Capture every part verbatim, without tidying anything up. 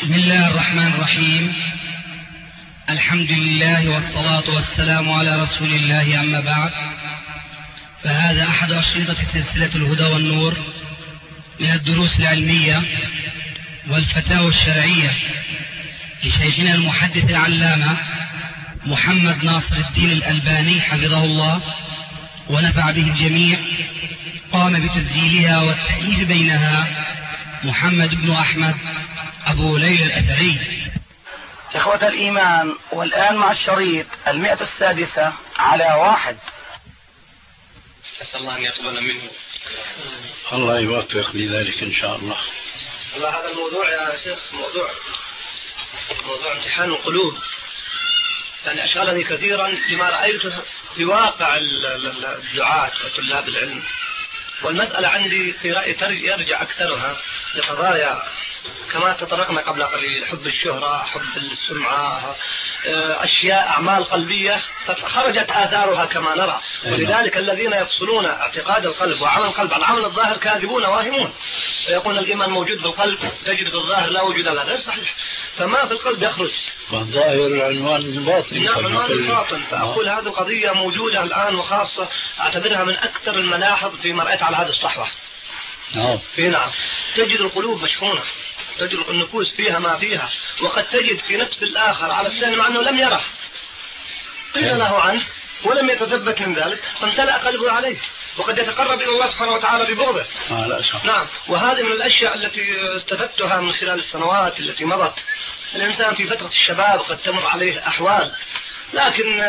بسم الله الرحمن الرحيم. الحمد لله والصلاة والسلام على رسول الله، أما بعد، فهذا أحد أشرطة سلسلة الهدى والنور من الدروس العلمية والفتاوى الشرعية لشيخنا المحدث العلامة محمد ناصر الدين الألباني حفظه الله ونفع به الجميع. قام بتسجيلها والتأليف بينها محمد بن أحمد أبو ليلى الأثري. إخوة الإيمان، والآن مع الشريط المئة السادسة على واحد. أسأل الله أن يقبل منه. الله يوفق لذلك إن شاء الله. الله هذا الموضوع يا شيخ موضوع موضوع امتحان القلوب، يعني أشغلني كثيرا لما رأيته في واقع الدعاة وطلاب العلم، والمسألة عندي في رأيي يرجع أكثرها لقضايا كما تطرقنا قبل قليل: حب الشهرة، حب السمعة، أشياء أعمال قلبية فخرجت آثارها كما نرى. ولذلك الذين يفصلون اعتقاد القلب وعمل القلب عن عمل الظاهر كاذبون واهمون، فيقول الإيمان موجود في القلب تجد في الظاهر لا وجود له، غير صحيح. فما في القلب يخرج، والظاهر عنوان الباطن. نعم، عنوان الباطن. فأقول هذه القضية موجودة الآن، وخاصة أعتبرها من أكثر الملاحظ فيما رأيت على هذه الصحوة. نعم. في نعم تجد القلوب مشحونة، تجد النفوس فيها ما فيها، وقد تجد في نفس الآخر على الثاني مع أنه لم يره، قيل له عنه ولم يتثبت من ذلك فامتلأ قلبه عليه، وقد يتقرب إلى الله سبحانه وتعالى ببغضه. آه لا صح. نعم. وهذه من الأشياء التي استفدتها من خلال السنوات التي مضت. الإنسان في فترة الشباب قد تمر عليه أحوال، لكن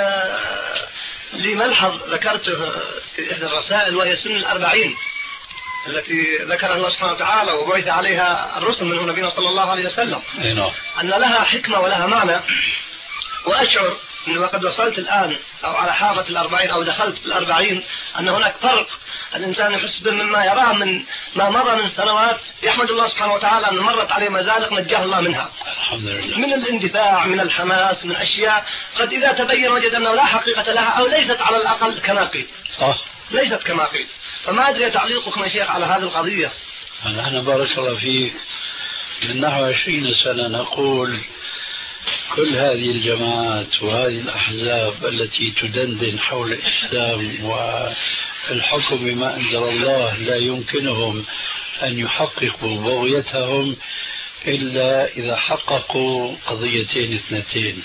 لي ملحظ ذكرته في إحدى الرسائل، وهي سن الأربعين التي ذكرها الله سبحانه وتعالى وبعث عليها الرسل منه نبينا صلى الله عليه وسلم، أن لها حكمة ولها معنى. وأشعر أن وقد وصلت الآن أو على حافة الأربعين أو دخلت في الأربعين أن هناك فرق الإنسان يحس به مما يراه من ما مضى من سنوات. يحمد الله سبحانه وتعالى أن مرت عليه مزالق نجاه الله منها، الحمد لله، من الاندفاع، من الحماس، من أشياء قد إذا تبين وجد أنه لا حقيقة لها، أو ليست على الأقل كما قيل. صح. ليست كما قيل. فما أدري تعليقكم يا شيخ على هذه القضية. نحن بارك الله فيك من نحو عشرين سنة نقول كل هذه الجماعات وهذه الأحزاب التي تدندن حول الإسلام والحكم بما أنزل الله لا يمكنهم أن يحققوا بغيتهم إلا إذا حققوا قضيتين اثنتين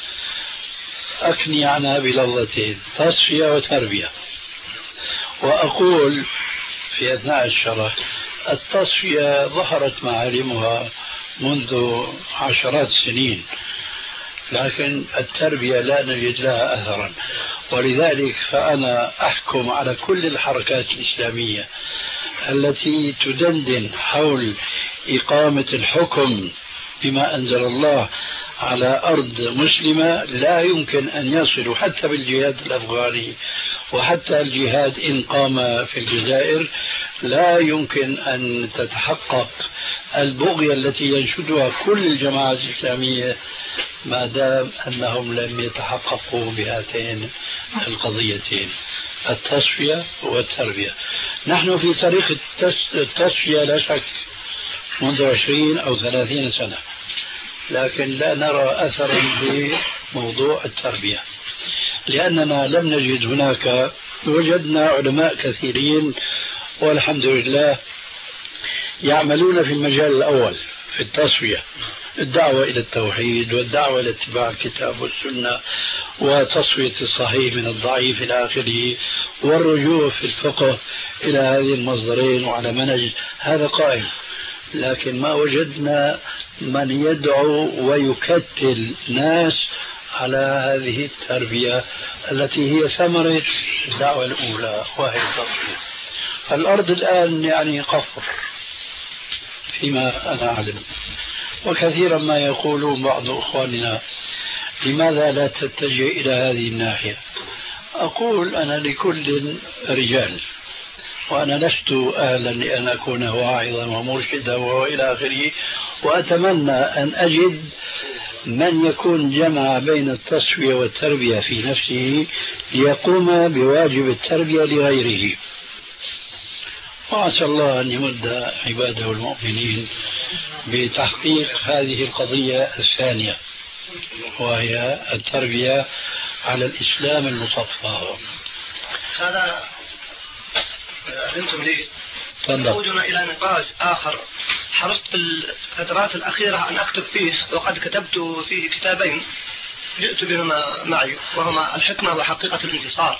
أكني عنها بلفظتين: تصفية وتربية. وأقول في أثناء الشرح: التصفية ظهرت معالمها منذ عشرات السنين، لكن التربية لا نجد لها أثرا. ولذلك فأنا أحكم على كل الحركات الإسلامية التي تدندن حول إقامة الحكم بما أنزل الله على أرض مسلمة لا يمكن أن يصلوا حتى بالجهاد الأفغاني، وحتى الجهاد إن قام في الجزائر لا يمكن أن تتحقق البغية التي ينشدها كل الجماعات الإسلامية ما دام أنهم لم يتحققوا بهاتين القضيتين: التصفية والتربية. نحن في طريق التصفية لا شك منذ عشرين أو ثلاثين سنة، لكن لا نرى أثرا بموضوع التربية، لأننا لم نجد هناك. وجدنا علماء كثيرين والحمد لله يعملون في المجال الأول في التصفية، الدعوة إلى التوحيد والدعوة إلى اتباع الكتاب والسنة وتصفية الصحيح من الضعيف إلى آخره، والرجوع في الفقه إلى هذه المصدرين وعلى منهج هذا قائم. لكن ما وجدنا من يدعو ويكتل ناس على هذه التربية التي هي ثمرة الدعوة الأولى وهي التصفية. الأرض الآن يعني قفر فيما أنا أعلم. وكثيرا ما يقول بعض أخواننا: لماذا لا تتجه إلى هذه الناحية؟ أقول: أنا لكل رجال، وأنا لست أهلا لأن أكون واعظا ومرشدا وإلى آخره، وأتمنى أن أجد من يكون جمع بين التصفية والتربية في نفسه ليقوم بواجب التربية لغيره. وعسى الله أن يمد عباده المؤمنين بتحقيق هذه القضية الثانية، وهي التربية على الإسلام المصفى. هذا أنتم لي تفضل. يقودنا إلى نقاش آخر حرصت في الفترات الأخيرة أن أكتب فيه، وقد كتبت فيه كتابين جئت بهما معي، وهما الحكمة وحقيقة الانتصار.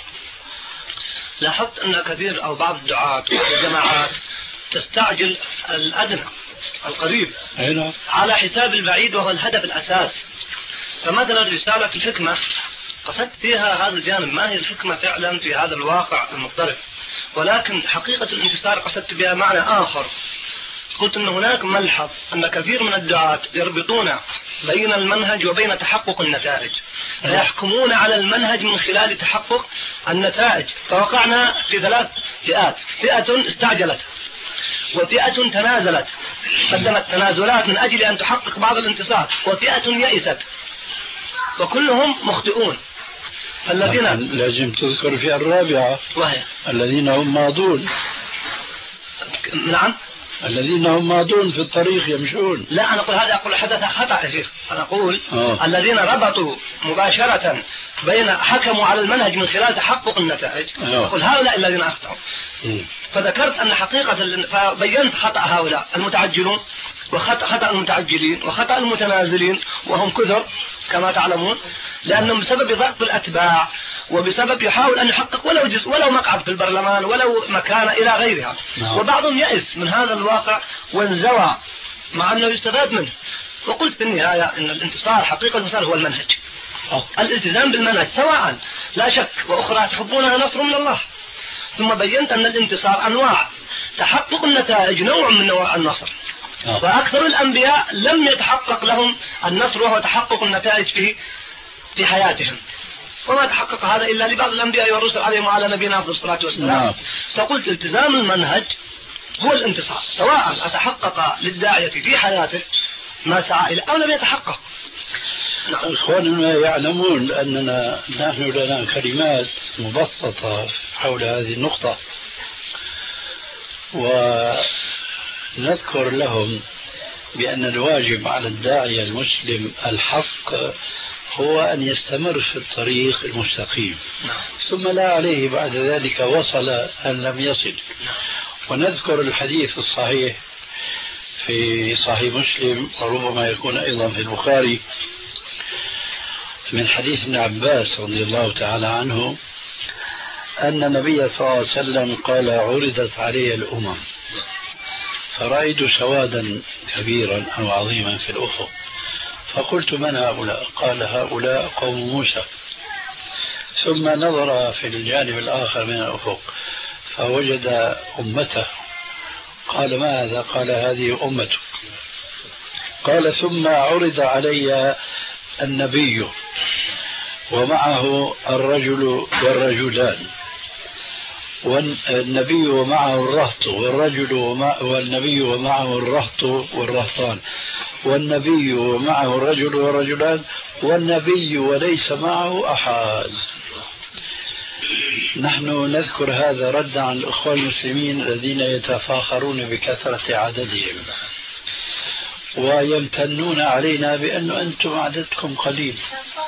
لاحظت أن كثير أو بعض الدعاة والجماعات تستعجل الأدنى القريب على حساب البعيد، وهو الهدف الأساس. فمثلا رسالة الحكمة قصدت فيها هذا الجانب، ما هي الحكمة فعلا في هذا الواقع المضطرب، ولكن حقيقة الانتصار قصدت بها معنى آخر. قلت أن هناك ملحظ أن كثير من الدعاة يربطون بين المنهج وبين تحقق النتائج، فيحكمون على المنهج من خلال تحقق النتائج. فوقعنا في ثلاث فئات: فئة استعجلت، وفئة تنازلت قدمت تنازلات من أجل أن تحقق بعض الانتصار، وفئة يئست، وكلهم مخطئون. الذين لازم تذكر الفئة الرابعة وهي الذين هم ماضون. نعم، الذين هم ماضون في الطريق يمشون. لا، أنا أقول هذا أقول حدث خطأ يا شيخ. أنا أقول أوه. الذين ربطوا مباشرة بين حكموا على المنهج من خلال تحقق النتائج، أقول هؤلاء الذين أخطأوا. فذكرت أن حقيقة فبينت خطأ هؤلاء المتعجلون، وخطأ خطأ المتعجلين، وخطأ المتنازلين، وهم كثر كما تعلمون، لأنهم بسبب ضغط الأتباع وبسبب يحاول أن يحقق ولو جزء ولو مقعد في البرلمان ولو مكان إلى غيرها. نعم. وبعضهم يئس من هذا الواقع وانزوى مع أنه يستفاد منه. وقلت في النهاية أن الانتصار حقيقة الانتصار هو المنهج، الالتزام بالمنهج سواء لا شك، وأخرى تحبونها نصر من الله. ثم بينت أن الانتصار أنواع، تحقق النتائج نوع من نوع النصر، فأكثر الأنبياء لم يتحقق لهم النصر وهو تحقق النتائج في في حياتهم، وما تحقق هذا إلا لبعض الأنبياء والرسل عليهم وعلى نبينا أفضل الصلاة والسلام. فقلت التزام المنهج هو الانتصار، سواء أتحقق للداعية في حياته ما سعى إلى أو لم يتحقق. نعم. إخواننا يعلمون أننا نحن لنا كلمات مبسطة حول هذه النقطة، ونذكر لهم بأن الواجب على الداعية المسلم الحق هو أن يستمر في الطريق المستقيم، ثم لا عليه بعد ذلك وصل أن لم يصل. ونذكر الحديث الصحيح في صحيح مسلم، وربما يكون أيضا في البخاري، من حديث ابن عباس رضي الله تعالى عنه أن النبي صلى الله عليه وسلم قال: عرضت علي الأمم فرأيت سوادا كبيرا أو عظيما في الأفق، فقلت: من هؤلاء؟ قال: هؤلاء قوم موسى. ثم نظر في الجانب الآخر من الأفق فوجد أمته، قال: ما هذا؟ قال: هذه أمته. قال: ثم عرض علي النبي ومعه الرجل والرجلان، والنبي ومعه الرهط والرجل ومع والنبي ومعه الرهط والرهطان، والنبي ومعه الرجل والرجلان، والنبي وليس معه أحد. نحن نذكر هذا ردا عن الأخوة المسلمين الذين يتفاخرون بكثرة عددهم ويمتنون علينا بأن أنتم عددكم قليل،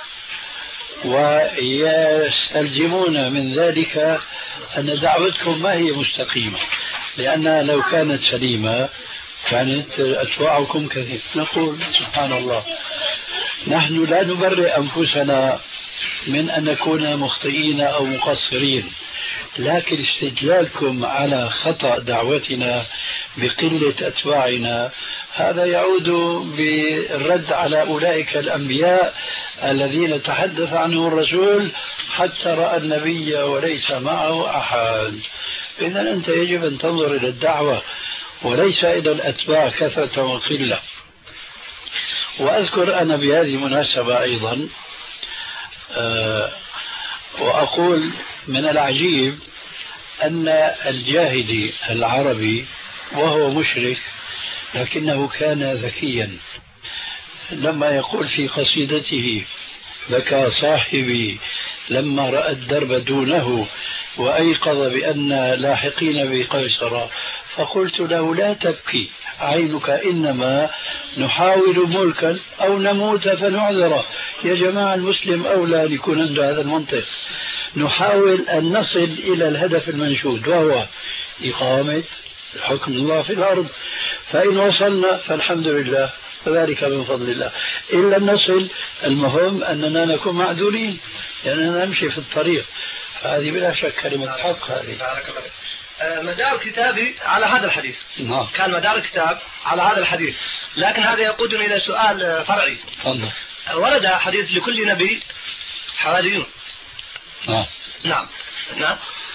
ويستلزمون من ذلك أن دعوتكم ما هي مستقيمة، لأنها لو كانت سليمة كانت أتباعكم كثير. نقول سبحان الله، نحن لا نبرئ أنفسنا من أن نكون مخطئين أو مقصرين، لكن استدلالكم على خطأ دعوتنا بقلة أتباعنا هذا يعود بالرد على أولئك الأنبياء الذين تحدث عنهم الرسول حتى رأى النبي وليس معه أحد. إذن أنت يجب أن تنظر إلى الدعوة وليس إلى الأتباع كثرة وقلة. وأذكر أنا بهذه المناسبة أيضا أه وأقول من العجيب أن الجاهلي العربي وهو مشرك لكنه كان ذكيا، لما يقول في قصيدته: بكى صاحبي لما رأى الدرب دونه وأيقظ بأن لاحقين بقيصر، فقلت له: لا تبكي، عينك إنما نحاول ملكا أو نموت فنعذر. يا جماعة المسلم أولى أن يكون عنده هذا المنطق. نحاول أن نصل إلى الهدف المنشود وهو إقامة حكم الله في الأرض، فإن وصلنا فالحمد لله فذلك من فضل الله. إن لم نصل المهم أننا نكون معذورين لأننا نمشي في الطريق. هذه بلا شك كلمة حق. هذه بارك الله فيك. مدار كتابي على هذا الحديث. نعم. كان مدار الكتاب على هذا الحديث، لكن هذا يقودني إلى سؤال فرعي. تفضل. ورد حديث لكل نبي حواريون. نعم نعم نعم.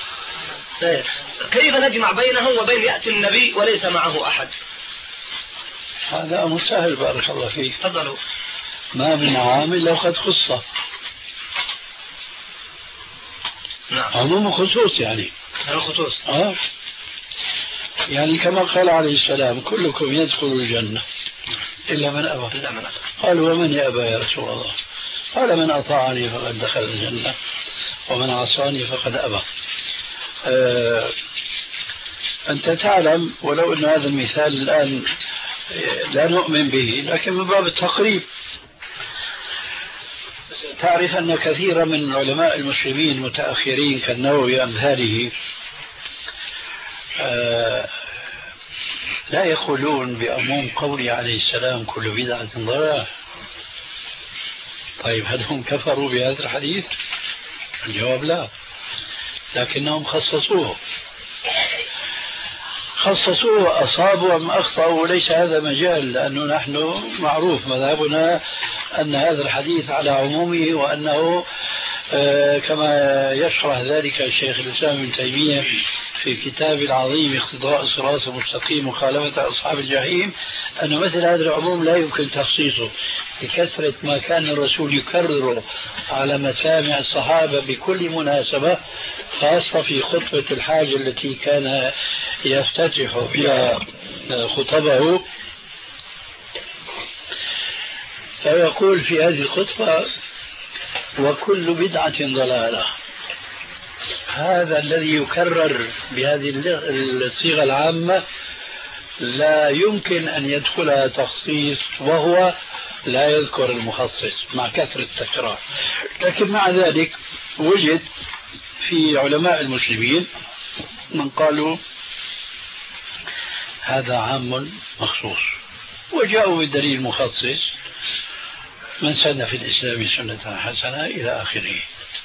كيف نجمع بينه وبين يأتي النبي وليس معه أحد؟ هذا أمر سهل بارك الله فيك. تفضلوا. ما من عام إلا وقد خصه. نعم. عموم خصوص يعني. الخصوص. آه. يعني كما قال عليه السلام كلكم يدخل الجنة إلا من أبى. إلا من أبى. قالوا ومن يأبى يا رسول الله؟ قال من أطاعني فقد دخل الجنة ومن عصاني فقد أبى. آه. أنت تعلم ولو أن هذا المثال الآن لا نؤمن به لكن من باب التقريب، تعرف أن كثيرا من علماء المسلمين المتأخرين كالنووي أمثاله آه لا يقولون بعموم قوله عليه السلام كل بدعة ضلالة. طيب هل هم كفروا بهذا الحديث؟ الجواب لا، لكنهم خصصوه خصصوه أصابوا أم أخطأوا وليس هذا مجال، لأنه نحن معروف مذهبنا أن هذا الحديث على عمومه، وأنه آه كما يشرح ذلك الشيخ الإسلام ابن تيمية في كتاب العظيم اقتضاء الصراط المستقيم مخالفة أصحاب الجحيم، أن مثل هذا العموم لا يمكن تخصيصه بكثرة ما كان الرسول يكرره على مسامع الصحابة بكل مناسبة، خاصة في خطبة الحاجة التي كان يفتتح بها خطبه. فيقول في هذه الخطبة وكل بدعة ضلالة. هذا الذي يكرر بهذه الصيغة العامة لا يمكن أن يدخلها تخصيص، وهو لا يذكر المخصص مع كثرة التكرار. لكن مع ذلك وجد في علماء المسلمين من قالوا هذا عام مخصوص وجاءوا بالدليل مخصص من سن في الإسلام سنة حسنة إلى آخره.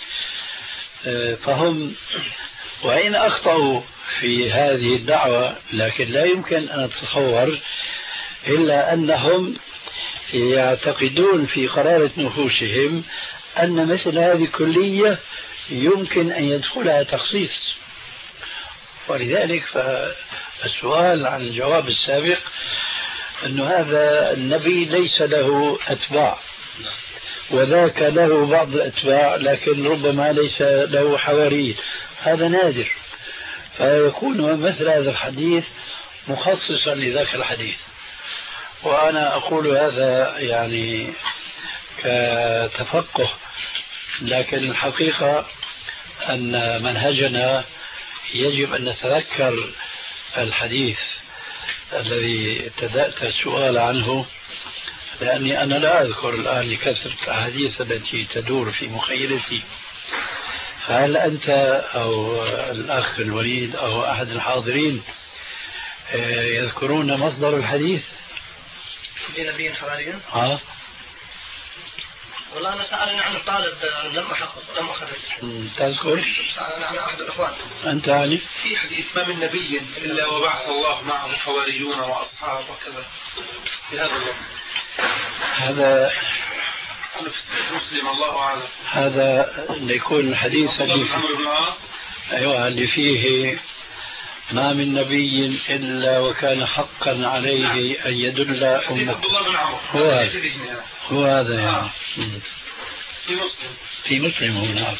فهم وإن أخطأوا في هذه الدعوة لكن لا يمكن أن أتصور إلا أنهم يعتقدون في قرارة نفوسهم أن مثل هذه الكلية يمكن أن يدخلها تخصيص. ولذلك فالسؤال عن الجواب السابق أن هذا النبي ليس له أتباع وذاك له بعض الأتباع لكن ربما ليس له حواريين، هذا نادر، فيكون مثل هذا الحديث مخصصا لذاك الحديث. وأنا أقول هذا يعني كتفقه، لكن الحقيقة أن منهجنا يجب أن نتذكر الحديث الذي ابتدأت السؤال عنه، لأني أنا لا أذكر الآن لكثرة الأحاديث التي تدور في مخيلتي. فهل أنت أو الأخ الوليد أو أحد الحاضرين يذكرون مصدر الحديث؟ نبي حواري؟ ها؟ والله أنا سألني عن الطالب لم أحقق لم أخرج. تذكر؟ سألني عن أحد الإخوان. أنت علي؟ في حديث ما من نبي إلا وبعث الله معه حواريون وأصحاب وكذا في هذا الوقت. هذا مسلم الله أعلم. هذا اللي يكون الحديث اللي فيه أيوة اللي فيه ما من نبي إلا وكان حقا عليه أن يدل أمته. هو هذا هو هذا يعني في مسلم في مسلم هو نعم.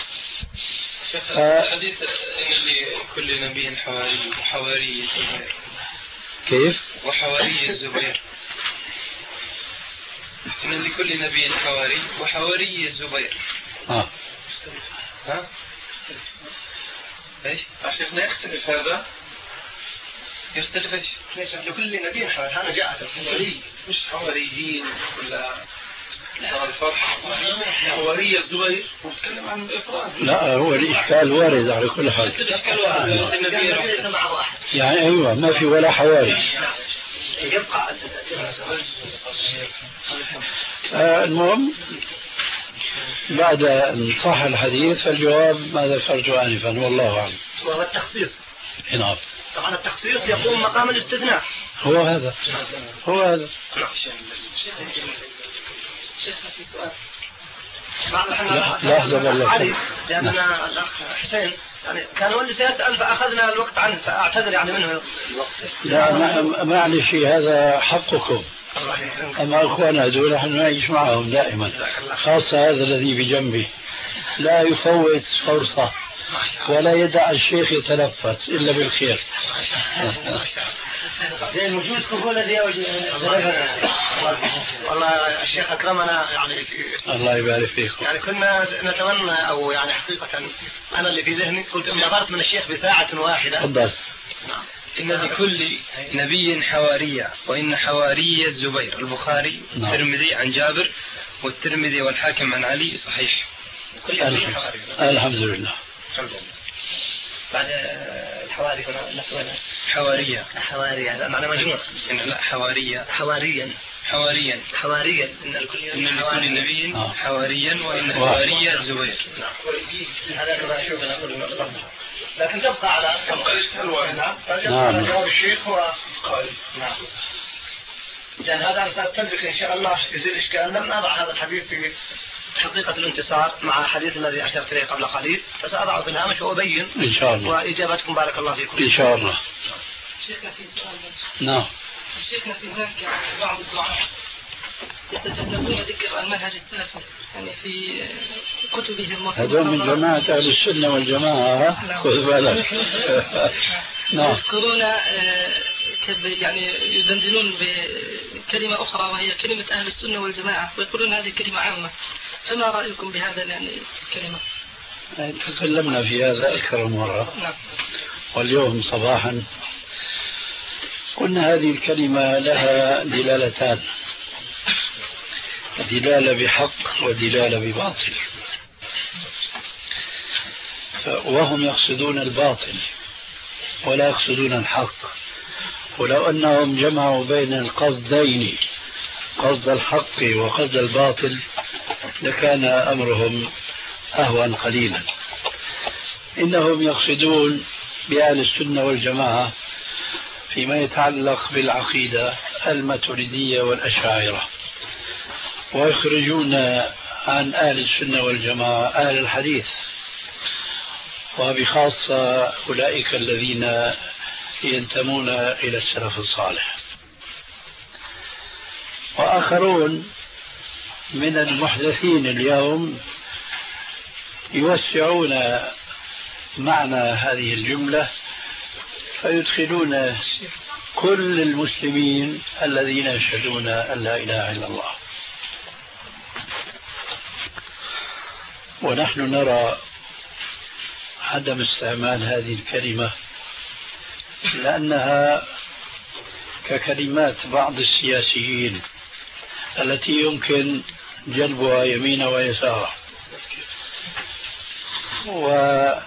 حديث إن لكل نبي حواري وحواري الزبير. كيف؟ وحواري الزبير. إن لكل نبي حواري وحواري الزبير. آه. ها؟ ايش؟ شيخنا يختلف هذا؟ يختلف ايش؟ ليش لكل نبي حواري؟ أنا جاءت الحواري مش حواريين ولا الفرح حوارية الزبير نتكلم عن الإفراد. لا هو الإشكال وارد على كل حال يعني أيوة ما في ولا حواري. آه المهم بعد أن صح الحديث فالجواب ما ذكرته آنفا والله أعلم. وهو التخصيص. نعم. طبعا التخصيص يقوم مقام الاستثناء. هو هذا هو هذا. شيخنا في سؤال. لحظة بالله. علي لأننا الأخ حسين يعني كان والدي سيسأل فأخذنا الوقت عنه فأعتذر يعني منه. لا معلش هذا حقكم. أما أخوانا هذول نحن نعيش معهم دائما خاصة هذا الذي بجنبي لا يفوت فرصة ولا يدع الشيخ يتنفس إلا بالخير. وجود كفولة دي والله الشيخ أكرمنا يعني الله يبارك فيكم. يعني كنا نتمنى أو يعني حقيقة أنا اللي في ذهني قلت نظرت من الشيخ بساعة واحدة. تفضل. نعم. إن لكل نبي حوارية وإن حواري الزبير. البخاري والترمذي عن جابر والترمذي والحاكم عن علي صحيح. كل الحمد لله. الحمد لله. بعد الحواري هنا حوارية. حوارية معنى مجموعة. لا حوارية. حواريا. حواريا. حواريا. إن لكل إن نبي حواريا وإن حواري الزبير. هذا كما أشوف أنا أقول لكن تبقى على تبقى الإشكال واحد. نعم. جواب الشيخ هو قال. نعم. لأن هذا سأتدرك إن شاء الله يزيل الإشكال. لم نضع هذا الحديث في حقيقة الانتصار مع الحديث الذي أشرت إليه قبل قليل فسأضعه في الهامش وأبين إن شاء الله وإجابتكم بارك الله فيكم إن شاء الله. شيخنا في سؤال. نعم. شيخنا في هناك بعض الدعاء يتجنبون ذكر المنهج السلفي يعني في كتبهم. هذول من جماعة أهل السنة والجماعة. خذ بالك. نعم. يذكرون يعني يدندنون بكلمة أخرى وهي كلمة أهل السنة والجماعة ويقولون هذه كلمة عامة. فما رأيكم بهذا يعني الكلمة؟ تكلمنا في هذا أكثر من مرة. نعم. واليوم صباحا قلنا هذه الكلمة لها دلالتان دلالة بحق ودلالة بباطل وهم يقصدون الباطل ولا يقصدون الحق. ولو أنهم جمعوا بين القصدين قصد الحق وقصد الباطل لكان أمرهم أهون قليلا. إنهم يقصدون بأهل السنة والجماعة فيما يتعلق بالعقيدة الماتريدية والأشاعرة ويخرجون عن أهل السنة والجماعة أهل الحديث وبخاصة أولئك الذين ينتمون إلى السلف الصالح. وآخرون من المحدثين اليوم يوسعون معنى هذه الجملة فيدخلون كل المسلمين الذين يشهدون أن لا إله إلا الله. ونحن نرى عدم استعمال هذه الكلمة لأنها ككلمات بعض السياسيين التي يمكن جلبها يمين ويسار. وإذا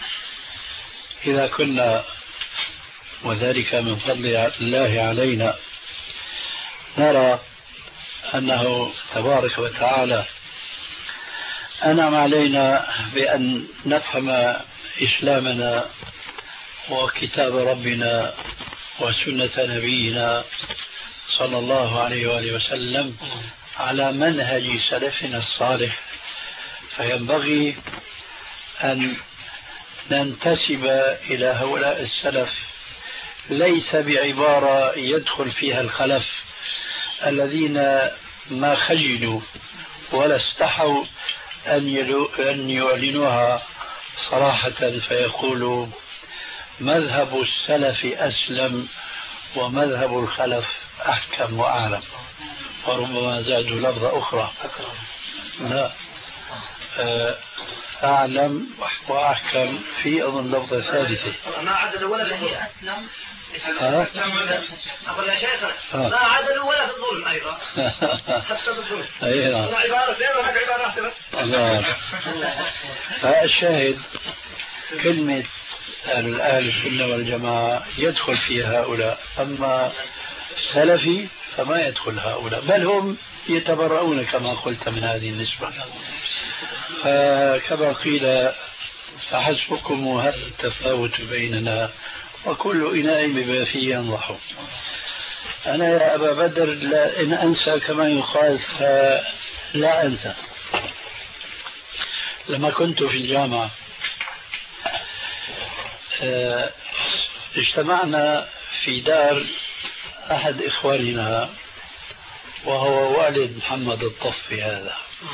كنا وذلك من فضل الله علينا نرى أنه تبارك وتعالى أنعم علينا بأن نفهم إسلامنا وكتاب ربنا وسنة نبينا صلى الله عليه وآله وسلم على منهج سلفنا الصالح. فينبغي أن ننتسب إلى هؤلاء السلف ليس بعبارة يدخل فيها الخلف الذين ما خجلوا ولا استحوا أن يعلنوها صراحة فيقولوا مذهب السلف أسلم ومذهب الخلف أحكم وأعلم وربما زادوا لفظة أخرى. لا أعلم وأحكم في أظن لفظة ثالثة. ما عدل ولا هي أسلم. أقول يا شيخ آه. ما عدل ولا في الظلم أيضا. حتى بالظلم. أي نعم. أنا عبارة فين وهذا عبارة واحدة. الله. فالشاهد كلمة أهل السنة والجماعة يدخل في هؤلاء، أما السلفي فما يدخل هؤلاء، بل هم يتبرؤون كما قلت من هذه النسبة. فكما قيل فحسبكم هذا التفاوت بيننا وكل إناء بما فيه ينضح. أنا يا أبا بدر لا إن أنسى كما يقال فلا أنسى. لما كنت في الجامعة اجتمعنا في دار أحد إخواننا وهو والد محمد الطفي، هذا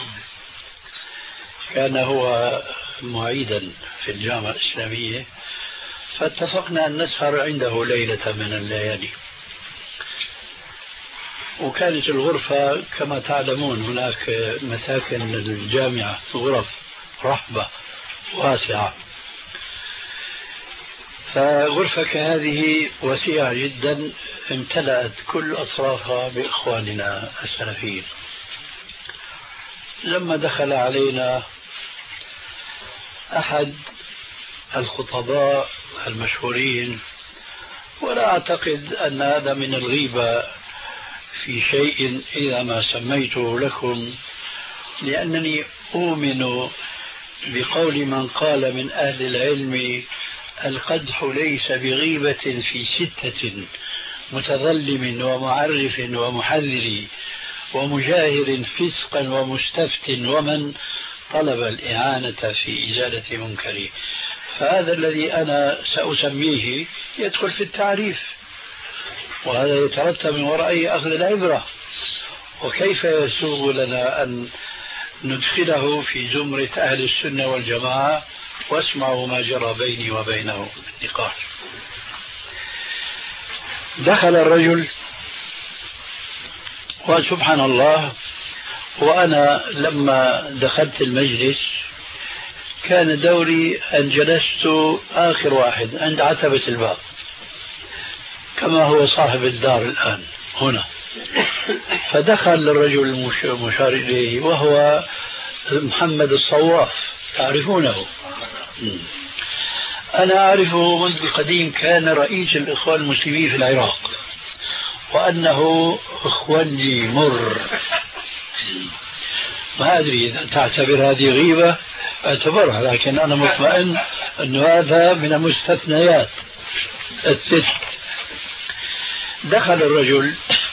كان هو معيدا في الجامعة الإسلامية، فاتفقنا أن نسهر عنده ليلة من الليالي. وكانت الغرفة كما تعلمون هناك مساكن الجامعة غرف رحبة واسعة، فغرفة كهذه وسيعة جدا امتلأت كل أطرافها بإخواننا السلفيين. لما دخل علينا أحد الخطباء المشهورين، ولا أعتقد أن هذا من الغيبة في شيء إذا ما سميته لكم، لأنني أؤمن بقول من قال من أهل العلم القدح ليس بغيبة في ستة متظلم ومعرف ومحذر ومجاهر فسقا ومستفت ومن طلب الإعانة في إزالة منكره. فهذا الذي أنا سأسميه يدخل في التعريف، وهذا يترتب من وراء أخذ العبرة. وكيف يسوغ لنا أن ندخله في زمرة أهل السنة والجماعة؟ واسمعوا ما جرى بيني وبينه النقاش. دخل الرجل وسبحان الله، وأنا لما دخلت المجلس كان دوري أن جلست آخر واحد عند عتبة الباب كما هو صاحب الدار الآن هنا. فدخل الرجل المشار إليه وهو محمد الصواف، تعرفونه؟ أنا أعرفه منذ قديم، كان رئيس الإخوان المسلمين في العراق، وأنه إخواني مر. ما أدري إذا تعتبر هذه غيبة اعتبرها، لكن أنا مطمئن أن هذا من المستثنيات الست. دخل الرجل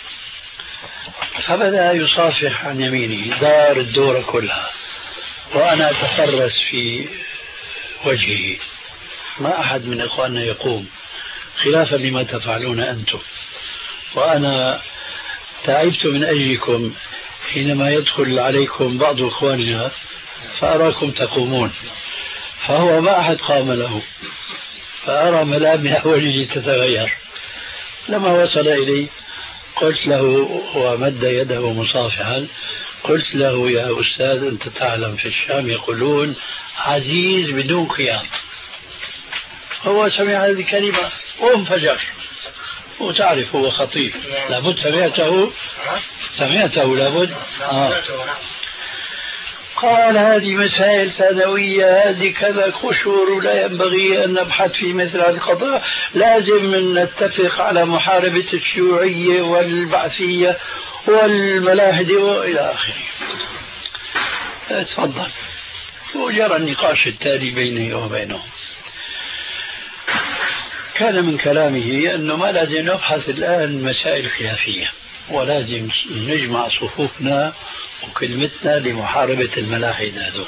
فبدأ يصافح عن يمينه، دار الدورة كلها، وأنا أتفرس في وجهه. ما أحد من إخواننا يقوم، خلافا لما تفعلون أنتم. وأنا تعبت من أجلكم حينما يدخل عليكم بعض إخواننا فأراكم تقومون، فهو ما أحد قام له، فأرى ملامح وجهي تتغير. لما وصل إلي قلت له ومد يده مصافحا، قلت له يا أستاذ أنت تعلم في الشام يقولون عزيز بدون خيار. هو سمع هذه الكلمة وانفجر، وتعرف هو خطيب لابد سمعته سمعته لابد آه. قال هذه مسائل ثانوية، هذه كذا قشور، لا ينبغي أن نبحث في مثل هذه القضايا، لازم نتفق على محاربة الشيوعية والبعثية والملاحدة وإلى آخره. تفضل. وجرى النقاش التالي بيني وبينه. كان من كلامه أنه ما لازم نبحث الآن مسائل خلافية، ولازم نجمع صفوفنا وكلمتنا لمحاربة الملاحدة هذول.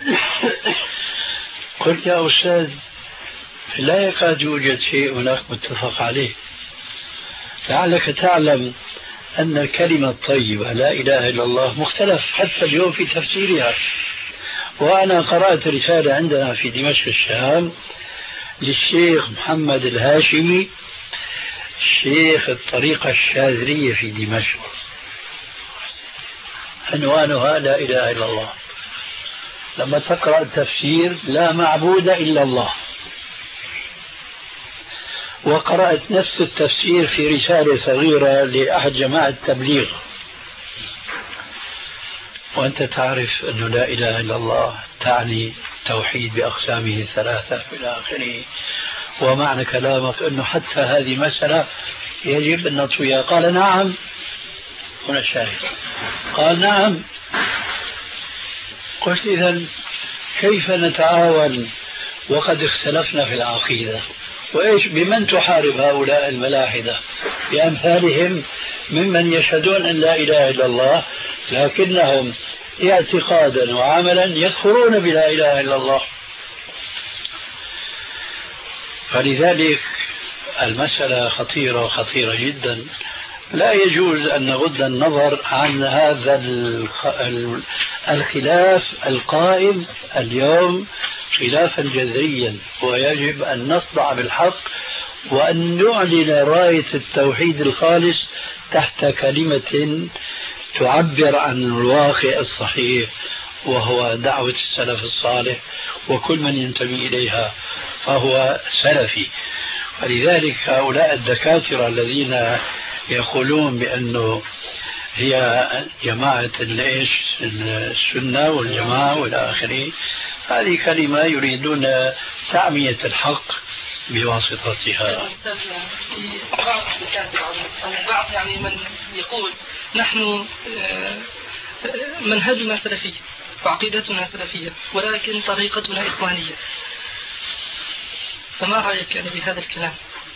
قلت يا أستاذ لا يكاد يوجد شيء هناك متفق عليه، لعلك تعلم أن الكلمة الطيبة لا إله إلا الله مختلف حتى اليوم في تفسيرها. وأنا قرأت رسالة عندنا في دمشق الشام للشيخ محمد الهاشمي، شيخ الطريقة الشاذلية في دمشق، عنوانها لا إله إلا الله. لما تقرأ التفسير لا معبود إلا الله، وقرأت نفس التفسير في رسالة صغيرة لأحد جماعة التبليغ، وأنت تعرف أنه لا إله إلا الله تعني توحيد بأقسامه الثلاثة إلى آخره، ومعنى كلامك أنه حتى هذه مسألة يجب أن نطويها. قال نعم، هنا الشاهد، قال نعم. قلت إذن كيف نتعاون وقد اختلفنا في العقيدة؟ وإيش بمن تحارب هؤلاء الملاحدة بأمثالهم ممن يشهدون أن لا إله إلا الله لكنهم اعتقادا وعملا يكفرون بلا إله إلا الله. فلذلك المسألة خطيرة خطيرة جدا، لا يجوز أن نغض النظر عن هذا الخلاف القائم اليوم خلافا جذريا، ويجب أن نصدع بالحق وأن نعلن راية التوحيد الخالص تحت كلمة تعبر عن الواقع الصحيح، وهو دعوة السلف الصالح، وكل من ينتمي إليها فهو سلفي. فلذلك هؤلاء الدكاترة الذين يقولون بأنه هي جماعة الإيش السنة والجماعة والى آخره، هذه كلمة يريدون تعمية الحق بواسطتها. بعض يعني من يقول نحن منهجنا سلفي وعقيدتنا سلفية ولكن طريقتنا إخوانية، فما رأيك يعني بهذا الكلام؟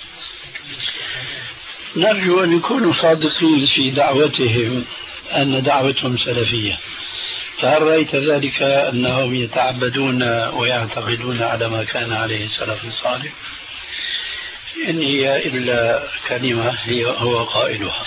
نرجو أن يكونوا صادقين في دعوتهم أن دعوتهم سلفية. فهل رأيت ذلك أنهم يتعبدون ويعتقدون على ما كان عليه السلف الصالح؟ إن هي إلا كلمة هي هو قائلها.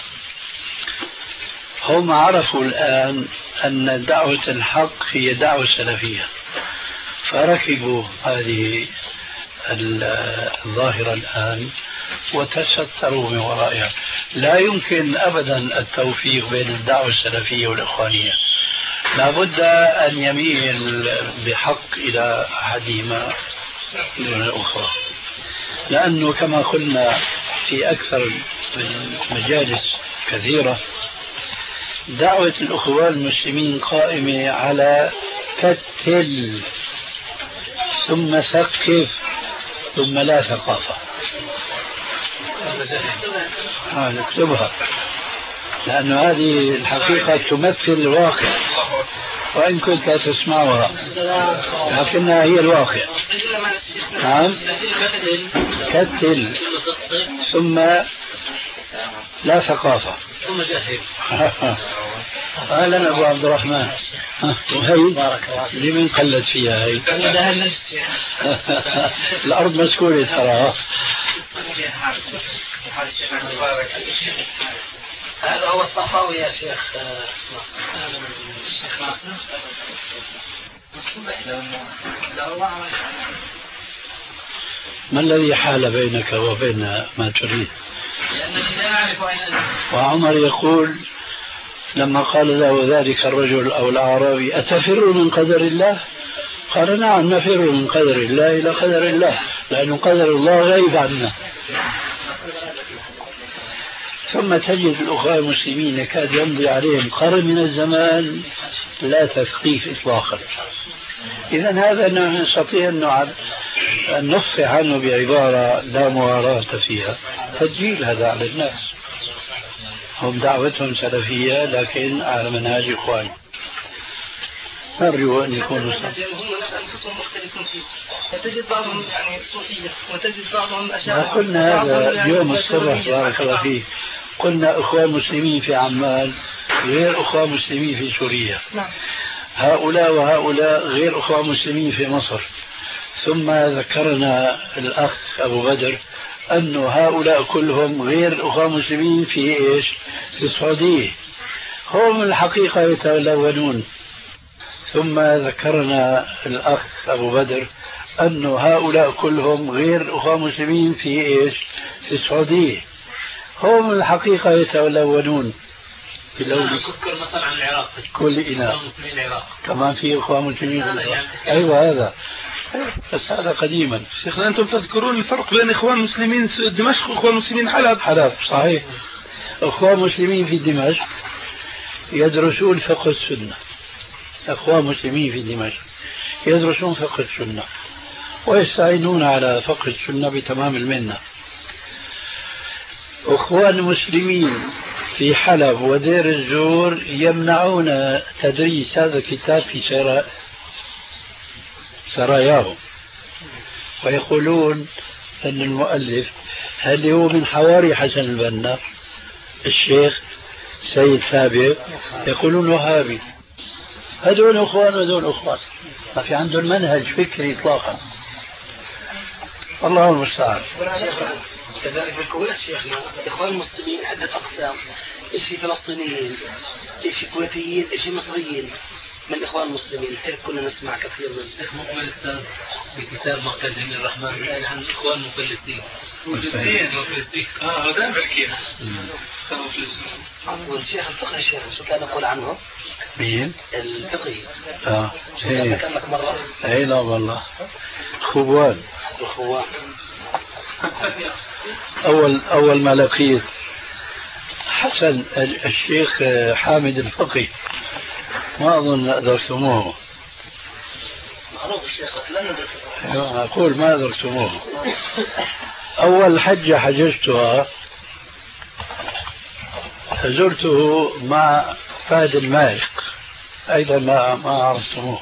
هم عرفوا الآن أن دعوة الحق هي دعوة سلفية، فركبوا هذه الظاهرة الآن وتستروا من ورائها. لا يمكن أبدا التوفيق بين الدعوة السلفية والإخوانية، لا بد أن يميل بحق إلى أحدهما دون الأخرى، لأنه كما قلنا في أكثر من مجالس كثيرة دعوة الأخوان المسلمين قائمة على كتل ثم ثقف ثم لا ثقافة. آه نكتبها، لأن هذه الحقيقة تمثل الواقع وإن كنت لا تسمعها لكنها هي الواقع. نعم، كتل ثم لا ثقافة. أهلا أبو عبد الرحمن. وهي لمن قلت فيها هي؟ الأرض مسكونة ترى. هذا هو الصحراوي يا شيخ. الشيخ ما الذي حال بينك وبين ما تريد؟ وعمر يقول لما قال له ذلك الرجل أو الأعرابي أتفر من قدر الله؟ قال نعم نفر من قدر الله إلى قدر الله، لأن قدر الله غيب عنا. ثم تجد الأخوة المسلمين يكاد يمضي عليهم قرن من الزمان لا تثقيف إطلاقا. إذا هذا نستطيع أن نصف عنه بعبارة لا مواراة فيها، تسجيل هذا على الناس. هم دعوتهم سلفية لكن على منهاج إخواني. نرجو أن يكونوا هم أنفسهم مختلفون فيه، فتجد بعضهم يعني صوفية وتجد بعضهم أشاعرة. قلنا هذا اليوم الصبح بارك الله فيه، قلنا إخوان مسلمين في عمان غير إخوان مسلمين في سوريا. نعم. هؤلاء وهؤلاء غير إخوان مسلمين في مصر. ثم ذكرنا الأخ أبو بدر أن هؤلاء كلهم غير أخوان مسلمين في إيش؟ في السعودية. هم الحقيقة يتلونون. ثم ذكرنا الأخ أبو بدر أن هؤلاء كلهم غير أخوان مسلمين في إيش؟ في السعودية. هم الحقيقة يتلونون. في لون سكر مثلا عن العراق كل إناء العراق كمان في إخوان مسلمين. أيوة هذا بس هذا قديما. شيخنا أنتم تذكرون الفرق بين إخوان مسلمين دمشق وإخوان مسلمين حلب. حلب صحيح. إخوان مسلمين في دمشق يدرسون فقه السنة. إخوان مسلمين في دمشق يدرسون فقه السنة ويستعينون على فقه السنة بتمام المنة. أخوان مسلمين في حلب ودير الزور يمنعون تدريس هذا الكتاب في سرا... سراياهم ويقولون أن المؤلف هل هو من حواري حسن البنا الشيخ سيد ثابت، يقولون وهابي. هذول أخوان وهذول أخوان، ما في عندهم منهج فكري إطلاقا. الله المستعان. كذلك بالكويت شيخنا الإخوان المسلمين عدة أقسام، إيش في فلسطينيين، إيش في كويتيين، إيش في مصريين من الإخوان المسلمين. هيك كنا نسمع كثير من الشيخ مقبل الأستاذ بكتاب مركز جميل الرحمن قال عن الإخوان المفلسين. مفلسين مفلسين اه هذا بحكيها. عفوا الشيخ الفقهي شيخ شو كان يقول عنه؟ مين؟ الفقهي. اه شو كان كان لك مرة؟ اي لا والله خوان. الخوان. أول أول ما لقيت حسن الشيخ حامد الفقي ما أظن أدركتموه. معروف الشيخ لم ندركه. أقول ما أدركتموه. أول حجة حججتها زرته مع فهد المالك، أيضا ما ما عرفتموه.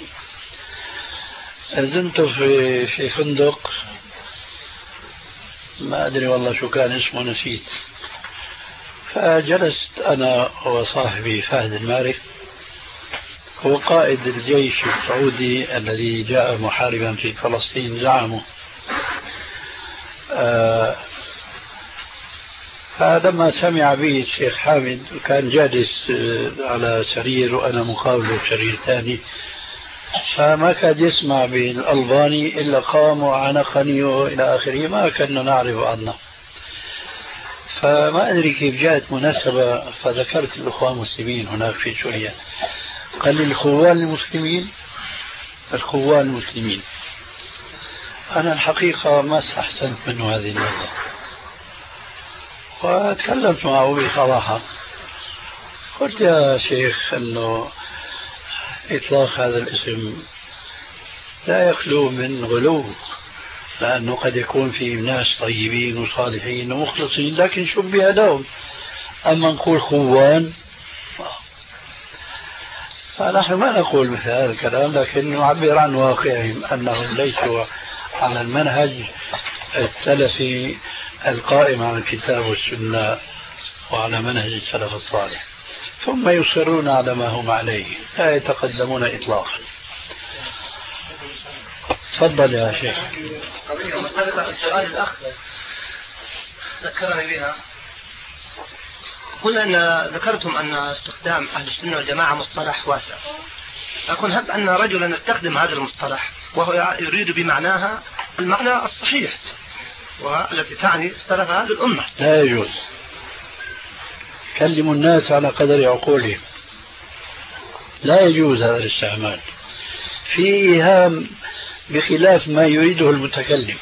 زنت في في فندق ما أدري والله شو كان اسمه نسيت. فجلست أنا وصاحبي فهد المالك، هو قائد الجيش السعودي الذي جاء محاربا في فلسطين زعمه. آه فلما سمع به الشيخ حامد كان جالس على سرير وأنا مقابله بسرير ثاني، فما كاد يسمع بالألباني إلا قام وعنقني وإلى آخره، ما كنا نعرف عنه. فما أدري كيف جاءت مناسبة فذكرت الأخوان المسلمين هناك في سوريا. قال لي الخوان المسلمين، الخوان المسلمين. أنا الحقيقة ما استحسنت منه هذه اللغة وتكلمت معه بصراحة، قلت يا شيخ أنه إطلاق هذا الاسم لا يخلو من غلو، لأنه قد يكون في ناس طيبين وصالحين ومخلصين لكن شبه لهم. أما نقول خوان فنحن ما نقول مثل هذا الكلام، لكن نعبر عن واقعهم أنهم ليسوا على المنهج السلفي القائم على الكتاب والسنة وعلى منهج السلف الصالح، ثم يصرون على ما هم عليه لا يتقدمون إطلاقا. تفضل يا شيخ. السؤال الأخ ذكرني بها. قلنا أن ذكرتم أن استخدام أهل السنة والجماعة مصطلح واسع، لكن هب أن رجلا يستخدم هذا المصطلح وهو يريد بمعناها المعنى الصحيح والتي تعني سلف هذه الأمة. لا يجوز. كلموا الناس على قدر عقولهم، لا يجوز هذا الاستعمال، في إيهام بخلاف ما يريده المتكلم.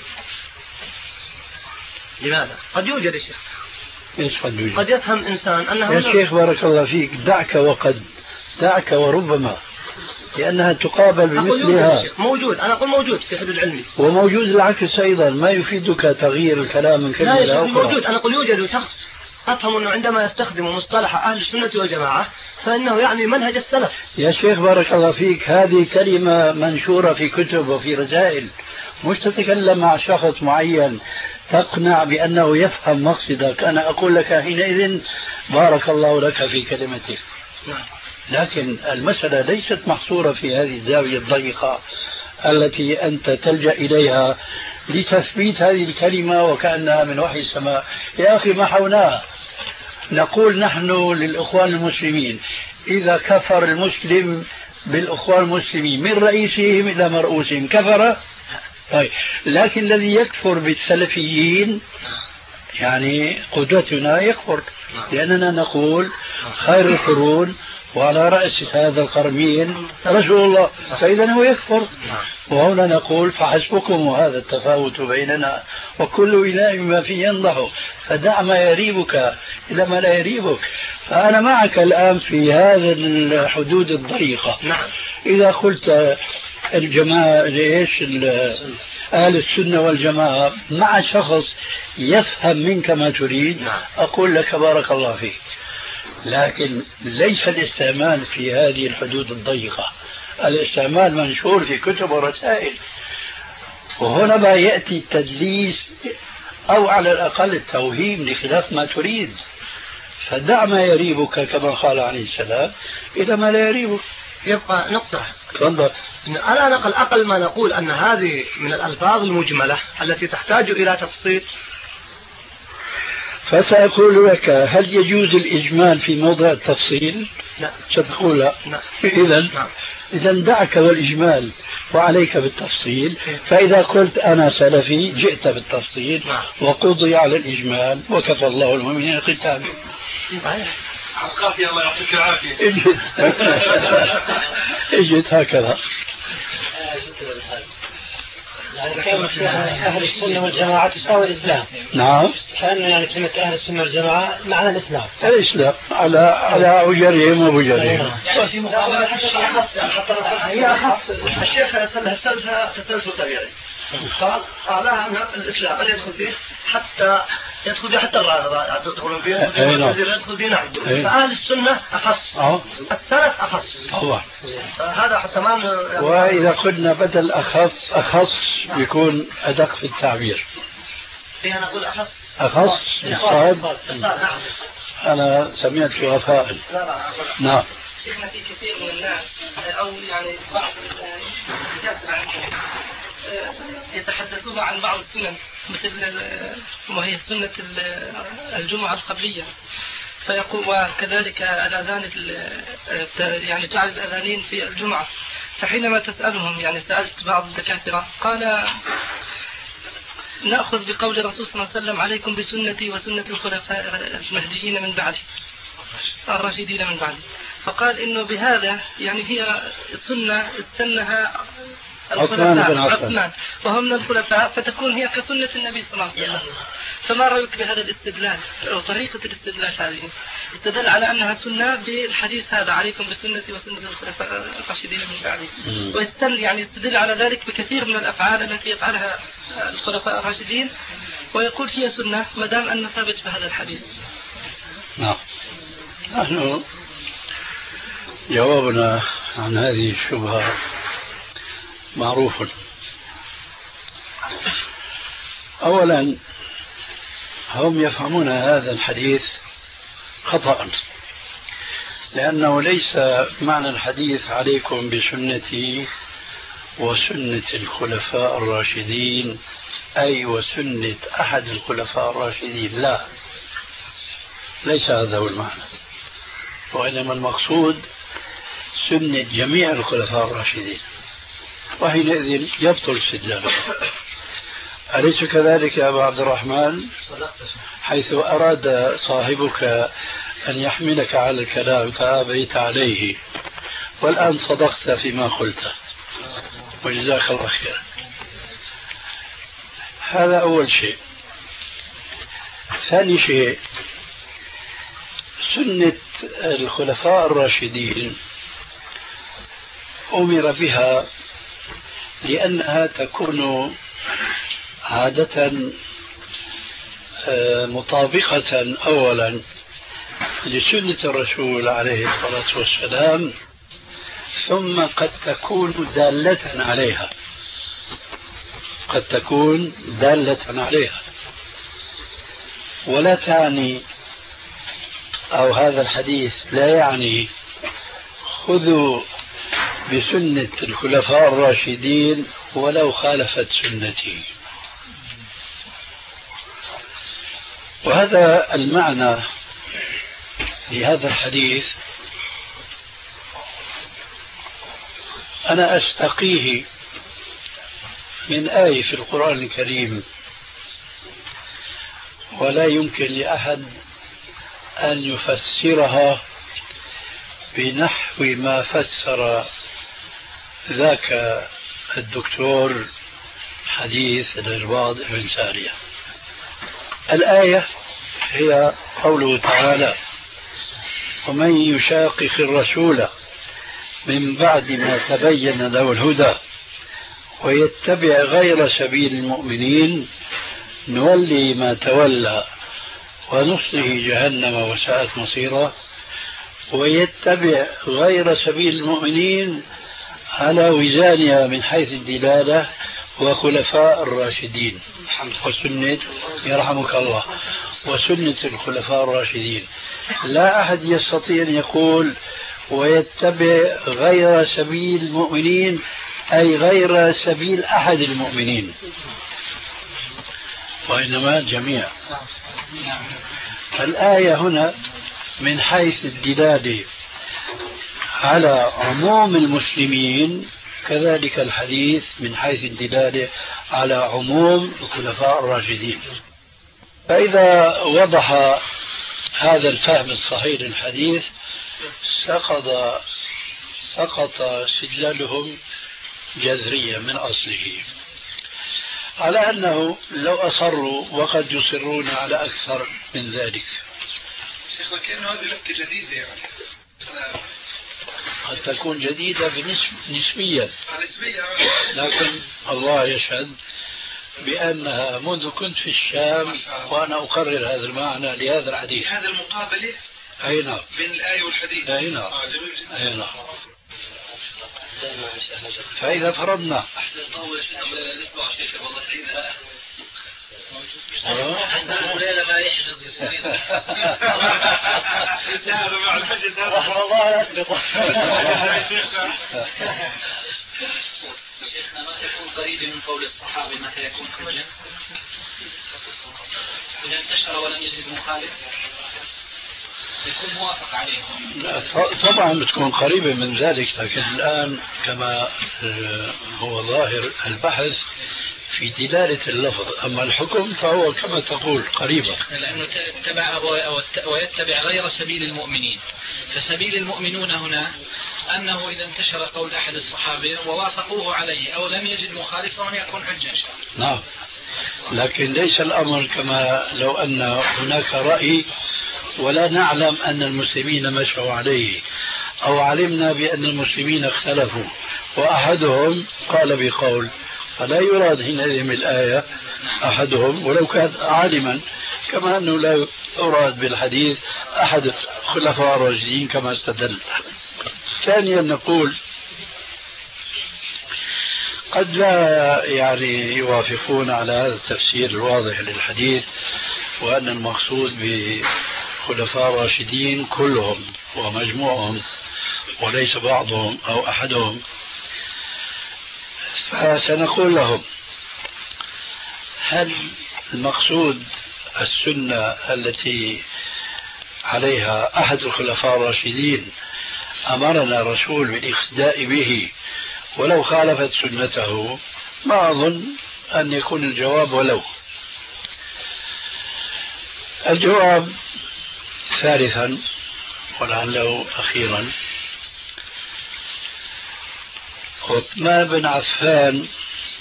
لماذا؟ قد يوجد يا شيخ. ايش قد يوجد؟ قد يفهم إنسان أنه يا شيخ بارك الله فيك، دعك وقد، دعك وربما، لأنها تقابل بمثلها. موجود، أنا أقول موجود في حدود علمي، وموجود العكس أيضا، ما يفيدك تغيير الكلام من كلمة لا أخرى. موجود، أنا أقول يوجد شخص أفهم أنه عندما يستخدم مصطلح أهل السنة والجماعة فإنه يعني منهج السلف. يا شيخ بارك الله فيك، هذه كلمة منشورة في كتب وفي رسائل، مش تتكلم مع شخص معين تقنع بأنه يفهم مقصدك. أنا أقول لك حينئذ بارك الله لك في كلمتك، لكن المسألة ليست محصورة في هذه الزاوية الضيقة التي أنت تلجأ إليها لتثبيت هذه الكلمة وكأنها من وحي السماء. يا أخي محوناها، نقول نحن للإخوان المسلمين إذا كفر المسلم بالإخوان المسلمين من رئيسهم إلى مرؤوسهم كفر. طيب، لكن الذي يكفر بالسلفيين يعني قدوتنا يكفر. لأننا نقول خير القرون وعلى رأس هذا القرنين رسول الله، فإذا هو يكفر. وهنا نقول فحسبكم هذا التفاوت بيننا وكل إله بما فيه ينضح، فدع ما يريبك إلى ما لا يريبك. فأنا معك الآن في هذا الحدود الضيقة. إذا قلت الجماعة ليش أهل السنة والجماعة مع شخص يفهم منك ما تريد، أقول لك بارك الله فيك، لكن ليس الاستعمال في هذه الحدود الضيقة. الاستعمال منشور في كتب ورسائل، وهنا ما يأتي التدليس أو على الأقل التوهيم لخلاف ما تريد. فدع ما يريبك كما قال عليه السلام إلى ما لا يريبك. يبقى نقطة. تفضل. على الأقل أقل ما نقول أن هذه من الألفاظ المجملة التي تحتاج إلى تفصيل. فسأقول لك هل يجوز الإجمال في موضع التفصيل؟ لا. ستقول لا. لا. إذا نعم. إذا دعك والإجمال وعليك بالتفصيل. فإذا قلت أنا سلفي جئت بالتفصيل. نعم. وقضي على الإجمال وكفى الله المؤمنين القتال. القافية الله يعطيك العافية. اجت اجت هكذا. يعني كان أهل السنة والجماعة تساوي الإسلام. نعم. كأنه يعني كلمة أهل السنة والجماعة معنى الإسلام. الإسلام على على أجرهم وبجرهم. في مقابلة هي أخص الشيخ سلسلها تسلسل طبيعي. قال قالها أن الإسلام اللي يدخل فيه حتى يدخل فيه حتى الرافضة يدخلون فيه يدخل فيه نعم. فأهل السنة أخص. السلف أخص. طبعا. هذا حتى ما. وإذا قلنا بدل أخص أخص يكون أدق في التعبير. أنا أقول أخص. أخص بالصاد. أنا سمعت شرفاء. نعم. شيخنا في كثير من الناس أو يعني بعض الكثرة عندهم يتحدثون عن بعض السنن مثل وهي سنة الجمعة القبلية، فيقول وكذلك الأذان يعني جعل الأذانين في الجمعة. فحينما تسألهم يعني سألت بعض الدكاترة قال نأخذ بقول الرسول صلى الله عليه وسلم عليكم بسنتي وسنة الخلفاء المهديين من بعدي الراشدين من بعدي. فقال إنه بهذا يعني هي سنة استنها الخلفاء عثمان وهم من الخلفاء، فتكون هي كسنة النبي صلى الله عليه وسلم. فما رأيك بهذا الاستدلال أو طريقة الاستدلال هذه؟ استدل على أنها سنة بالحديث هذا عليكم بسنتي وسنة الخلفاء الراشدين من بعدي، ويستدل يعني يستدل على ذلك بكثير من الأفعال التي يفعلها الخلفاء الراشدين ويقول هي سنة ما دام أنه ثابت بهذا الحديث. نعم. نحن جوابنا عن هذه الشبهة معروف. أولا هم يفهمون هذا الحديث خطأ، لأنه ليس معنى الحديث عليكم بسنتي وسنة الخلفاء الراشدين أي وسنة أحد الخلفاء الراشدين، لا، ليس هذا هو المعنى، وإنما المقصود سنة جميع الخلفاء الراشدين، وحينئذ يبطل استدلاله. أليس كذلك يا أبا عبد الرحمن؟ حيث أراد صاحبك أن يحملك على الكلام فأبيت عليه، والآن صدقت فيما قلت وجزاك الله خير. هذا أول شيء. ثاني شيء، سنة الخلفاء الراشدين أمر بها لأنها تكون عادة مطابقة أولا لسنة الرسول عليه الصلاة والسلام، ثم قد تكون دالة عليها قد تكون دالة عليها ولا تعني، أو هذا الحديث لا يعني خذوا بسنة الخلفاء الراشدين ولو خالفت سنتي. وهذا المعنى لهذا الحديث أنا أستقيه من آية في القرآن الكريم، ولا يمكن لأحد أن يفسرها بنحو ما فسر ذاك الدكتور حديث العرباض بن سارية. الآية هي قوله تعالى: ومن يشاقق الرسول من بعد ما تبين له الهدى ويتبع غير سبيل المؤمنين نولي ما تولى ونصله جهنم وساءت مصيرا. ويتبع غير سبيل المؤمنين على وزانها من حيث الدلالة وخلفاء الراشدين وسنة يرحمك الله وسنة الخلفاء الراشدين. لا أحد يستطيع أن يقول ويتبع غير سبيل المؤمنين أي غير سبيل أحد المؤمنين، وإنما الجميع. الآية هنا من حيث الدلالة على عموم المسلمين، كذلك الحديث من حيث الدلالة على عموم الخلفاء الراشدين. فإذا وضح هذا الفهم الصحيح للحديث سقط سقط استدلالهم جذريا من أصله، على أنه لو أصروا وقد يصرون على أكثر من ذلك. شيخنا كأنه هذه لفتة جديدة يعني قد تكون جديدة نسبيا، لكن الله يشهد بأنها منذ كنت في الشام وأنا أقرر هذا المعنى لهذا الحديث. هذا المقابلة أي نعم بين الآية والحديث. أي نعم آه جميل جدا. أي نعم. فإذا فرضنا شيخنا ما تكون قريبة من قول الصحابة متى يكون حجة؟ إذا انتشر ولم يجد مخالف يكون موافق عليه. طبعا بتكون قريبة من ذلك، لكن الآن كما هو ظاهر البحث في دلالة اللفظ، أما الحكم فهو كما تقول قريبا، لأنه تتبع ويتبع غير سبيل المؤمنين. فسبيل المؤمنون هنا أنه إذا انتشر قول أحد الصحابة ووافقوه عليه أو لم يجد مخالفا يكون حجة إن شاء الله. نعم، لكن ليس الأمر كما لو أن هناك رأي ولا نعلم أن المسلمين مشوا عليه، أو علمنا بأن المسلمين اختلفوا وأحدهم قال بقول، فلا يراد حينئذ الآية أحدهم ولو كان عالما، كما أنه لا يراد بالحديث أحد الخلفاء الراشدين كما استدل. ثانيا نقول قد لا يعني يوافقون على هذا التفسير الواضح للحديث، وأن المقصود بخلفاء الراشدين كلهم ومجموعهم وليس بعضهم أو أحدهم. فسنقول لهم: هل المقصود السنة التي عليها أحد الخلفاء الراشدين أمرنا الرسول بالاقتداء به ولو خالفت سنته؟ ما أظن أن يكون الجواب ولو. الجواب ثالثا ولعله أخيرا: عثمان بن عفان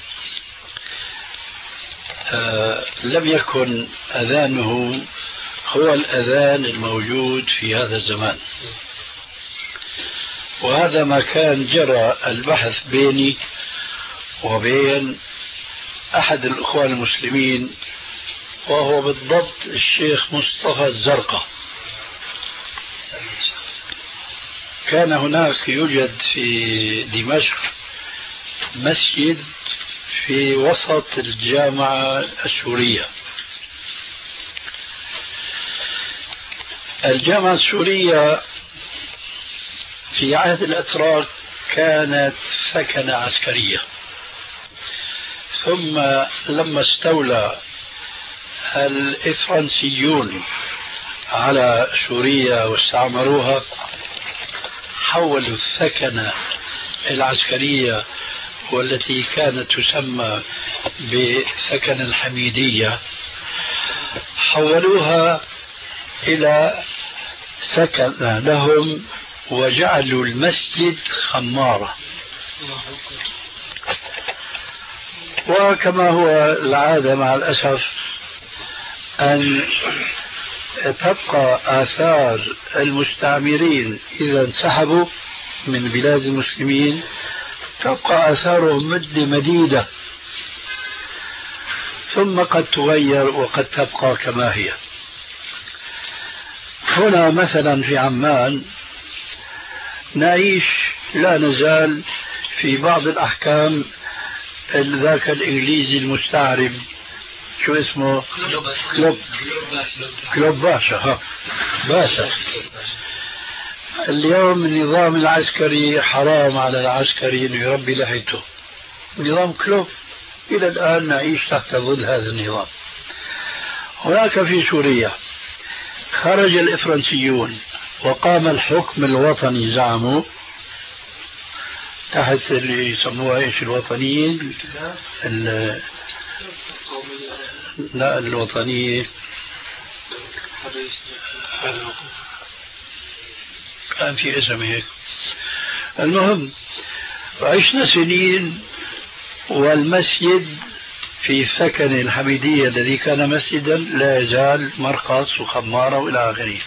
آه لم يكن أذانه هو الأذان الموجود في هذا الزمان، وهذا ما كان جرى البحث بيني وبين أحد الأخوان المسلمين، وهو بالضبط الشيخ مصطفى الزرقة. كان هناك يوجد في دمشق مسجد في وسط الجامعة السورية. الجامعة السورية في عهد الأتراك كانت سكنة عسكرية، ثم لما استولى الإفرنسيون على سوريا واستعمروها حولوا السكنة العسكرية والتي كانت تسمى بسكن الحميدية، حولوها إلى سكن لهم وجعلوا المسجد خمارة. وكما هو العادة مع الأسف أن تبقى آثار المستعمرين إذا انسحبوا من بلاد المسلمين، تبقى آثارهم مدة مديدة، ثم قد تغير وقد تبقى كما هي. هنا مثلا في عمان نعيش لا نزال في بعض الأحكام ذاك الإنجليزي المستعرب، شو اسمه؟ كلوب كلوب باشا. ها باشا. اليوم النظام العسكري حرام على العسكري أن يربي لحيته، نظام كلوب. إلى الآن نعيش تحت ظل هذا النظام. هناك في سوريا خرج الإفرنسيون وقام الحكم الوطني، زعموا تحت اللي يسموها ايش الوطنيين، لا الوطنية كان في اسم هيك. المهم عشنا سنين والمسجد في سكن الحميدية الذي كان مسجدا لا يزال مرقص وخمارة وإلى آخره.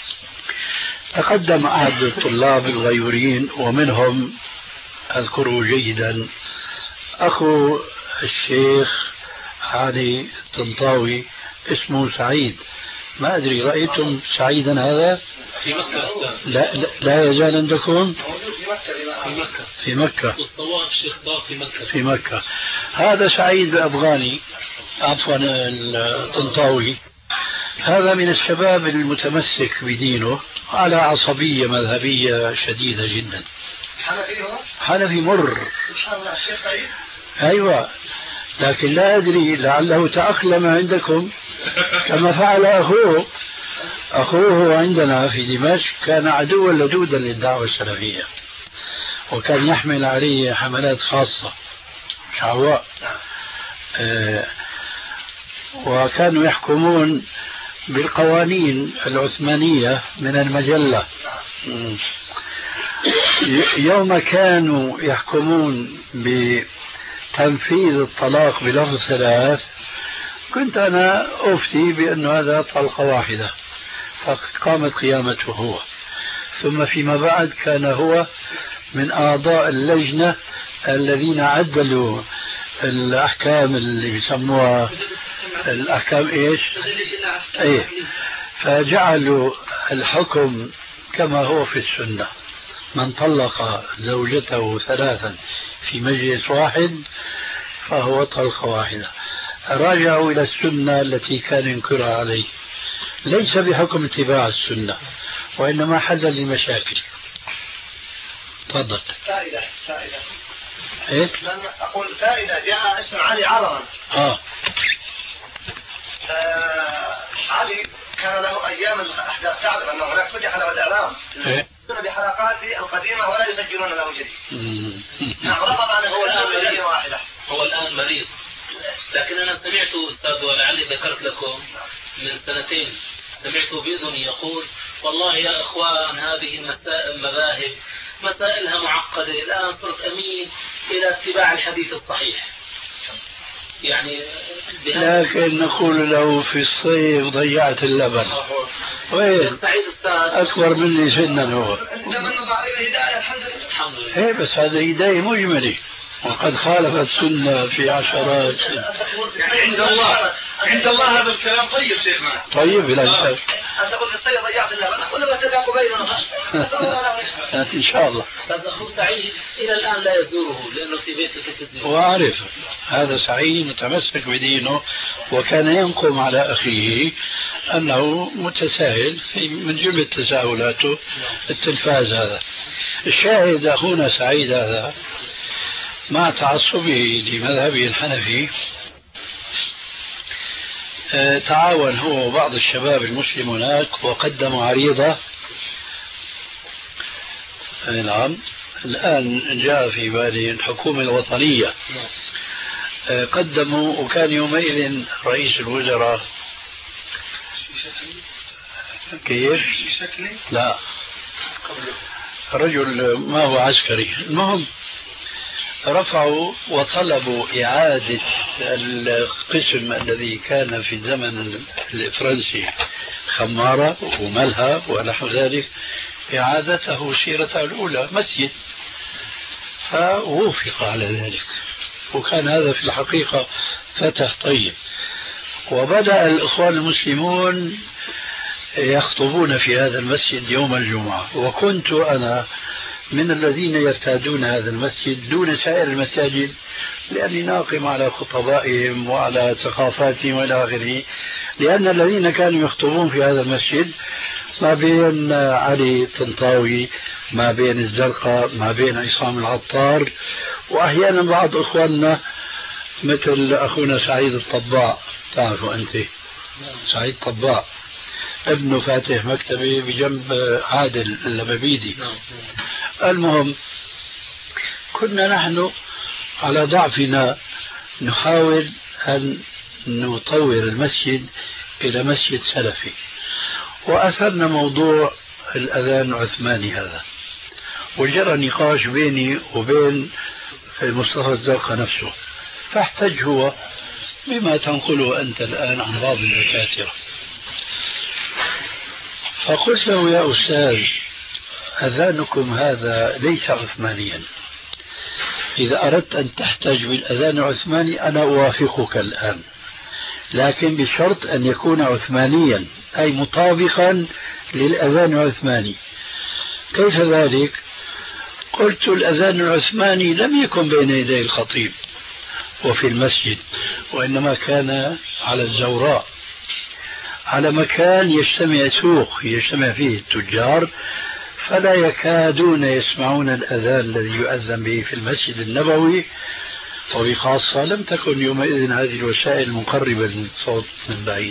تقدم أحد الطلاب الغيورين ومنهم أذكره جيدا أخو الشيخ علي الطنطاوي، اسمه سعيد. ما أدري رأيتم سعيدا هذا؟ في مكة. لا, لا, لا يزال عندكم؟ في مكة. في مكة. والطواف الشيخ طاف في مكة. في مكة. هذا سعيد الأفغاني، عفوا الطنطاوي، هذا من الشباب المتمسك بدينه على عصبية مذهبية شديدة جدا. حنفي مر. أيوة، لكن لا أدري لعله تأقلم عندكم كما فعل أخوه. أخوه عندنا في دمشق كان عدوا لدودا للدعوة السلفية، وكان يحمل عليه حملات خاصة شعواء، آه وكانوا يحكمون بالقوانين العثمانية من المجلة. يوم كانوا يحكمون بتنفيذ الطلاق بلفظ ثلاث، كنت أنا أفتي بأن هذا طلقة واحدة، فقامت قيامته هو. ثم فيما بعد كان هو من أعضاء اللجنة الذين عدلوا الأحكام اللي بيسموها الأحكام إيش؟ إيه، فجعلوا الحكم كما هو في السنة: من طلق زوجته ثلاثا في مجلس واحد فهو طلقة واحدة. راجعوا إلى السنة التي كان ينكرها عليه، ليس بحكم اتباع السنة وإنما حلا لمشاكل. تفضل. فائدة فائدة إيه؟ أقول فائدة. جاء اسم علي عرضا. آه. آه علي كان له أيام الأحداث، تعلم أن هناك فتح له الإعلام بحلقاته القديمة ولا يسجلون له جديد. نعم، رفض أنه هو الآن مدينة واحدة. هو الآن مريض، لكن أنا سمعته أستاذ ولعلي ذكرت لكم من سنتين، سمعته بإذني يقول: والله يا إخوان هذه المذاهب مسائلها معقدة، الآن صرت أميل إلى اتباع الحديث الصحيح. يعني لكن نقول له في الصيف ضيعت اللبن. وين أكبر مني سنا هو. الحمد لله. إيه بس هذا هداية مجملة، وقد خالفت سنة في عشرات. يعني عند الله عند الله هذا الكلام طيب شيخنا. طيب بلا شك. أنت قلت الصيف ضيعت اللبن، كل ما تدعك بيننا إن شاء الله. بس أخو سعيد إلى الآن لا يزوره لأنه في بيته تلفزيون. وأعرف هذا سعيد متمسك بدينه، وكان ينقم على أخيه أنه متساهل في من جملة تساهلاته التلفاز. هذا الشاهد أخونا سعيد هذا مع تعصبه لمذهبه الحنفي تعاون هو وبعض الشباب المسلم هناك وقدموا عريضة. نعم، الآن جاء في بالي الحكومة الوطنية، قدموا، وكان يومئذ رئيس الوزراء كيف؟ لا رجل ما هو عسكري. المهم رفعوا وطلبوا إعادة القسم الذي كان في الزمن الفرنسي خمارة وملهى ونحو ذلك، إعادته سيرته الأولى مسجد، فوفق على ذلك، وكان هذا في الحقيقة فتح طيب. وبدأ الإخوان المسلمون يخطبون في هذا المسجد يوم الجمعة، وكنت أنا من الذين يرتادون هذا المسجد دون سائر المساجد، لأني ناقم على خطبائهم وعلى ثقافاتهم وإلى آخره. لأن الذين كانوا يخطبون في هذا المسجد ما بين علي طنطاوي، ما بين الزرقاء، ما بين عصام العطار، وأحيانا بعض إخواننا مثل أخونا سعيد الطباع، تعرفوا أنت سعيد الطباع ابنه فاتح مكتبه بجنب عادل اللبابيدي. المهم كنا نحن على ضعفنا نحاول أن نطور المسجد إلى مسجد سلفي، وأثرنا موضوع الأذان العثماني هذا، وجرى نقاش بيني وبين مصطفى الزرقاء نفسه، فاحتج هو بما تنقله أنت الآن عن بعض الدكاترة. فقلت له يا أستاذ أذانكم هذا ليس عثمانيا، إذا أردت أن تحتج بالأذان العثماني أنا أوافقك الآن، لكن بشرط أن يكون عثمانيا أي مطابقا للأذان العثماني. كيف ذلك؟ قلت الأذان العثماني لم يكن بين يدي الخطيب وفي المسجد، وإنما كان على الزوراء، على مكان يجتمع سوق يجتمع فيه التجار، فلا يكادون يسمعون الأذان الذي يؤذن به في المسجد النبوي، وبخاصة لم تكن يومئذ هذه الوسائل مقربة للصوت من بعيد.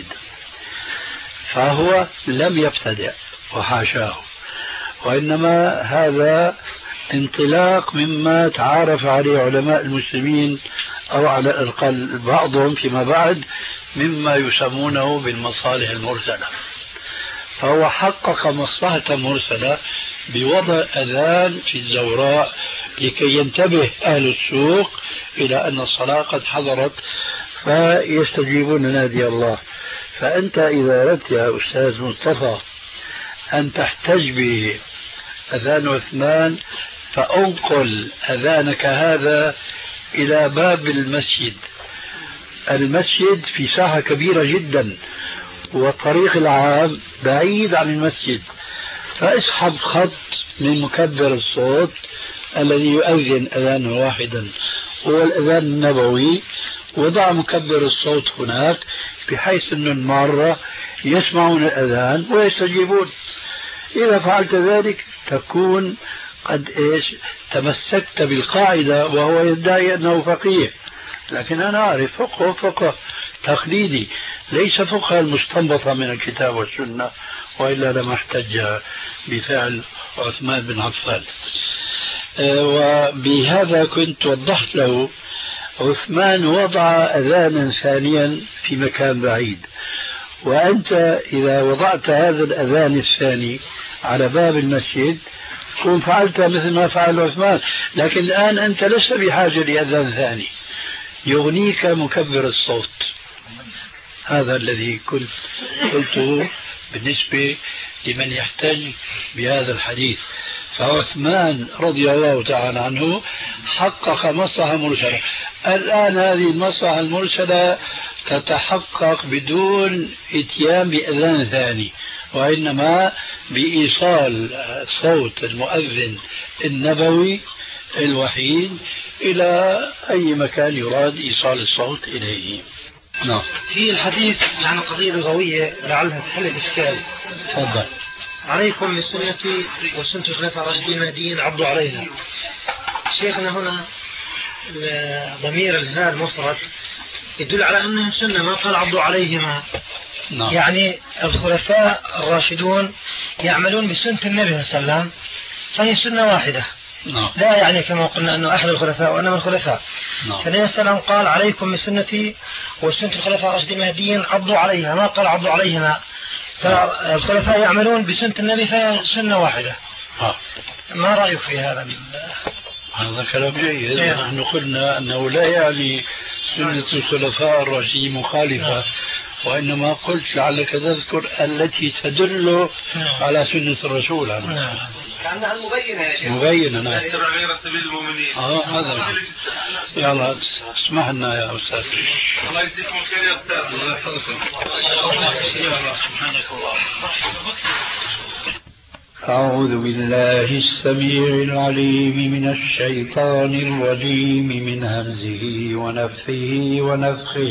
فهو لم يبتدع وحاشاه، وإنما هذا انطلاق مما تعارف عليه علماء المسلمين، أو على الأقل بعضهم فيما بعد، مما يسمونه بالمصالح المرسلة. فهو حقق مصلحة مرسلة بوضع أذان في الزوراء لكي ينتبه أهل السوق إلى أن الصلاة قد حضرت فيستجيبون نادي الله. فأنت إذا أردت يا أستاذ مصطفى أن تحتج به أذان عثمان، فأنقل أذانك هذا إلى باب المسجد. المسجد في ساحة كبيرة جدا، والطريق العام بعيد عن المسجد، فاسحب خط من مكبر الصوت الذي يؤذن أذانا واحدا هو الأذان النبوي، وضع مكبر الصوت هناك بحيث أن المارة يسمعون الأذان ويستجيبون. إذا فعلت ذلك تكون قد إيش تمسكت بالقاعدة، وهو يدعي أنه فقيه، لكن أنا أعرف فقه فقه تقليدي ليس فقه المستنبطة من الكتاب والسنة، وإلا لما احتج بفعل عثمان بن عفان. وبهذا كنت وضحت له عثمان وضع أذانا ثانيا في مكان بعيد، وأنت إذا وضعت هذا الأذان الثاني على باب المسجد كن فعلت مثل ما فعل عثمان. لكن الآن أنت لست بحاجة لأذان ثاني، يغنيك مكبر الصوت. هذا الذي كنت قلته بالنسبة لمن يحتج بهذا الحديث. فعثمان رضي الله تعالى عنه حقق مصلحة مرسلة. الآن هذه المصلحة المرسلة تتحقق بدون اتيان بأذان ثاني، وإنما بإيصال صوت المؤذن النبوي الوحيد إلى أي مكان يراد إيصال الصوت إليه. نعم. في الحديث عن قضية لغوية لعلها تحل الإشكال. تفضل. عليكم بسنتي وسنة الخلفاء الراشدين المهديين عضوا عليها. شيخنا هنا ضمير الهاء المفرد يدل على أنهم سنة، ما قال عضوا عليهما. نعم. يعني الخلفاء الراشدون يعملون بسنة النبي صلى الله عليه وسلم، فهي سنة واحدة. نعم. لا يعني كما قلنا أنه أحد الخلفاء وأنا من الخلفاء. نعم. فالنبي صلى الله عليه وسلم قال عليكم بسنتي وسنة الخلفاء الراشدين المهديين عضوا عليها، ما قال عضوا عليهما. فالخلفاء يعملون بسنة النبي فهي سنة واحدة. آه. ما رأيك في هذا؟ هذا كلام جيد. نحن قلنا أنه لا يعني سنة الخلفاء الراشدين مخالفة، وإنما قلت لعلك تذكر التي تدل على سنة الرسول. نعم. كأنها المبينة يا شيخ. مبينة. نعم. تبع غير سبيل المؤمنين. آه هذا. يلا اسمح لنا يا أستاذ. الله يجزيكم خير يا أستاذ. الله يحفظكم. أعوذ بالله السميع العليم من الشيطان الرجيم من همزه ونفثه ونفخه.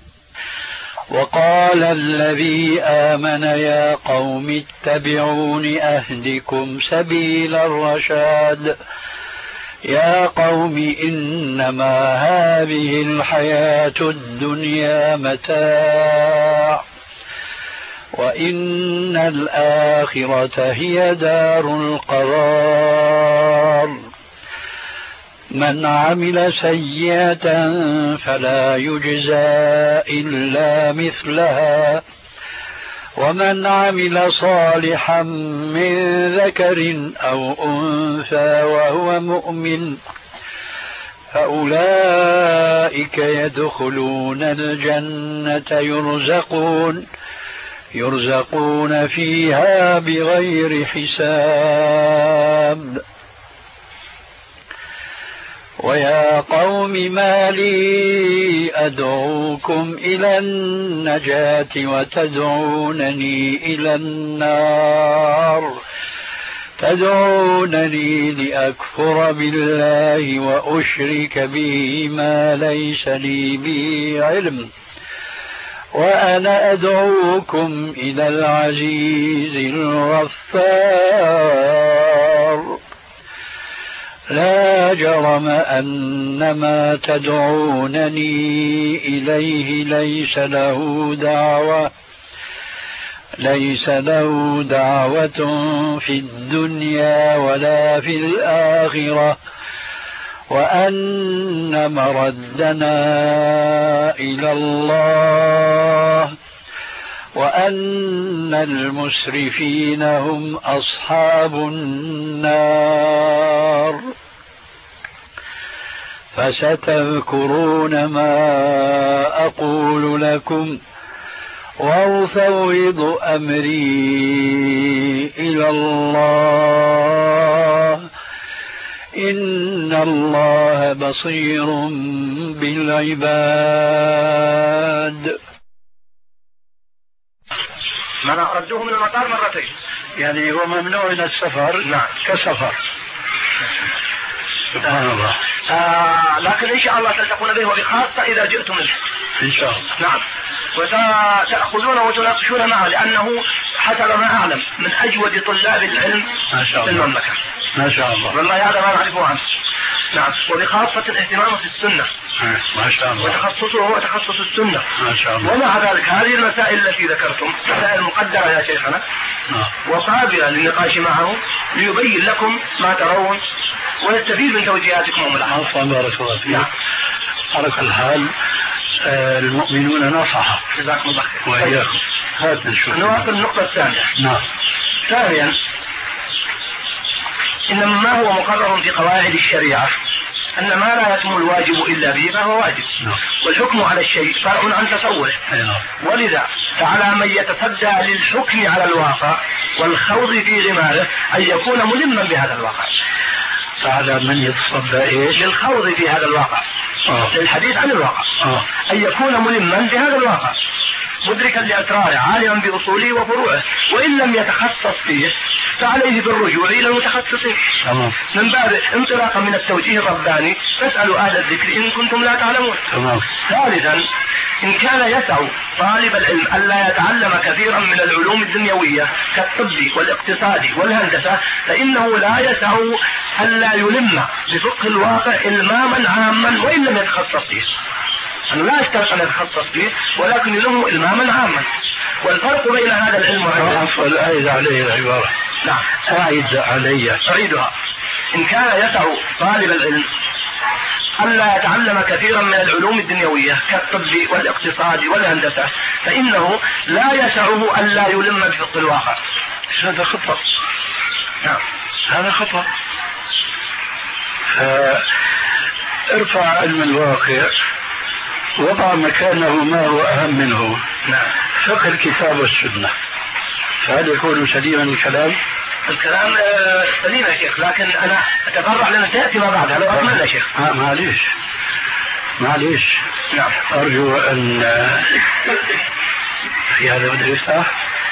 وقال الذي آمن يا قوم اتبعون أهدكم سبيل الرشاد يا قوم إنما هذه الحياة الدنيا متاع وإن الآخرة هي دار القرار من عمل سيئة فلا يجزى إلا مثلها ومن عمل صالحا من ذكر أو أنثى وهو مؤمن فأولئك يدخلون الجنة يرزقون يرزقون فيها بغير حساب ويا قوم ما لي أدعوكم إلى النجاة وتدعونني إلى النار تدعونني لأكفر بالله وأشرك به ما ليس لي به علم وأنا أدعوكم إلى العزيز الغفار لا جرم أن ما تدعونني إليه ليس له دعوة ليس له دعوة في الدنيا ولا في الآخرة وأن مردنا إلى الله وأن المسرفين هم أصحاب النار فستذكرون ما أقول لكم وأفوض أمري إلى الله إن الله بصير بالعباد. من ردوه من المطار مرتين يعني هو ممنوع من السفر. نعم كسفر. سبحان الله. آه لكن إن شاء الله تلتقون به وبخاصة إذا جئتم منه إن شاء الله. نعم وتأخذونه وتناقشون معه لأنه حسب ما أعلم من أجود طلاب العلم في المملكة ما شاء الله. والله هذا ما نعرفه عنه. نعم وبخاصة اهتمامه في السنة ما شاء الله وتخصصه هو تخصص السنة ما شاء الله. ومع ذلك هذه المسائل التي ذكرتم مسائل مقدرة يا شيخنا وقابلة للنقاش معه ليبين لكم ما ترون ويستفيد من توجيهاتكم وملاحظاتكم. عفوا بارك الله فيك. على كل حال المؤمنون نصحة. جزاكم الله خير. وإياكم. هات نشوف. نواصل النقطة الثانية. نعم. ثانيا إنما ما هو مقرر في قواعد الشريعة أن ما لا يتم الواجب إلا به فهو واجب. نعم. والحكم على الشيء فرع عن تصوره. نعم. ولذا فعلى من يتصدى للحكم على الواقع والخوض في غماره أن يكون ملما بهذا الواقع. فعلى من يتصدى إيش؟ للخوض في هذا الواقع. آه. للحديث عن الواقع. آه. أن يكون ملما بهذا الواقع مدركا لأسراره عالما بأصوله وفروعه وإن لم يتخصص فيه فعليه بالرجوع إلى المتخصصين. تمام. من باب انطلاقا من التوجيه الرباني فاسألوا أهل الذكر إن كنتم لا تعلمون. تمام. ثالثا إن كان يسع طالب العلم ألا يتعلم كثيرا من العلوم الدنيوية كالطب والاقتصاد والهندسة فإنه لا يسع ألا يلم بفقه الواقع إلماما عاما وإن لم يتخصص فيه. أنه لا يشترط أن يتخصص فيه ولكن يلمه إلماما عاما. والفرق بين هذا العلم والعلم. عفوا أعيد عليه العبارة. نعم. أعيد علي. أعيدها. إن كان يسع طالب العلم ألا يتعلم كثيرا من العلوم الدنيوية كالطب والاقتصاد والهندسة فإنه لا يسعه ألا يلم بفقه الواقع. هذا خطأ. نعم هذا خطأ. فارفع علم الواقع وضع مكانه ما هو أهم منه. نعم. فقه الكتاب والسنة. فهل يكون سليما الكلام؟ الكلام سليم يا شيخ، لكن أنا أتبرع لأن تأتي ما بعدها لو أكمل يا شيخ. آه معليش معليش. نعم. أرجو أن في هذا بدأ يفتح.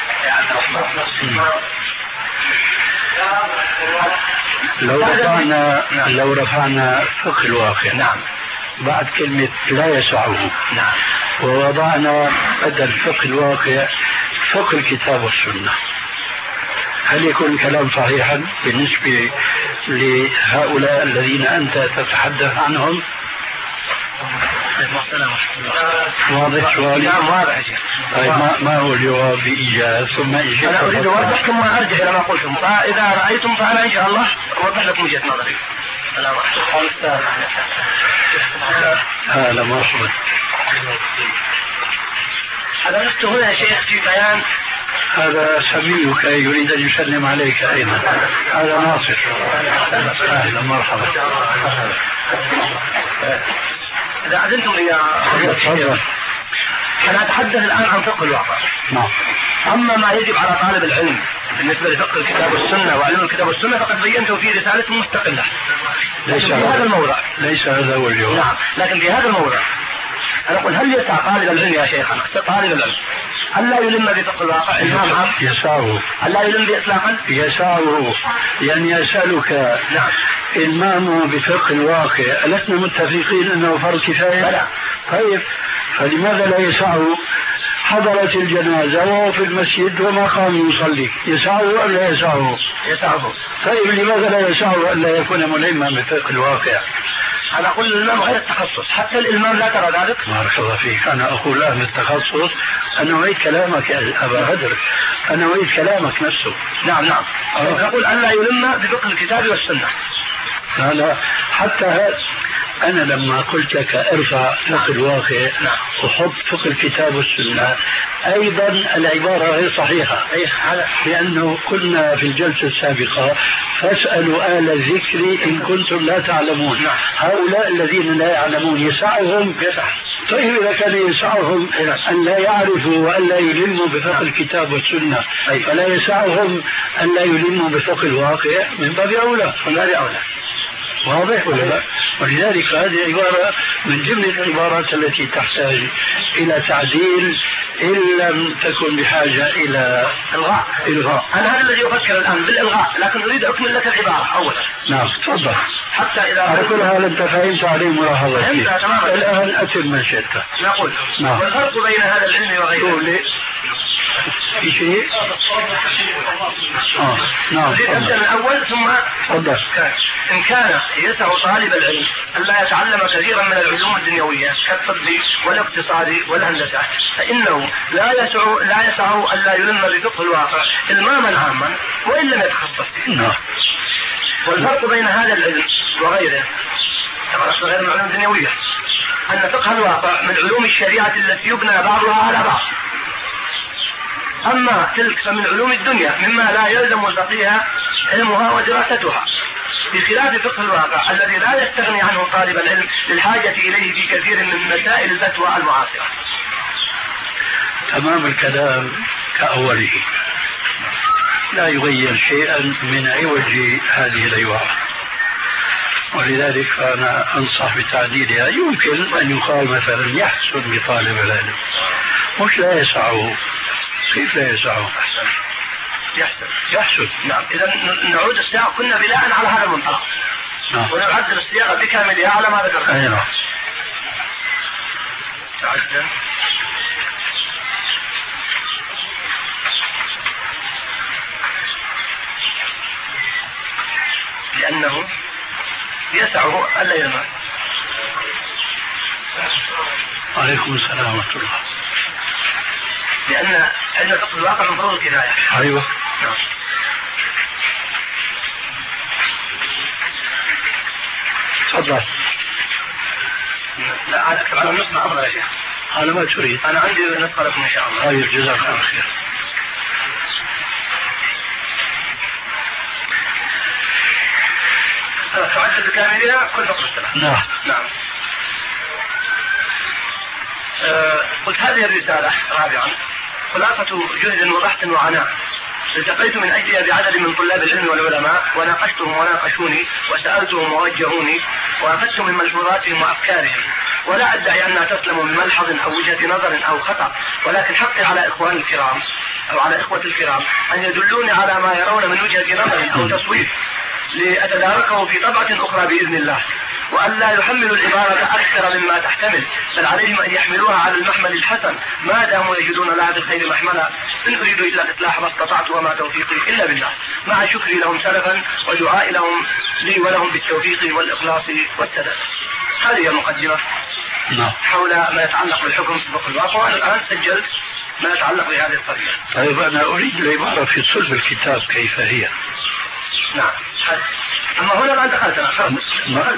لو رفعنا لو رفعنا فقه الواقع نعم بعد كلمة لا يسعه نعم ووضعنا بدل فقه الواقع فقه الكتاب والسنة، هل يكون كلام صحيحا بالنسبة لهؤلاء الذين أنت تتحدث عنهم؟ واضح سؤالي؟ نعم واضح يا شيخ. طيب ما, ما هو الجواب بإيجاز ثم إيجاز؟ أنا أريد أوضح ثم أرجع إلى ما قلتم، فإذا رأيتم فأنا إن شاء الله أوضح لكم وجهة نظري. السلام عليكم. هذا مرحبا. هذا لست هنا يا شيخ في بيان. هذا سبيلك يريد أن يسلم عليك أيضا. هذا ناصر. أهلا مرحبا. إذا أذنتم لي يا تفضل. أنا أتحدث الآن عن فقه الواقع. نعم. أما ما يجب على طالب العلم بالنسبة لفقه الكتاب والسنة وعلم الكتاب والسنة فقد بينته في رسالة مستقلة. ليس في هذا الموضع. ليس هذا هو الجواب. نعم، لكن في هذا الموضع أنا أقول هل يسع طالب العلم يا شيخنا طالب العلم ألا يلم بفقه الواقع؟ يسعه. ألا يلم بإطلاقا؟ يسعه. يعني يسألك نعم إلمامه بفقه الواقع ألسنا متفقين أنه فرض كفاية؟ بلى. طيب فلماذا لا يسعه؟ حضرت الجنازة وهو في المسجد وما قام يصلي، يسعه أم لا يسعه؟ يسعه. طيب لماذا لا يسعه أن لا يكون ملما بفقه الواقع؟ أنا أقول الإلمام غير التخصص، حتى الإلمام لا ترى ذلك؟ بارك الله فيك. أنا أقول أهل التخصص. أنا أريد كلامك يا أبا بدر، أنا أريد كلامك نفسه. نعم نعم. أه. أقول أن لا يلم بفقه الكتاب والسنة. لا حتى هذا أنا لما قلت لك ارفع فقه الواقع نعم. وحط فقه الكتاب والسنة أيضا العبارة غير صحيحة، لأنه قلنا في الجلسة السابقة فاسألوا آل الذكر إن كنتم لا تعلمون. نعم. هؤلاء الذين لا يعلمون يسعهم؟ يسع. طيب إذا كان يسعهم أن لا يعرفوا وأن لا يلموا بفقه الكتاب والسنة فلا يسعهم أن لا يلموا بفقه الواقع من باب أولى. من باب أولى. واضح ولا لا؟ ولذلك هذه عبارة من جملة العبارات التي تحتاج إلى تعديل إن لم تكن بحاجة إلى إلغاء. إلغاء. أنا هذا الذي أفكر الآن بالإلغاء، لكن أريد أكمل لك العبارة أولا. نعم تفضل. حتى إذا على كل حال أنت فهمت عليه ملاحظتي. الآن أتم ما شئت. نقول نعم. والفرق بين هذا العلم وغيره. في شيء؟ آه. نعم. أبدأ من أول ثم تفضل. إن كان يسع طالب العلم ألا يتعلم كثيرا من العلوم الدنيوية كالطب والاقتصاد والهندسة فإنه لا يسع لا يسعه ألا يلم بفقه الواقع إلماما عاما وإن لم يتخصص. نعم. والفرق بين هذا العلم وغيره طبعا غير العلوم الدنيوية أن فقه الواقع من علوم الشريعة التي يبنى بعضها على بعض، أما تلك فمن علوم الدنيا مما لا يلزم الفقيه علمها ودراستها، بخلاف فقه الواقع الذي لا يستغني عنه طالب العلم للحاجة إليه في كثير من مسائل الفتوى المعاصرة. تمام الكلام كأوله، لا يغير شيئا من عوج هذه العبارة، ولذلك فأنا أنصح بتعديلها. يمكن أن يقال مثلا يحسن بطالب العلم، مش لا يسعه. كيف لا يسعه؟ يحسن. يحسن. نعم. إذا نعود السياق كنا بناء على هذا المنطلق. نعم. ونعدل السياق بكاملها على ما ذكرنا. أي نعم. تعدل. لأنه يسعه ألا يلمع. عليكم السلام ورحمة الله. لأن علم فقه الواقع من فروض الكفاية. أيوة. نعم. تفضل. لا أنا أكتب على النسخة أفضل يا شيخ. على ما تريد. أنا عندي نسخة لكم إن شاء الله. طيب جزاك الله خير. تعدد بكاملها كل فقر السلام. نعم. نعم. أه قلت هذه الرسالة رابعا خلاصة جهد وبحث وعناء التقيت من أجلها بعدد من طلاب العلم والعلماء وناقشتهم وناقشوني وسألتهم ووجهوني وأخذت من ملحوظاتهم وأفكارهم، ولا أدعي أنها تسلم من ملحظ أو وجهة نظر أو خطأ، ولكن حقي على إخواني الكرام أو على إخوة الكرام أن يدلوني على ما يرون من وجهة نظر أو تصوير لأتداركه في طبعة أخرى بإذن الله، وأن لا يحملوا العبارة أكثر مما تحتمل، بل عليهم أن يحملوها على المحمل الحسن ما داموا يجدون لها بالخير محملا. إن أريد إلا إصلاح ما استطعت وما توفيقي إلا بالله، مع شكري لهم سلفا ودعاء لهم لي ولهم بالتوفيق والإخلاص والسداد. هذه المقدمة حول ما يتعلق بالحكم في فقه الواقع، وأنا الآن سجلت ما يتعلق بهذه القضية. طيب أنا أريد العبارة في صلب الكتاب كيف هي. نعم. أما هنا ما دخلت أنا خلاص. نعم.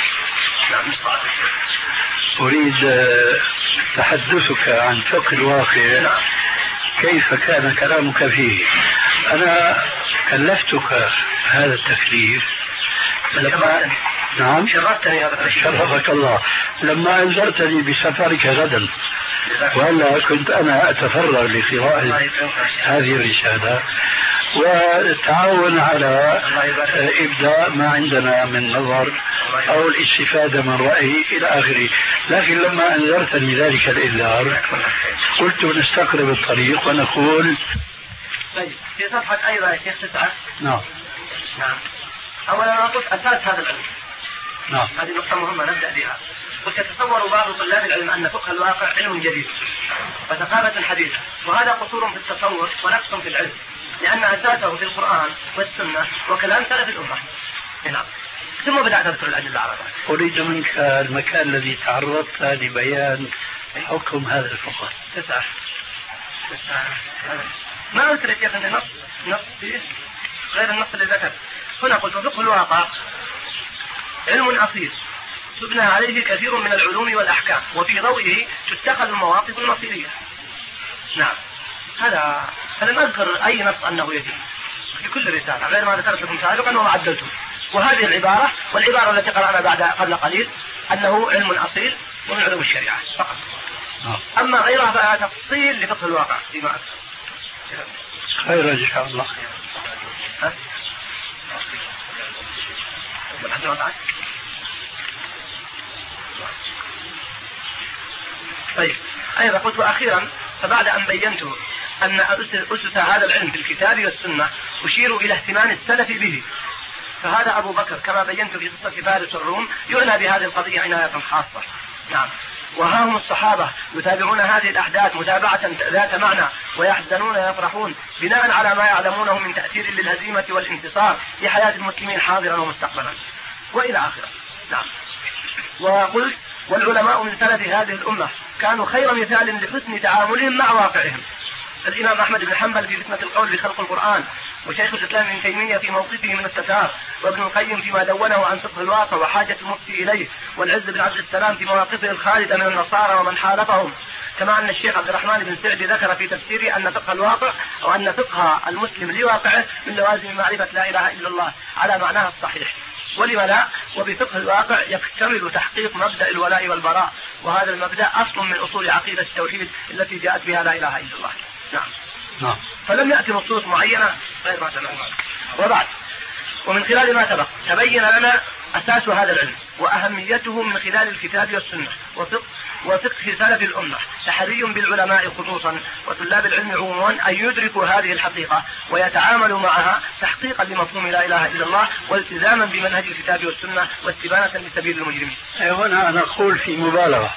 أريد تحدثك عن فقه الواقع. نعم. كيف كان كلامك فيه. أنا كلفتك هذا التكليف لما نعم شرفتني هذا شرفك الله لما أنذرتني بسفرك غدا، وهلا كنت أنا أتفرغ لقراءة هذه الرسالة والتعاون على إبداء ما عندنا من نظر أو الاستفادة من رأي إلى آخره. لكن لما أنذرتني ذلك الإنذار قلت نستقرب الطريق ونقول. طيب في صفحة أيضا يا شيخ تسعة. نعم. نعم. أولا أنا قلت أساس هذا العلم. نعم. هذه نقطة مهمة نبدأ بها. قلت يتصور بعض طلاب العلم أن فقه الواقع علم جديد وثقافة حديثة، وهذا قصور في التصور ونقص في العلم، لأن أساسه في القرآن والسنة وكلام سلف الأمة. نعم. ثم بدأت أذكر الأدلة على ذلك. أريد منك المكان الذي تعرضت لبيان حكم هذا الفقه. تسعة. تسعة. ما قلت لك يا أخي نص نص فيه غير النص اللي ذكر. هنا قلت فقه الواقع علم أصيل تبنى عليه كثير من العلوم والأحكام، وفي ضوئه تتخذ المواقف المصيرية. نعم. هذا فلم أذكر أي نص أنه يجب في كل رسالة غير ما ذكرت لكم سابقا وعدلته. وهذه العبارة والعبارة التي قرأنا بعد قبل قليل أنه علم أصيل ومن علوم الشريعة فقط. أما غيرها فهذا تفصيل لفقه الواقع فيما أكثر. خير إن شاء الله. ها؟ طيب أيضا قلت وأخيرا فبعد أن بينت أن أسس هذا العلم في الكتاب والسنة أشير إلى اهتمام السلف به، فهذا أبو بكر كما بينت في قصة فارس الروم يعنى بهذه القضية عناية خاصة. نعم. وها هم الصحابة يتابعون هذه الأحداث متابعة ذات معنى ويحزنون ويفرحون بناء على ما يعلمونه من تأثير للهزيمة والانتصار في حياة المسلمين حاضرا ومستقبلا وإلى آخره. نعم. وقلت والعلماء من سلف هذه الأمة كانوا خير مثال لحسن تعاملهم مع واقعهم. الإمام أحمد بن حنبل في فتنة القول بخلق القرآن، وشيخ الإسلام ابن تيمية في موقفه من التتار، وابن القيم فيما دونه عن فقه الواقع وحاجة المفتي إليه، والعز بن عبد السلام في مواقفه الخالدة من النصارى ومن حالفهم. كما أن الشيخ عبد الرحمن بن سعدي ذكر في تفسيره أن فقه الواقع أو أن فقه المسلم لواقعه من لوازم معرفة لا إله إلا الله على معناها الصحيح. ولما لا، وبفقه الواقع يكتمل تحقيق مبدأ الولاء والبراء، وهذا المبدأ أصل من أصول عقيدة التوحيد التي جاءت بها لا إله إلا الله. نعم. نعم. فلم يأتي نصوص معينة غير ما سمعنا. وبعد ومن خلال ما سبق تبين لنا أساس هذا العلم وأهميته من خلال الكتاب والسنة وفقه وفقه سلف الأمة. تحري بالعلماء خصوصا وطلاب العلم عموما أن يدركوا هذه الحقيقة ويتعاملوا معها تحقيقا لمفهوم لا إله إلا الله والتزاما بمنهج الكتاب والسنة واستبانة لسبيل المجرمين. هنا أنا أقول في مبالغة،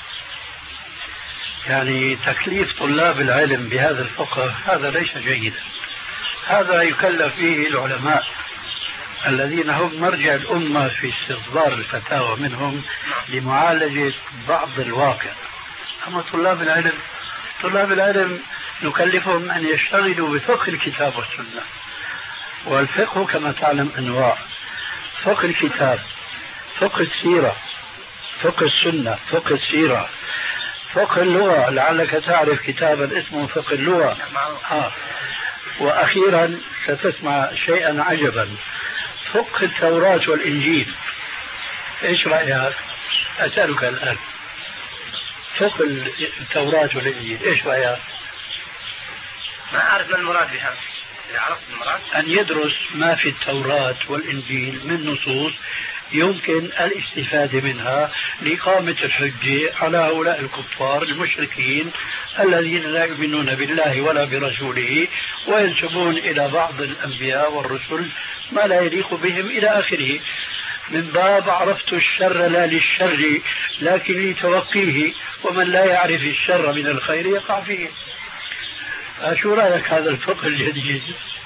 يعني تكليف طلاب العلم بهذا الفقه هذا ليس جيدا. هذا يكلف به العلماء الذين هم مرجع الأمة في استصدار الفتاوى منهم لمعالجة بعض الواقع. أما طلاب العلم طلاب العلم نكلفهم أن يشتغلوا بفقه الكتاب والسنة. والفقه كما تعلم أنواع: فقه الكتاب، فقه السيرة، فقه السنة، فقه السيرة، فقه اللغة، لعلك تعرف كتابا اسمه فقه اللغة. آه. وأخيرا ستسمع شيئا عجبا، فقه التوراة والإنجيل. إيش رأيك؟ أسألك الآن، فقه التوراة والإنجيل إيش رأيك؟ ما أعرف ما المراد بها. إذا عرفت المراد أن يدرس ما في التوراة والإنجيل من نصوص يمكن الاستفادة منها لإقامة الحجة على هؤلاء الكفار المشركين الذين لا يؤمنون بالله ولا برسوله وينسبون إلى بعض الأنبياء والرسل ما لا يليق بهم إلى آخره. من باب عرفت الشر لا للشر لكن لتوقيه، ومن لا يعرف الشر من الخير يقع فيه. شو رأيك هذا الفقه الجديد؟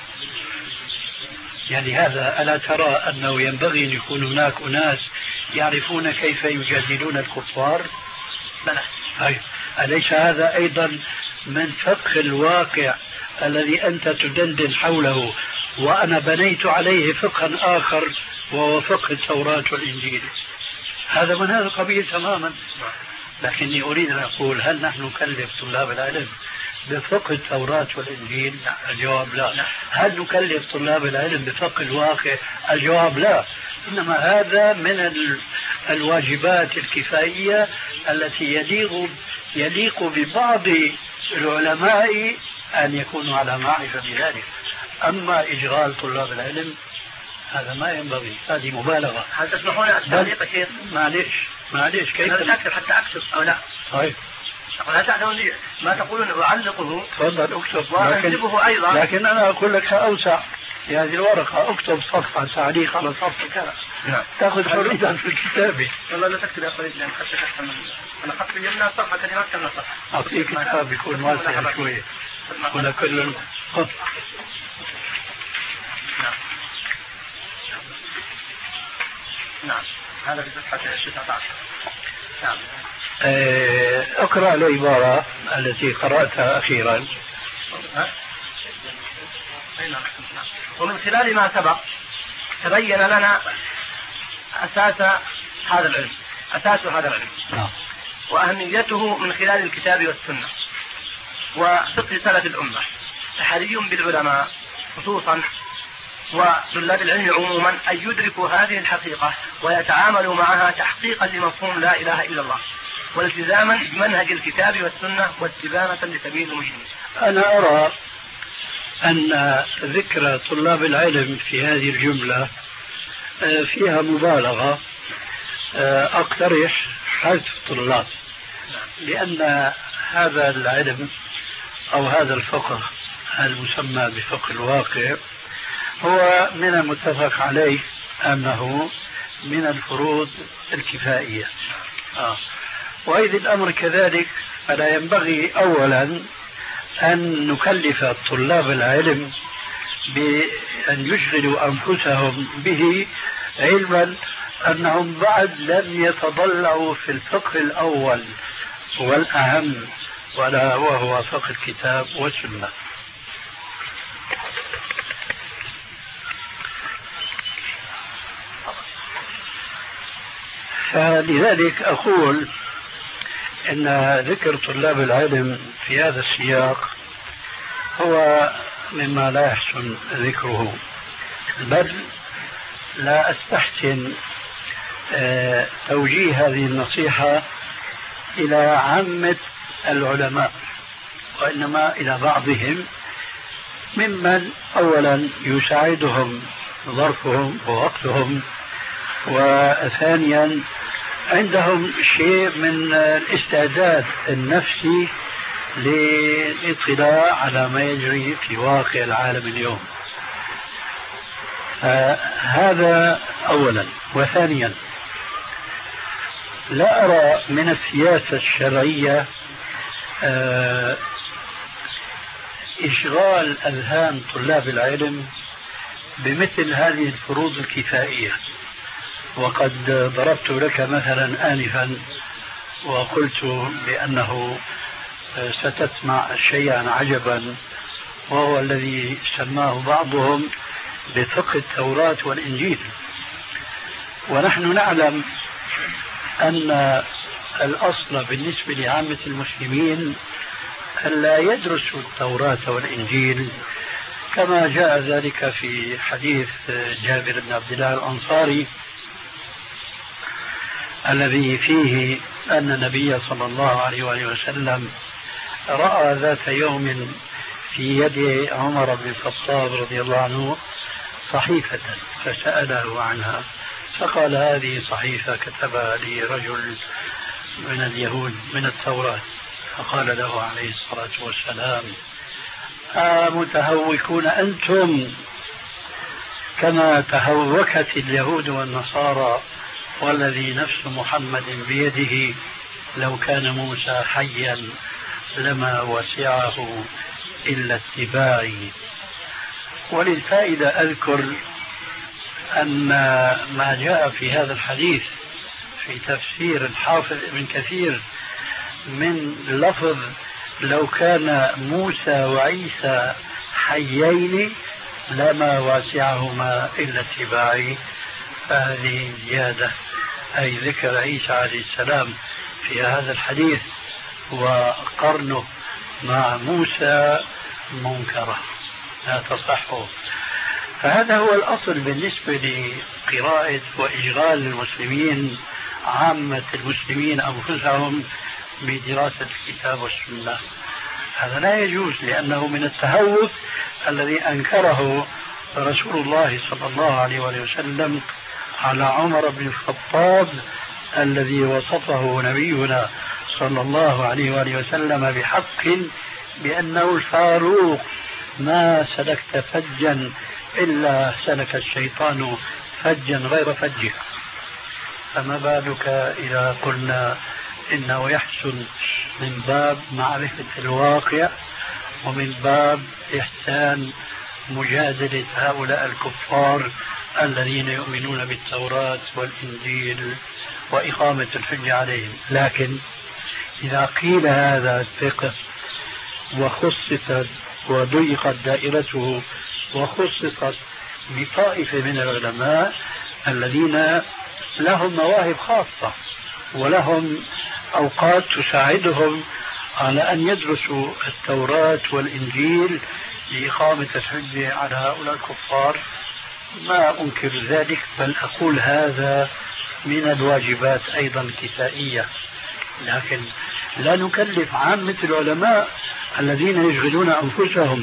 يعني هذا ألا ترى أنه ينبغي أن يكون هناك أناس يعرفون كيف يجادلون الكفار؟ بلى. أي. أليس هذا أيضا من فقه الواقع الذي أنت تدندن حوله وأنا بنيت عليه فقها آخر وهو فقه التوراة والإنجيل؟ هذا من هذا القبيل تماما. لكني أريد أن أقول هل نحن نكلف طلاب العلم بفقه التوراة والإنجيل؟ الجواب لا. هل نكلف طلاب العلم بفقه الواقع؟ الجواب لا. إنما هذا من الواجبات الكفائية التي يليق يليق ببعض العلماء أن يكونوا على معرفة بذلك. أما إشغال طلاب العلم هذا ما ينبغي، هذه مبالغة. هل تسمحون التعليق يا شيخ؟ معليش معليش كيف أكتب حتى أكتب أو لا؟ طيب لا تعلمون لي ما تقولون أعلقه. تفضل اكتب. وأنسبه أيضا. لكن أنا أقول لك أوسع في هذه الورقة، اكتب صفحة تعليق على صفحة كذا. نعم. تأخذ حرية في الكتابة. والله لا تكتب يا أخوي لأن خدت خدت من أنا خدت اليمنى صفحة كلمات كم صفحة. أعطيك كتاب يكون واسع شوية. هنا كل نعم. نعم. هذا في صفحة تسعة عشر. نعم. اقرأ العبارة التي قرأتها أخيرا. ومن خلال ما سبق تبين لنا أساس هذا العلم أساس هذا العلم نعم. وأهميته من خلال الكتاب والسنة وفقه سلف الأمة. فحري بالعلماء خصوصا وطلاب العلم عموما أن يدركوا هذه الحقيقة ويتعاملوا معها تحقيقا لمفهوم لا إله إلا الله والتزاما بمنهج الكتاب والسنة واستبانة لسبيل المجرمين. أنا أرى أن ذكر طلاب العلم في هذه الجملة فيها مبالغة. أقترح حذف طلاب، لأن هذا العلم أو هذا الفقه المسمى بفقه الواقع هو من المتفق عليه أنه من الفروض الكفائية. آه. وإذا الأمر كذلك فلا ينبغي أولا أن نكلف طلاب العلم بأن يشغلوا أنفسهم به، علما أنهم بعد لم يتضلعوا في الفقه الأول والأهم ولا وهو فقه الكتاب والسنة. فلذلك أقول إن ذكر طلاب العلم في هذا السياق هو مما لا يحسن ذكره، بل لا أستحسن توجيه هذه النصيحة إلى عامة العلماء، وإنما إلى بعضهم ممن أولا يساعدهم ظرفهم ووقتهم، وثانيا عندهم شيء من الاستعداد النفسي للاطلاع على ما يجري في واقع العالم اليوم. هذا أولا. وثانيا لا أرى من السياسة الشرعية إشغال أذهان طلاب العلم بمثل هذه الفروض الكفائية. وقد ضربت لك مثلا آنفا وقلت بأنه ستسمع شيئا عجبا، وهو الذي سماه بعضهم بفقه التوراة والإنجيل. ونحن نعلم أن الأصل بالنسبة لعامة المسلمين ألا يدرسوا التوراة والإنجيل، كما جاء ذلك في حديث جابر بن عبد الله الأنصاري الذي فيه أن النبي صلى الله عليه وآله وسلم رأى ذات يوم في يد عمر بن الخطاب رضي الله عنه صحيفة فسأله عنها، فقال هذه صحيفة كتبها لي رجل من اليهود من التوراة. فقال له عليه الصلاة والسلام: أمتهوكون أنتم كما تهوكت اليهود والنصارى، والذي نفس محمد بيده لو كان موسى حيا لما وسعه إلا اتباعي. وللفائدة أذكر أن ما جاء في هذا الحديث في تفسير الحافظ ابن كثير من لفظ لو كان موسى وعيسى حيين لما واسعهما إلا اتباعي، فهذه زيادة، أي ذكر عيسى عليه السلام في هذا الحديث وقرنه مع موسى منكرة لا تصح. فهذا هو الأصل بالنسبة لقراءة وإشغال المسلمين عامة المسلمين أنفسهم بدراسة الكتاب والسنة. هذا لا يجوز، لأنه من التهوك الذي أنكره رسول الله صلى الله عليه وسلم على عمر بن الخطاب الذي وصفه نبينا صلى الله عليه وآله وسلم بحق بأنه الفاروق ما سلكت فجا إلا سلك الشيطان فجا غير فجه. فما بالك إذا قلنا إنه يحسن من باب معرفة الواقع ومن باب إحسان مجادلة هؤلاء الكفار الذين يؤمنون بالتوراة والإنجيل وإقامة الحج عليهم. لكن إذا قيل هذا الفقه وخصصت وضيقت دائرته وخصصت بطائفة من العلماء الذين لهم مواهب خاصة ولهم أوقات تساعدهم على أن يدرسوا التوراة والإنجيل لإقامة الحج على هؤلاء الكفار، ما أنكر ذلك، بل أقول هذا من الواجبات أيضا الكفائية. لكن لا نكلف عامة العلماء الذين يشغلون أنفسهم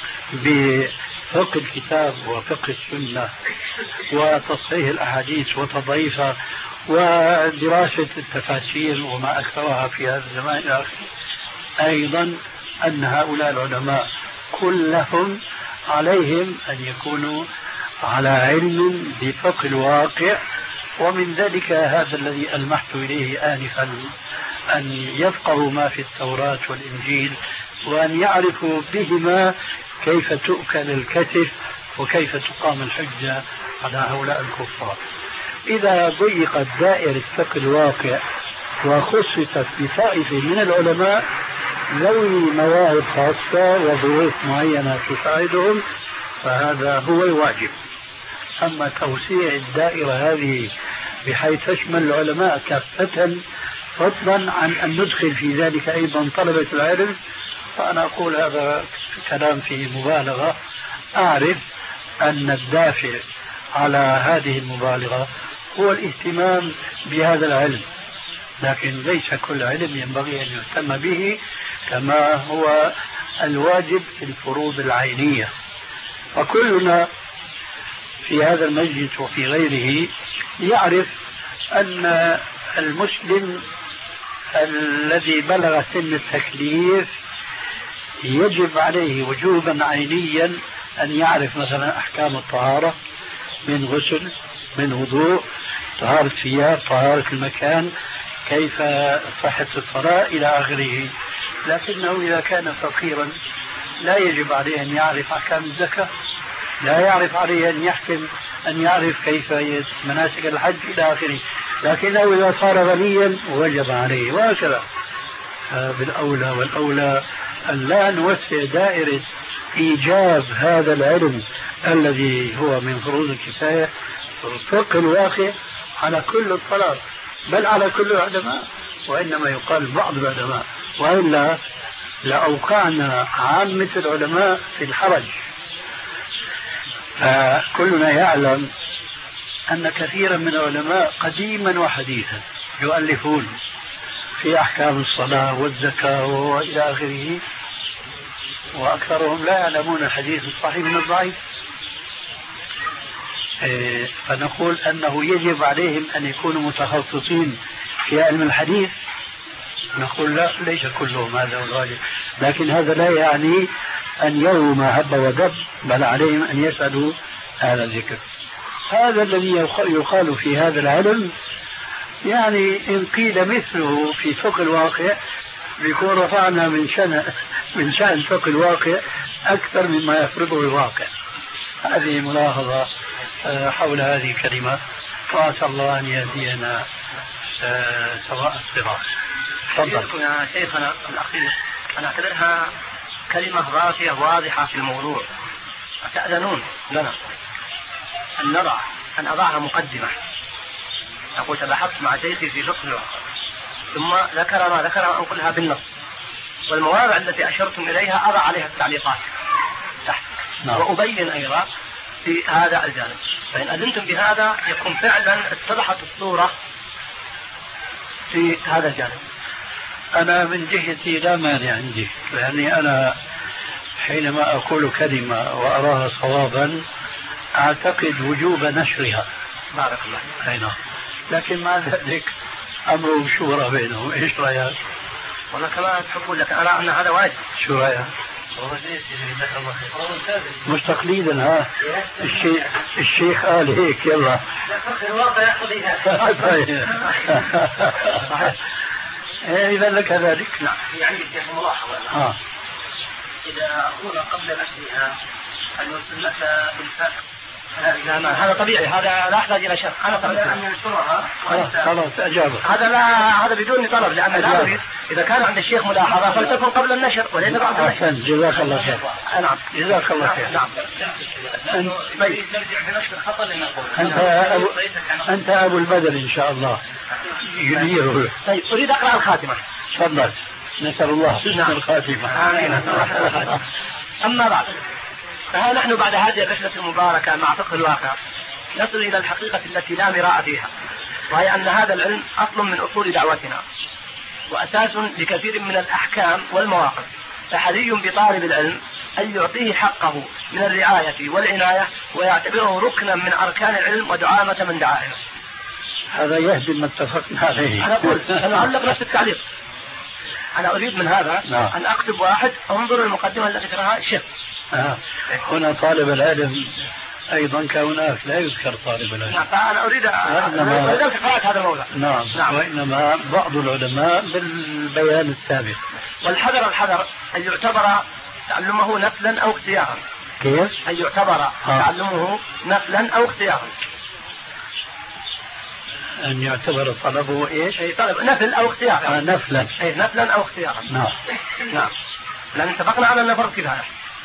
بفقه الكتاب وفقه السنة وتصحيح الأحاديث وتضعيفها ودراسة التفاسير وما أكثرها في هذا الزمان الآخر، أيضا أن هؤلاء العلماء كلهم عليهم أن يكونوا على علم بفقه الواقع. ومن ذلك هذا الذي ألمحت إليه آنفا، أن يفقهوا ما في التوراة والإنجيل وأن يعرفوا بهما كيف تؤكل الكتف وكيف تقام الحجة على هؤلاء الكفار. إذا ضيقت دائرة فقه الواقع وخصصت بطائفة من العلماء ذوي مواهب خاصة وظروف معينة تساعدهم، فهذا هو الواجب. أما توسيع الدائرة هذه بحيث تشمل العلماء كافة فضلا عن أن ندخل في ذلك أيضا طلبة العلم، فأنا أقول هذا كلام فيه مبالغة. أعرف أن الدافع على هذه المبالغة هو الاهتمام بهذا العلم، لكن ليس كل علم ينبغي أن يهتم به كما هو الواجب في الفروض العينية. وكلنا في هذا المجلس وفي غيره يعرف أن المسلم الذي بلغ سن التكليف يجب عليه وجوبا عينيا أن يعرف مثلا أحكام الطهارة من غسل، من وضوء، طهارة ثياب، طهارة المكان، كيف صحة الصلاة إلى آخره. لكنه إذا كان فقيرا لا يجب عليه أن يعرف أحكام الزكاة، لا يعرف عليه أن يحكم أن يعرف كيف مناسك الحج إلى آخره. لكنه إذا صار غنيا وجب عليه، وهكذا. بالأولى والأولى أن لا نوسع دائرة إيجاب هذا العلم الذي هو من فروض الكفاية فقه الواقع على كل الطلب. بل على كل العلماء، وإنما يقال بعض العلماء، وإلا لأوقعنا عامة العلماء في الحرج. فكلنا يعلم أن كثيرا من العلماء قديما وحديثا يؤلفون في أحكام الصلاة والزكاة وإلى آخره، وأكثرهم لا يعلمون الحديث الصحيح من الضعيف. فنقول أنه يجب عليهم أن يكونوا متخصصين في علم الحديث. نقول لا، ليس كلهم هذا الغالب، لكن هذا لا يعني أن يروا ما هب ودب، بل عليهم أن يسألوا أهل الذكر. هذا الذي يقال في هذا العلم، يعني إن قيل مثله في فقه الواقع بيكون رفعنا من شأن من شأن فقه الواقع أكثر مما يفرضه الواقع. هذه ملاحظة حول هذه الكلمة، وأسأل الله أن يهدينا سواء الصراط. تفضل يا شيخنا الأخير، أنا أعتبرها كلمة رافية واضحة في الموضوع. أتأذنون لنا أن نضع أن أضعها مقدمة؟ أقول تبحثت مع شيخي في فقه الواقع، ثم ذكر ما ذكر وأنقلها بالنص، والمواضع التي أشرتم إليها أضع عليها التعليقات تحت، وأبين أيضا في هذا الجانب. فإن أذنتم بهذا يكون فعلا اتضحت الصورة في هذا الجانب. أنا من جهتي لا مانع عندي، لأني أنا حينما أقول كلمة وأراها صوابا أعتقد وجوب نشرها. بارك الله. أينا. لكن مع ذلك أمر شورى بينهم. إيش رأيك؟ والله كما تحبون، لك أرى أن هذا واجب. شو رأيك؟ مش تقليدا. ها الشيخ الشيخ قال هيك، يلا إذا لك ذلك. نعم. يعني الشيخ ملاحظة آه. إذا أقول قبل نشرها أن يرسل لك بالفتح، لا ما هذا طبيعي، هذا لا أحتاج إلى شرح. أنا طلبت أن ينشرها خلاص أجابة. هذا لا، هذا بدون طلب، لأن لا أريد إذا كان عند الشيخ ملاحظة فلتكن قبل النشر وليس بعد النشر. أحسن، جزاك الله خير. نعم جزاك الله خير. نعم. نرجع في نفس الخطأ لنقول أنت أبو أنت أبو البدر إن شاء الله يديره. طيب أريد أقرأ الخاتمة. تفضل. نسأل الله حسن الخاتمة. آمين. أما بعد، فها نحن بعد هذه الرحلة المباركة مع فقه الواقع نصل إلى الحقيقة التي لا مراء فيها، وهي أن هذا العلم أصل من أصول دعوتنا وأساس لكثير من الأحكام والمواقف، فحري بطالب العلم أن يعطيه حقه من الرعاية والعناية ويعتبره ركنا من أركان العلم ودعامة من دعائمه. هذا يهدم ما اتفقنا عليه. أنا أقول أنا أعلق نفس التعليق. أنا أريد من هذا نعم. أن أكتب واحد انظر المقدمة التي ذكرها الشيخ. آه. هنا طالب العلم أيضا كهناك لا يذكر طالب العلم. نعم. فأنا أريد أن قراءة هذا الموضوع. نعم. نعم. وإنما بعض العلماء بالبيان السابق. والحذر الحذر أن يعتبر تعلمه نفلا أو اختيارا. كيف؟ أن يعتبر آه. تعلمه نفلا أو اختيارا. أن يعتبر طلبه إيش؟ أي طلب نفل أو اختيارا. آه نفلا. أي نفلا أو اختيارا. نعم. نعم. لأن اتفقنا على أن فرض كفاية.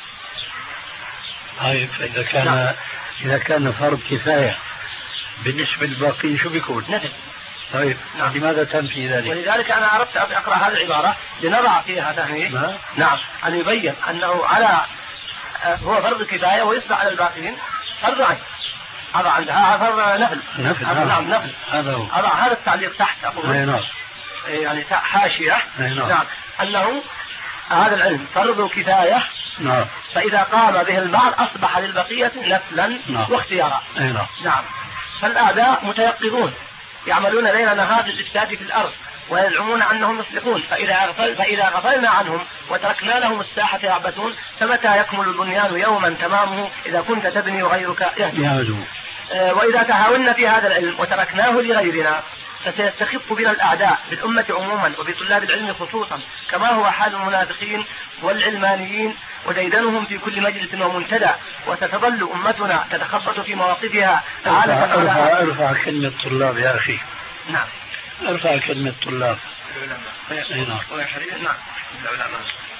طيب إذا كان نعم. إذا كان فرض كفاية بالنسبة للباقين شو بيكون؟ نفل. طيب نعم. لماذا تنفي ذلك؟ ولذلك أنا أردت أن أقرأ هذه العبارة لنضع فيها تهميش. نعم. نعم. أن يبين أنه على هو فرض كفاية ويصبح على الباقين فرض عين. هذا عندها فرض نفل. نفل. هذا نعم نفل. هذا هو. هذا هذا التعليق تحت أقول. نعم. يعني حاشية. نعم. نعم. أنه هذا العلم فرض كفاية. نعم. فإذا قام به البعض أصبح للبقية نفلا نعم. واختيارا. نعم. نعم. فالأعداء متيقظون يعملون ليل نهار للإفساد في الأرض ويزعمون أنهم يصلحون، فإذا غفل فإذا غفلنا عنهم وتركنا لهم الساحة يعبثون فمتى يكمل البنيان يوما تمامه إذا كنت تبني وغيرك يهدم. آه وإذا تهاونا في هذا العلم وتركناه لغيرنا فسيستخف بنا الأعداء بالأمة عموما وبطلاب العلم خصوصا، كما هو حال المنافقين والعلمانيين وديدنهم في كل مجلس ومنتدى، وستظل أمتنا تتخبط في مواقفها. ارفع, ارفع, ارفع كلمة طلاب يا أخي. نعم. ارفع كلمة طلاب. نعم. نعم. العلماء.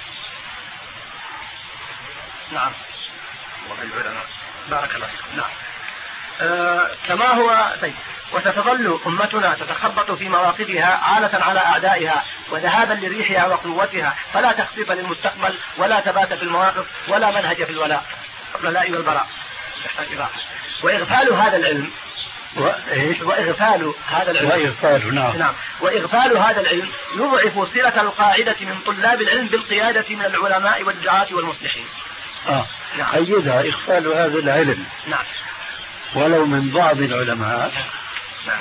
نعم. بارك الله فيكم. نعم. آه كما هو طيب وستظل أمتنا تتخبط في مواقفها عالة على أعدائها وذهابا لريحها وقوتها، فلا تخطيط للمستقبل ولا ثبات في المواقف ولا منهج في الولاء الولاء والبراء. وإغفال هذا العلم وإغفال هذا العلم وإغفال نعم. نعم وإغفال هذا العلم يضعف صلة القاعدة من طلاب العلم بالقيادة من العلماء والدعاة والمصلحين. آه. نعم. قيدها إغفال هذا العلم. نعم. ولو من بعض العلماء. نعم.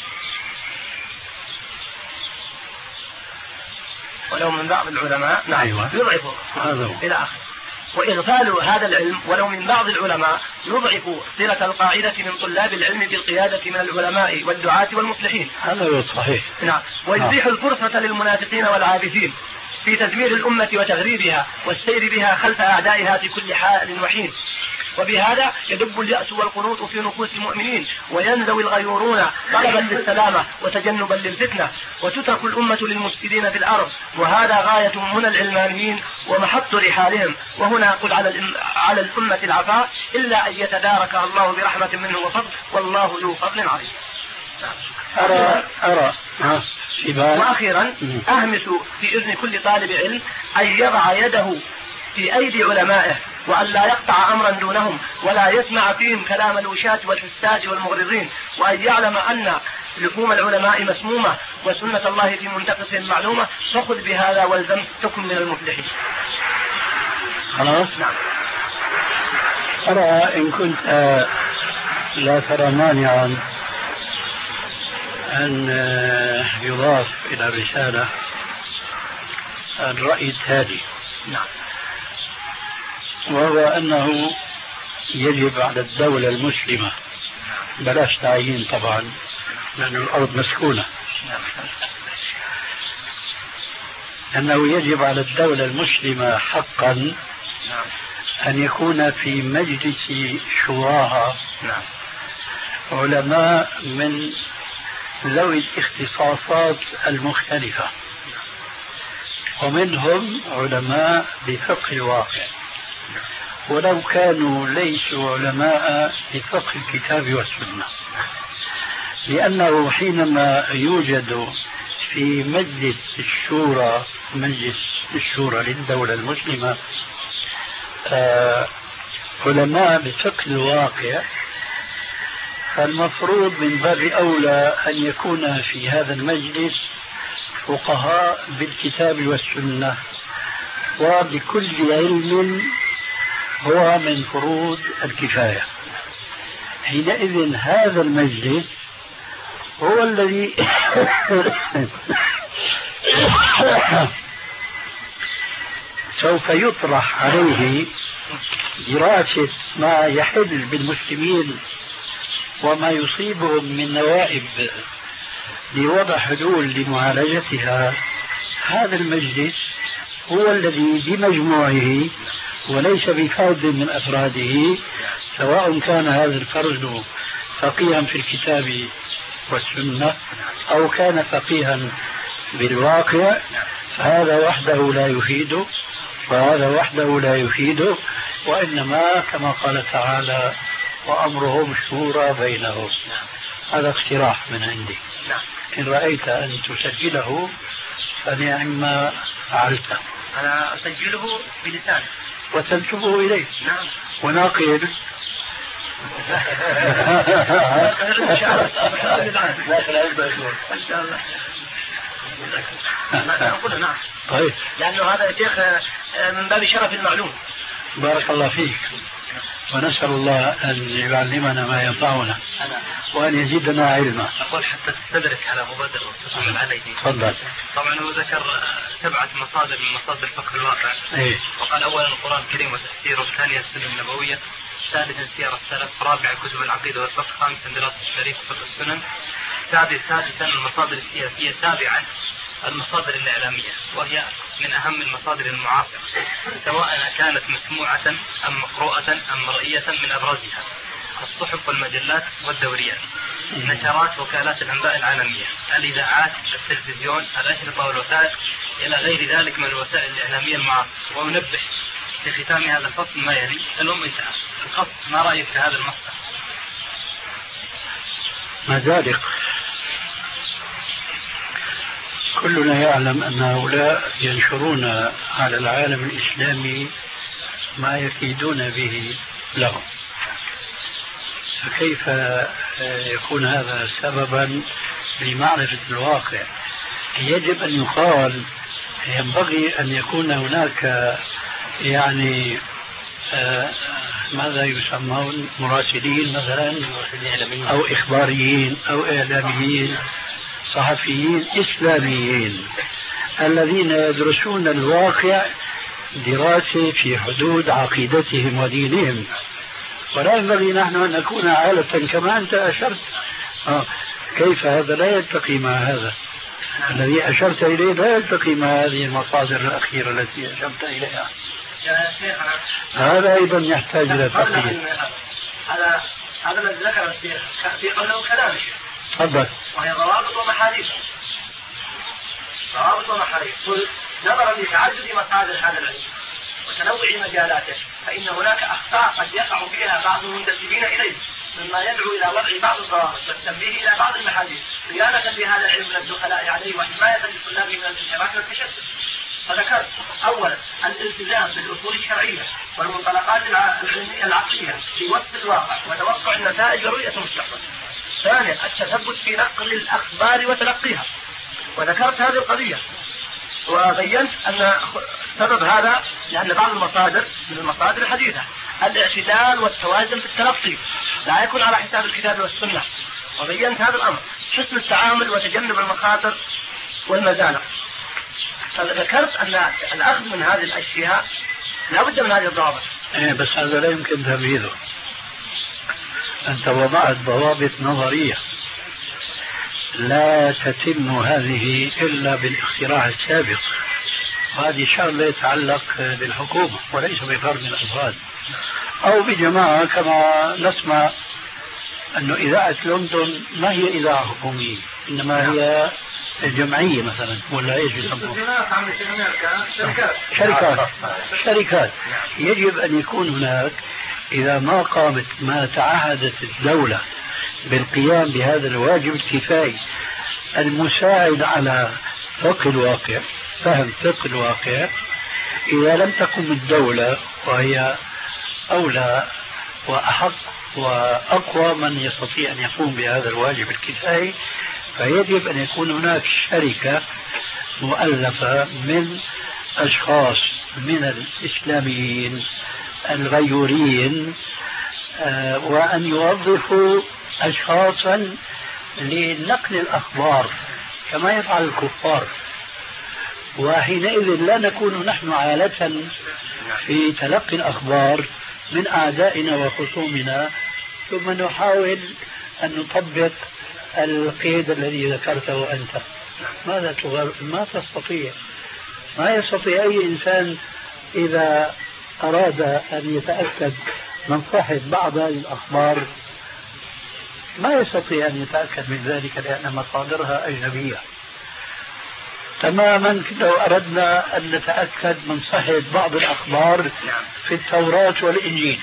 ولو من بعض العلماء. نعم. أيوة. يضعف إلى آخر. وإغفال هذا العلم ولو من بعض العلماء يضعف صلة القاعدة من طلاب العلم بالقيادة من العلماء والدعاة والمصلحين. هذا صحيح. نعم. ويتيح الفرصة للمنافقين والعابثين في تدمير الأمة وتغريبها والسير بها خلف أعدائها في كل حال وحين. وبهذا يدب اليأس والقنوط في نفوس المؤمنين وينزوي الغيورون طلبا للسلامة وتجنبا للفتنة، وتترك الأمة للمفسدين في الأرض، وهذا غاية من العلمانيين ومحط رحالهم. وهنا أقول على على الأمة العفاء إلا أن يتداركها الله برحمة منه وفضل، والله ذو فضل عظيم. أرى أرى وأخيرا أهمس في إذن كل طالب علم أن يضع يده في أيدي علمائه وأن لا يقطع أمرا دونهم ولا يسمع فيهم كلام الوشاة والحساد والمغرضين، وأن يعلم أن لحوم العلماء مسمومة وسنة الله في منتقصهم معلومة، فخذ بهذا والزم تكن من المفلحين. خلاص. نعم. أرى إن كنت لا ترى مانعا أن يضاف إلى الرسالة الرأي التالي. نعم. وهو أنه يجب على الدولة المسلمة، بلاش تعيين طبعا لأن الأرض مسكونة، أنه يجب على الدولة المسلمة حقا أن يكون في مجلس شوراها علماء من ذوي الاختصاصات المختلفة، ومنهم علماء بفقه الواقع، ولو كانوا ليسوا علماء بفقه الكتاب والسنة، لأنه حينما يوجد في مجلس الشورى مجلس الشورى للدولة المسلمة آه علماء بفقه الواقع، فالمفروض من باب أولى أن يكون في هذا المجلس فقهاء بالكتاب والسنة وبكل علم هو من فروض الكفاية. حينئذ هذا المجلس هو الذي سوف يطرح عليه دراسة ما يحل بالمسلمين وما يصيبهم من نوائب لوضع حلول لمعالجتها. هذا المجلس هو الذي بمجموعه وليس بفرد من أفراده، سواء كان هذا الفرد فقيها في الكتاب والسنة أو كان فقيها بالواقع، فهذا وحده لا يفيده وهذا وحده لا يفيده، وإنما كما قال تعالى وأمرهم شورى بينهم. هذا اقتراح من عندي، إن رأيت أن تسجله فنعم ما فعلت. أنا أسجله بلساني وتنسبه إليه. نعم. وناقل إن شاء الله. نعم. طيب. لأنه هذا يا شيخ من باب شرف المعلوم. بارك الله فيك، ونسأل الله أن يعلمنا ما ينفعنا وأن يزيدنا علما. أقول حتى تستدرك على مبادر وتصل عليه. تفضل. طبعا هو ذكر سبعة مصادر من مصادر فقه الواقع. إيه؟ وقال أولا القرآن الكريم وتفسيره، ثانيا السنة النبوية، ثالثا سير السلف، رابعا كتب العقيدة والفقه، خامسا دراسة التاريخ وفقه السنن، سادسا المصادر السياسية، سابعا المصادر الإعلامية وهي من أهم المصادر المعاصرة، سواء كانت مسموعة أم مقروءة أم مرئية. من أبرزها الصحف والمجلات والدوريات، نشرات وكالات الأنباء العالمية، الإذاعات، التلفزيون، الأشرطة والوثائق، إلى غير ذلك من الوسائل الإعلامية المعاصرة. وأنبه في ختام هذا الفصل ما يلي. المهم انتهى الخط، ما رأيك في هذا المصدر؟ مع ذلك كلنا يعلم أن هؤلاء ينشرون على العالم الإسلامي ما يكيدون به لهم، فكيف يكون هذا سببا لمعرفة الواقع؟ يجب أن يقال ينبغي أن يكون هناك يعني آه ماذا يسمون مراسلين مثلا أو إخباريين أو إعلاميين صحفيين إسلاميين الذين يدرسون الواقع دراسة في حدود عقيدتهم ودينهم، ولا ينبغي نحن أن نكون عالة كما أنت أشرت. آه. كيف هذا لا يلتقي مع هذا الذي أشرت إليه، لا يلتقي مع هذه المصادر الأخيرة التي أشرت إليها. هذا أيضا يحتاج إلى تقييد. هذا هذا الذي ذكر الشيخ في قوله كلام الشيخ. تفضل. وهي ضوابط ومحاريف. ضوابط ومحاريف. قل نظرا لتعدد مصادر هذا العلم وتنوع مجالاته فإن هناك أخطاء قد يقع فيها بعض المنتسبين إليه مما يدعو إلى وضع بعض الضوابط والتنبيه إلى بعض المحاديث صيانة لهذا العلم من الدخلاء عليه وحماية للطلاب من الانحراف والتشتت. فذكرت أولا الالتزام بالأصول الشرعية والمنطلقات العلمية العقلية في وصف الواقع وتوقع النتائج ورؤية المستقبل. ثانيا التثبت في نقل الأخبار وتلقيها، وذكرت هذه القضية وبينت أن سبب هذا لأن بعض المصادر من المصادر الحديثة الاعتدال والتوازن في التلقي لا يكون على حساب الكتاب والسنة، وبينت هذا الأمر حسن التعامل وتجنب المخاطر والمزالق. فذكرت أن الأخذ من هذه الأشياء لا بد من هذه الضوابط. إيه بس هذا لا يمكن تمييزه. أنت وضعت ضوابط نظرية لا تتم هذه إلا بالاختراع السابق، وهذه شغلة يتعلق بالحكومة وليس بفرد من الأفراد أو بجماعة، كما نسمع أنه إذاعة لندن ما هي إذاعة حكومية إنما هي جمعية مثلا ولا إيش يسموها؟ شركات. شركات. يجب أن يكون هناك إذا ما قامت ما تعهدت الدولة بالقيام بهذا الواجب الكفائي المساعد على فقه الواقع، فهم فقه الواقع، إذا لم تقم الدولة وهي أولى وأحق وأقوى من يستطيع أن يقوم بهذا الواجب الكفائي، فيجب أن يكون هناك شركة مؤلفة من أشخاص من الإسلاميين الغيورين آه وأن يوظفوا أشخاصا لنقل الأخبار كما يفعل الكفار، وحينئذ لا نكون نحن عالة في تلقي الأخبار من أعدائنا وخصومنا ثم نحاول أن نطبق القيد الذي ذكرته أنت. ماذا تغير؟ ما تستطيع. ما يستطيع أي إنسان إذا أراد أن يتأكد من صحة بعض هذه الأخبار ما يستطيع أن يتأكد من ذلك لأن مصادرها أجنبية. تماما لو أردنا أن نتأكد من صحة بعض الأخبار في التوراة والإنجيل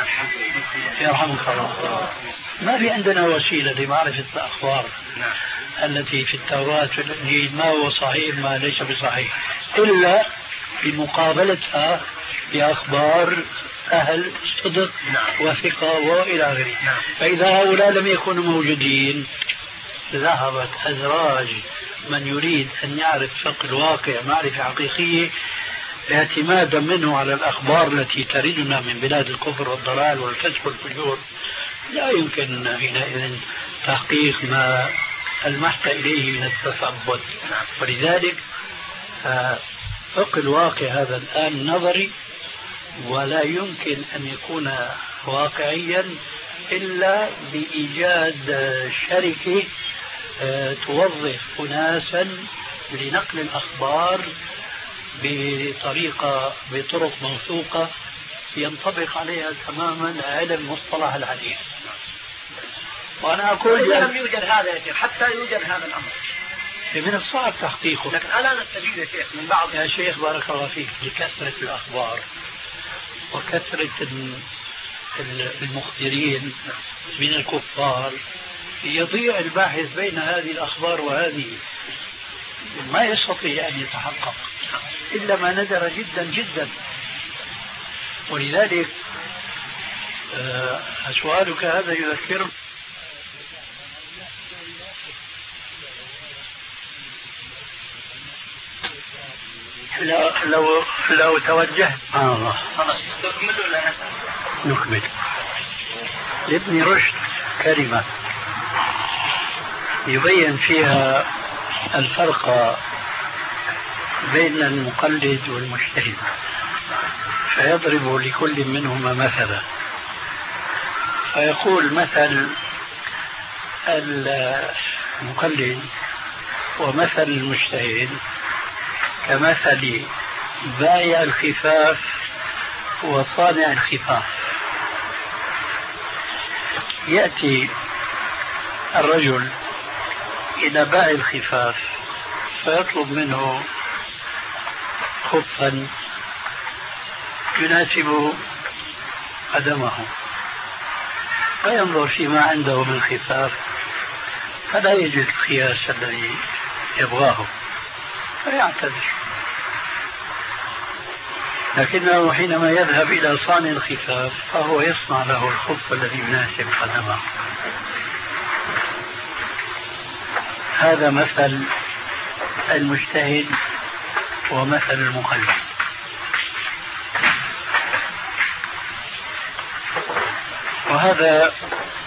يرحمك الله، ما في عندنا وسيلة لمعرفة الأخبار التي في التوراة والإنجيل ما هو صحيح ما ليس بصحيح إلا بمقابلتها بأخبار أهل صدق وثقة وإلى آخره. فإذا هؤلاء لم يكونوا موجودين ذهبت أزراج من يريد أن يعرف فقه الواقع معرفة حقيقية اعتمادا منه على الأخبار التي تردنا من بلاد الكفر والضلال والفسق والفجور. لا يمكن حينئذ تحقيق ما المحت إليه من التثبت. ولذلك فقه الواقع هذا الآن نظري ولا يمكن أن يكون واقعيا إلا بإيجاد شركة توظف أناسا لنقل الأخبار بطريقة بطرق موثوقة ينطبق عليها تماما علم مصطلح الحديث. وأنا أقول لم يوجد هذا يا شيخ حتى يوجد هذا الأمر من الصعب تحقيقه، لكن أنا نستفيد يا شيخ من بعض يا شيخ بارك الله فيك لكثرة الأخبار وكثرة المخبرين من الكفار يضيع الباحث بين هذه الأخبار وهذه، ما يستطيع أن يتحقق إلا ما ندر جدا جدا. ولذلك سؤالك هذا يذكرني لو لو لو توجهت آه. نكمل. لابن رشد كلمة يبين فيها الفرق بين المقلد والمجتهد، فيضرب لكل منهما مثلا، فيقول مثل المقلد ومثل المجتهد كمثل بائع الخفاف وصانع الخفاف. يأتي الرجل إلى بائع الخفاف فيطلب منه خفا يناسب قدمه، فينظر فيما عنده من خفاف فلا يجد القياس الذي يبغاه فيعتذر. لكنه حينما يذهب إلى صانع الخفاف فهو يصنع له الخف الذي يناسب قدمه. هذا مثل المجتهد ومثل المقلد. وهذا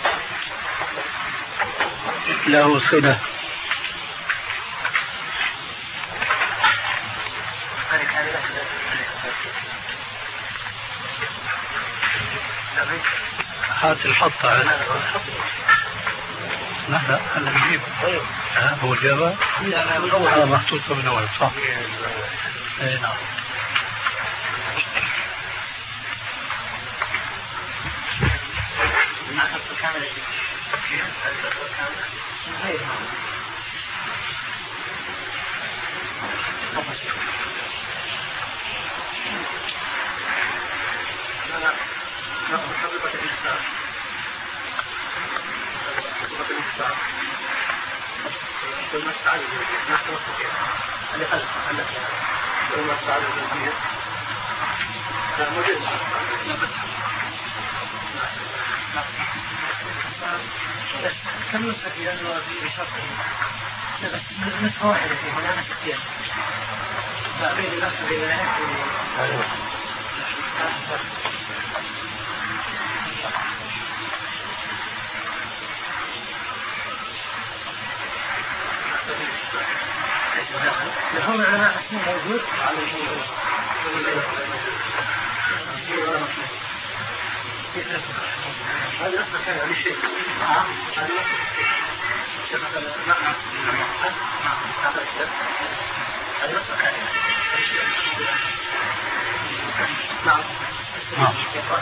له صلة هات الحط على لا لا أنا بجيب هو الجواب هذا محطوط من أول صح. اي نعم. كم نسخة لأنه في شرط نسخة واحدة فيه ولا نسخة كثير بين النسخة بين النسخة لهم العلماء اسمه موجود على هذا أصلا كان عليه شيء. نعم هذا أصلا نعم نعم هذا الشيء هذا أصلا كان عليه شيء. نعم نعم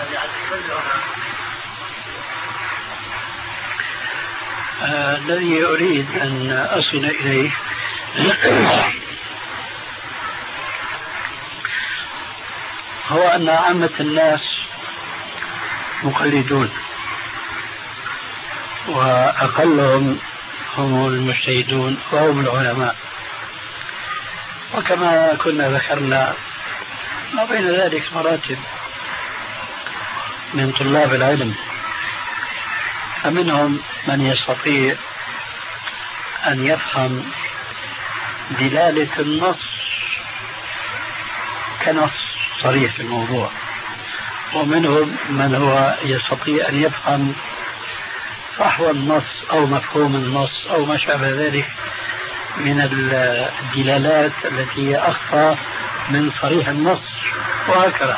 الذي أريد أن أصل إليه هو أن عامة الناس مقلدون وأقلهم هم المجتهدون وهم العلماء، وكما كنا ذكرنا ما بين ذلك مراتب من طلاب العلم، فمنهم من يستطيع أن يفهم دلالة النص كنص صريح في الموضوع، ومنهم من هو يستطيع أن يفهم فحوى النص أو مفهوم النص أو ما شابه ذلك من الدلالات التي هي أخفى من صريح النص وهكذا.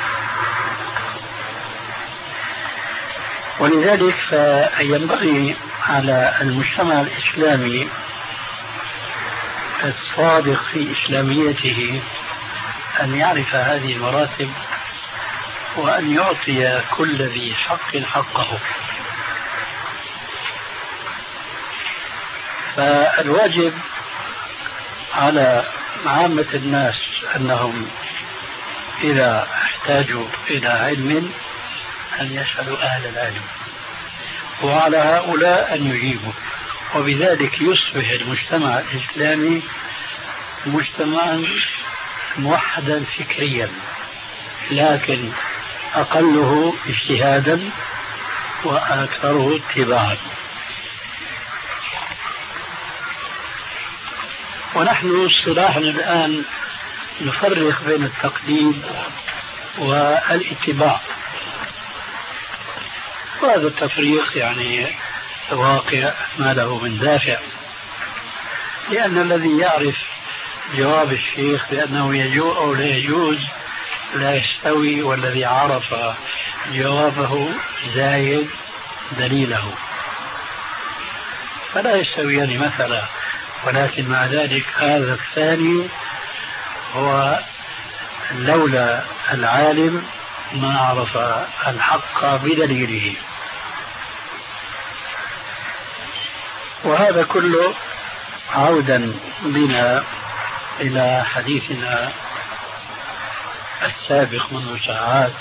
ولذلك فينبغي على المجتمع الإسلامي الصادق في إسلاميته أن يعرف هذه المراتب وأن يعطي كل ذي حق حقه. فالواجب على عامة الناس أنهم إذا احتاجوا إلى علم أن يسألوا أهل العلم، وعلى هؤلاء أن يجيبوا وبذلك يصبح المجتمع الإسلامي مجتمعا موحدا فكريا، لكن أقله اجتهادا وأكثره اتباعا. ونحن اصطلاحا الآن نفرق بين التقليد والاتباع، وهذا التفريق يعني واقع ما له من دافع، لأن الذي يعرف جواب الشيخ بأنه يجوز أو لا يجوز لا يستوي، والذي عرف جوابه زايد دليله، فلا يستويان مثلا. ولكن مع ذلك هذا الثاني هو لولا العالم ما عرف الحق بدليله. وهذا كله عودا بنا إلى حديثنا السابق منذ ساعات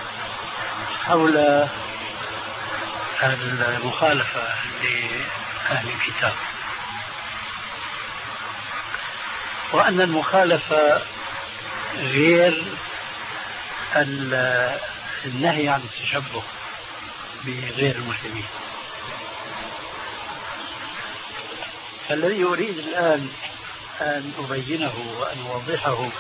حول المخالفة لأهل الكتاب، وأن المخالفة غير النهي عن التشبه بغير المسلمين. فالذي أريد الآن أن أبينه وأن أوضحه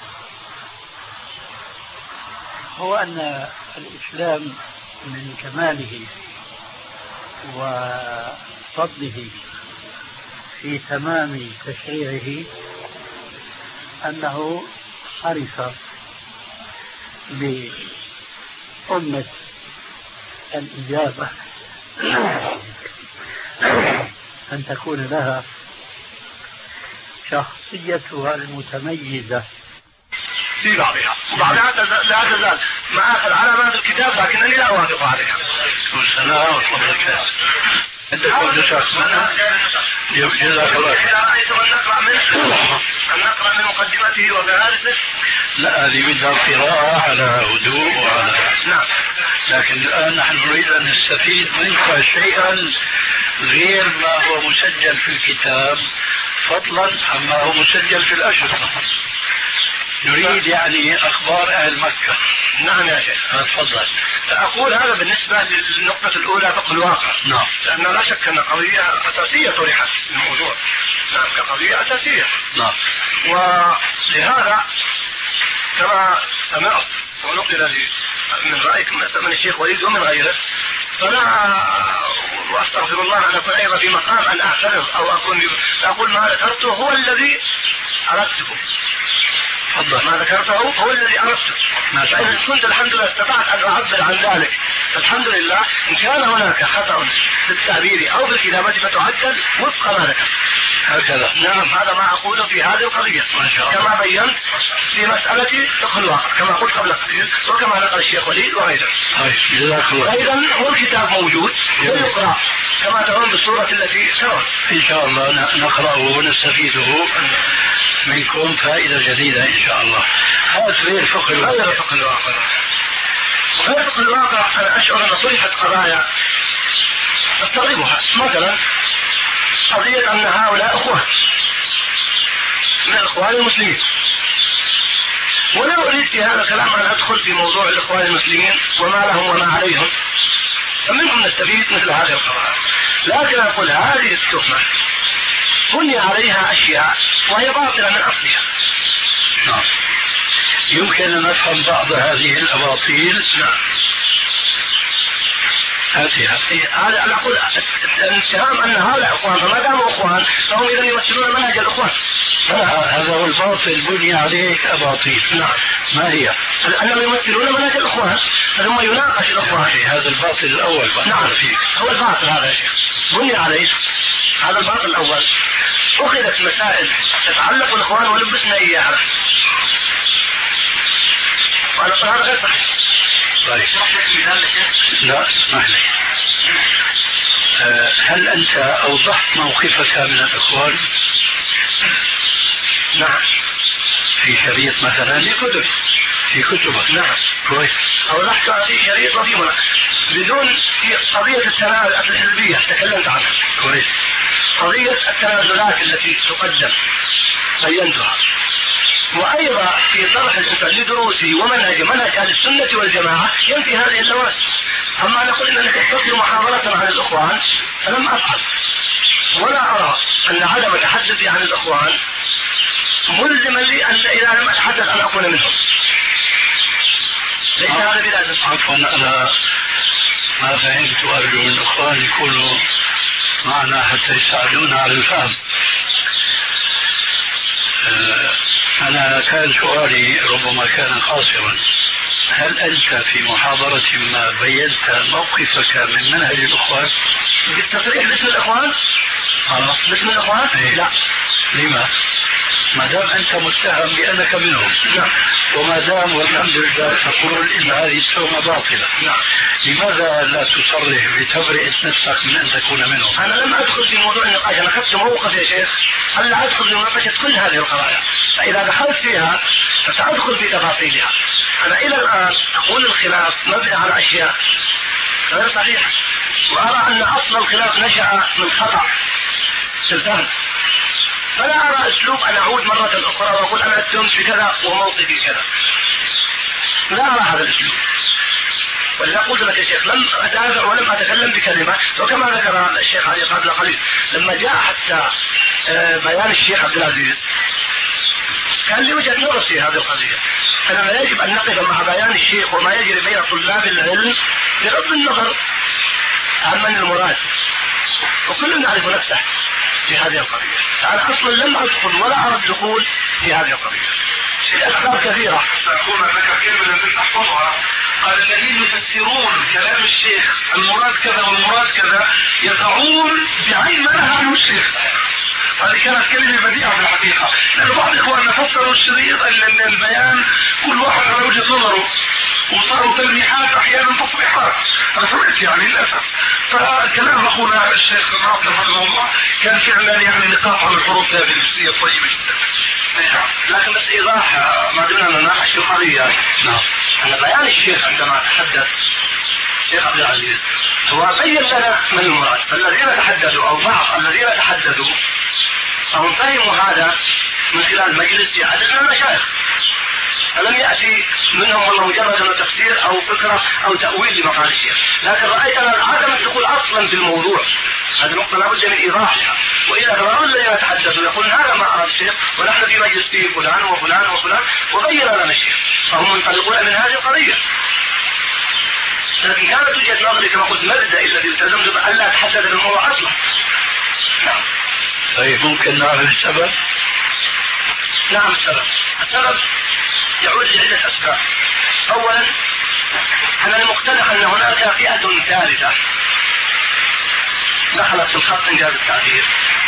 هو أن الإسلام من كماله وفضله في تمام تشريعه أنه حرص بأمة الإجابة أن تكون لها شخصيتها المتميزة في بعضها، وبعضها لا تزال مع آخر علامات الكتاب، لكنني لا أوافق عليها. والسلام وفضلك عندك كل شخص جزاك الله خير. نقرأ منه نقرأ من مقدمته وبهارسه. لا، هذه بدها قراءة على هدوء وعلى نعم. لكن الآن نحن نريد أن نستفيد منك شيئا غير ما هو مسجل في الكتاب، فضلا عما هو مسجل في الأشرطة. نريد يعني أخبار أهل مكة. نعم يا شيخ. تفضل. أقول هذا بالنسبة للنقطة الأولى فقه الواقع. نعم. لأن لا شك أن قضية أساسية طرحت في الموضوع. نعم، كقضية أساسية. نعم. ولهذا كما سمعت ونقل لي من رأيكم من الشيخ وليد ومن غيره، فلا واستغفر الله ان اكون ايضا في مقام ان اعترض او اكون اقول ما ذكرته هو الذي اردته. ما ذكرته هو الذي اردته. فإن كنت الحمد لله استطعت ان اعبر عن ذلك، فالحمد لله. ان كان هناك خطأ في التعبير او في الكتابة فتعدل وفق ما ذكرت. هكذا. نعم، هذا ما اقوله في هذه القضية كما بينت في مسألة فقه الواقع كما قلت قبل قليل، وكما نقل الشيخ وليد وغيره. ايضا هو الكتاب موجود ويقرأ كما ترون بالصورة التي سرت. ان شاء الله نقرأه ونستفيده منكم فائدة جديدة ان شاء الله. هذا غير فقه الواقع. غير فقه الواقع. غير فقه الواقع انا اشعر ان طرحت قضايا استغربها، مثلا قضية أن هؤلاء أخوان من الإخوان المسلمين، ولا أريد في هذا الكلام أن أدخل في موضوع الإخوان المسلمين وما لهم وما عليهم، فمنهم نستفيد مثل هذه القضايا. لكن أقول هذه التهمة بني عليها أشياء وهي باطلة من أصلها. نعم. يمكن أن نفهم بعض هذه الأباطيل. نعم. هذا أنا أقول الاتهام أن هؤلاء أخوان، فما داموا أخوان فهم إذا يمثلون منهج الأخوان. هذا هو الباطل بني عليك أباطيل. نعم. ما هي؟ أنهم يمثلون منهج الأخوان، ثم يناقش الأخوان. هذا الباطل الأول. نعم فيك. هو الباطل هذا يا شيخ بني عليه. هذا الباطل الأول. أخذت مسائل تتعلق بالإخوان ولبسنا إياها، وأنا أقول هذا غير صحيح. طيب. لا اسمح لي. هل أنت أوضحت موقفك من الإخوان؟ نعم. في شريط مثلا؟ في كتب. في كتبك؟ نعم. كويس. أوضحت في شريط وفي مناقشة بدون في قضية التنازع الحزبية تكلمت عنها. كويس. قضية التنازلات التي تقدم بينتها، وأيضا في طرح الإنسان لدروسه ومنهج منهج أهل السنة والجماعة ينفي هذه اللوازم. أما نقول أنك تستطيع محاضرة عن الإخوان فلم أفعل، ولا أرى أن عدم تحدثي عن الإخوان ملزما لي أن إذا لم أتحدث أن أكون منهم. ليس هذا بلازم. عفوا أنا ما فهمت، وأرجو من الإخوان يكونوا معنا حتى يساعدونا على الفهم. أنا كان سؤالي ربما كان قاصرا، هل أنت في محاضرة ما بينت موقفك من منهج الإخوان؟ بالتصريح باسم الإخوان؟ آه. باسم الإخوان؟ إيه؟ لا. لما؟ ما دام أنت متهم بأنك منهم، نعم. وما دام والحمد لله تقول إن هذه التهمة باطلة، نعم. لماذا لا تصرح بتبرئة نفسك من أن تكون منهم؟ أنا لم أدخل في موضوع النقاش، أنا أخذت موقف يا شيخ ألا أدخل في مناقشة كل هذه القضايا، فإذا دخلت فيها فسأدخل في تفاصيلها. أنا إلى الآن أقول الخلاف مبني على أشياء غير صحيحة، وأرى أن أصل الخلاف نشأ من خطأ في الفهم، فلا أرى أسلوب أن أعود مرة أخرى وأقول أنا اتهمت بكذا وموقفي كذا، لا أرى هذا الأسلوب. ولذا قلت لك يا شيخ لم أدافع ولم أتكلم بكلمة، وكما ذكر الشيخ علي قبل قليل لما جاء حتى بيان الشيخ عبد العزيز كان لي وجهة نظر في هذه القضية، أننا يجب أن نقف مع بيان الشيخ وما يجري بين طلاب العلم بغض النظر عن من المراد، وكل يعرف نفسه في هذه القضية. فأنا أصلا لم أدخل ولا أرى الدخول في هذه القضية. أسباب كثيرة تكون لك كلمة لم تحفظها. قال الذين يفسرون كلام الشيخ المراد كذا والمراد كذا يدعون بعين ما نهى عنه الشيخ. هذه كانت كلمة بديعة في الحقيقة، لأن بعض الإخوان فسروا الشريط أن البيان كل واحد على وجه نظره، وصاروا تلميحات أحيانا تصريحات. أنا سمعت يعني للأسف. فكلام أخونا الشيخ معطل رحمه الله كان فعلا يعني نقاط على الحروف هذه النفسية طيبة جدا. لكن بس إيضاح ما دون أن نناقش القضية. نعم. أن بيان الشيخ عندما تحدث الشيخ عبد العزيز هو بين لنا من المراد، فالذين تحدثوا أو بعض الذين تحدثوا فهم فهموا هذا من خلال مجلس في عدد من المشايخ، فلم يأتي منهم والله مجرد تفسير أو فكرة أو تأويل لمقال الشيخ، لكن رأيتنا عدم الدخول أصلا في الموضوع. هذه نقطة لا بد من إيضاحها، وإذا كانوا الذين يتحدثوا يقولون هذا ما أراد الشيخ ونحن في مجلس فيه فلان وفلان وفلان وغير لنا الشيخ، فهم منطلقون من هذه القضية. لكن كانت وجهة نظري كما قلت مبدأ الذي التزمت بأن لا أتحدث بالموضوع أصلا. نعم. طيب ممكن نعرف السبب؟ نعم السبب. السبب يعود لعدة أسباب. أولا أنا مقتنع أن هناك فئة ثالثة دخلت في الخط إنجاز التعبير،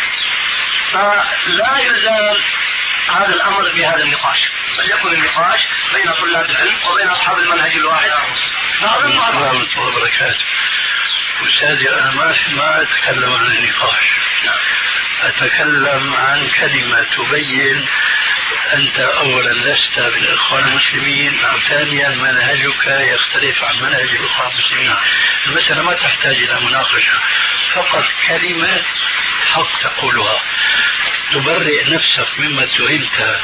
فلا يزال هذا الأمر بهذا النقاش، بل يكون النقاش بين طلاب العلم وبين أصحاب المنهج الواحد. ورحمة الله وبركاته. أستاذي أنا ما ما أتكلم عن النقاش، أتكلم عن كلمة تبين أنت أولا لست من الإخوان المسلمين، ثانيا منهجك يختلف عن منهج الإخوان المسلمين. المسألة ما تحتاج إلى مناقشة، فقط كلمة حق تقولها تبرئ نفسك مما اتهمت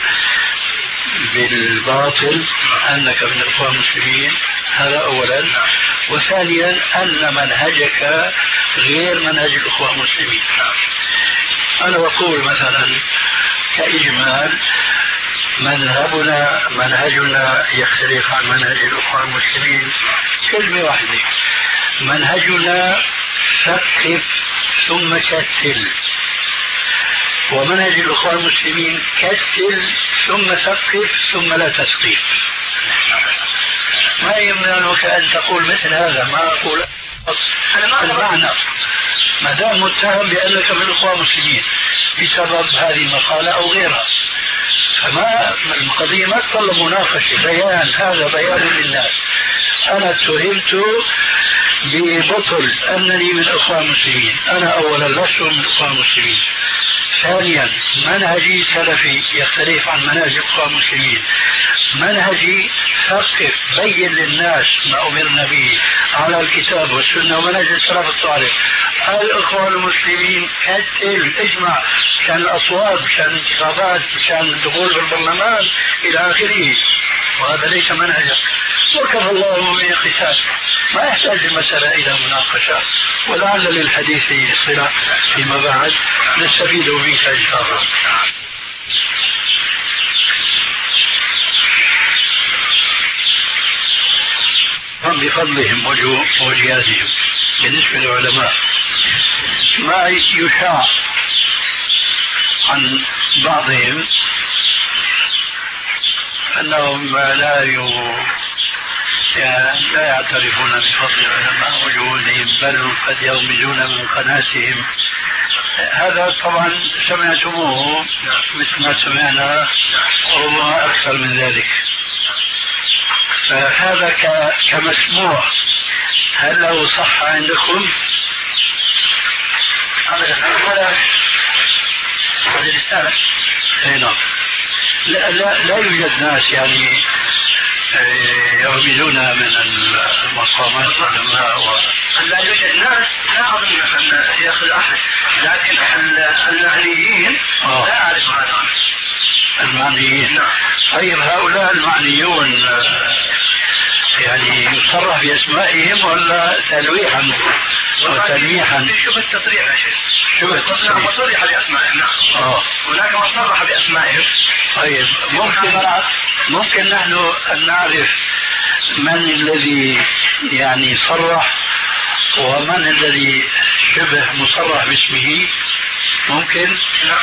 بالباطل أنك من الإخوان المسلمين، هذا أولا. وثانيا أن منهجك غير منهج الإخوان المسلمين. أنا بقول مثلا كإجمال مذهبنا منهجنا يختلف عن منهج الإخوان المسلمين كلمة واحدة، منهجنا ثقف ثم كتل، ومنهج الإخوان المسلمين كتل ثم ثقف ثم لا تثقيف. ما يمنعك أن تقول مثل هذا، ما أقول المعنى ما دام متهم بأنك من الإخوان المسلمين بسبب هذه المقالة أو غيرها، فما القضية ما تطلب مناقشة، بيان، هذا بيان للناس. أنا اتهمت ببطل أنني من الإخوان المسلمين، أنا أولا لست من الإخوان المسلمين، ثانيا منهجي سلفي يختلف عن منهج الإخوان المسلمين، منهجي ثقف بين للناس ما أمرنا به على الكتاب والسنة ومنهج السلف الصالح. الإخوان المسلمين كتل اجمع مشان الأصوات مشان الانتخابات مشان الدخول في البرلمان إلى آخره، وهذا ليس منهجا، وكفى الله من القتال. ما يحتاج المسألة إلى مناقشة، ولعل للحديث صلة فيما بعد نستفيد منك إن شاء الله. هم بفضلهم وجيادهم بالنسبة للعلماء ما يشاع عن بعضهم أنهم لا ي... يعني لا يعترفون بفضل العلماء وجهودهم، بل قد يغمزون من قناتهم. هذا طبعا سمعتموه مثل ما سمعنا وربما أكثر من ذلك، فهذا ك... كمسموع. هل له صح عندكم؟ هذا الرسالة نعم. لا, لا, لا يوجد ناس يعني يغمزون من المقامات العلماء و... لا يوجد ناس، لا أظن أن يأخذ أحد، لكن المعنيين آه. لا أعرف هذا. المعنيين نعم. طيب هؤلاء المعنيون يعني يصرح بأسمائهم ولا تلويحا وتلميحا؟ شوف التصريح يا شيخ، شوف التصريح صرح بأسمائهم. نعم. آه. هناك من صرح بأسمائهم. طيب ممكن ممكن نحن أن نعرف من الذي يعني صرح ومن الذي شبه مصرح باسمه؟ ممكن؟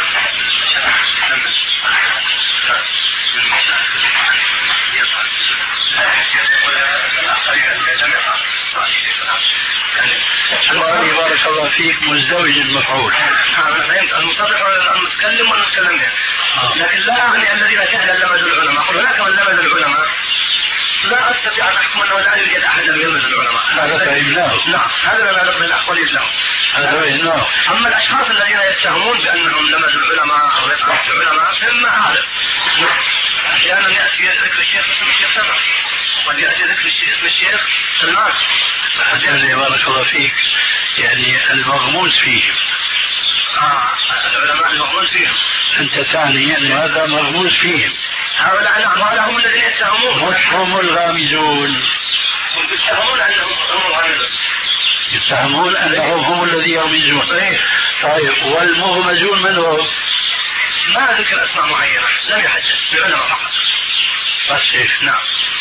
الله بارك الله فيك مزدوج المفعول. المصرح المتكلم والمتكلم به، لكن لا أعني الذين جهل لمز العلماء. هناك من لمز العلماء لا أستطيع أن أحكم أنه لا يوجد أحد لم يلمز العلماء. هذا فهمناه. نعم، هذا لا نقبل الأقوال له. هذا فهمناه. أما الأشخاص الذين يتهمون بأنهم لمزوا العلماء أو يتقصوا العلماء فهم أعلم. أحيانا يأتي ذكر الشيخ اسم الشيخ سبع، قد يأتي ذكر اسم الشيخ سلمان. الله بارك الله فيك، يعني المغموس فيهم. آه العلماء المغموس فيهم. أنت تعني أن هذا مغموس فيهم. هؤلاء نعم، هؤلاء هم الذين يتهمون. مش هم الغامزون. هم يتهمون أنهم هم غامزون. يتهمون أنهم هم الذين يغمزون. صحيح. طيب والمغمزون من هم؟ ما ذكر أسماء معينة، لم يحدث بعلماء فقط. بس نعم.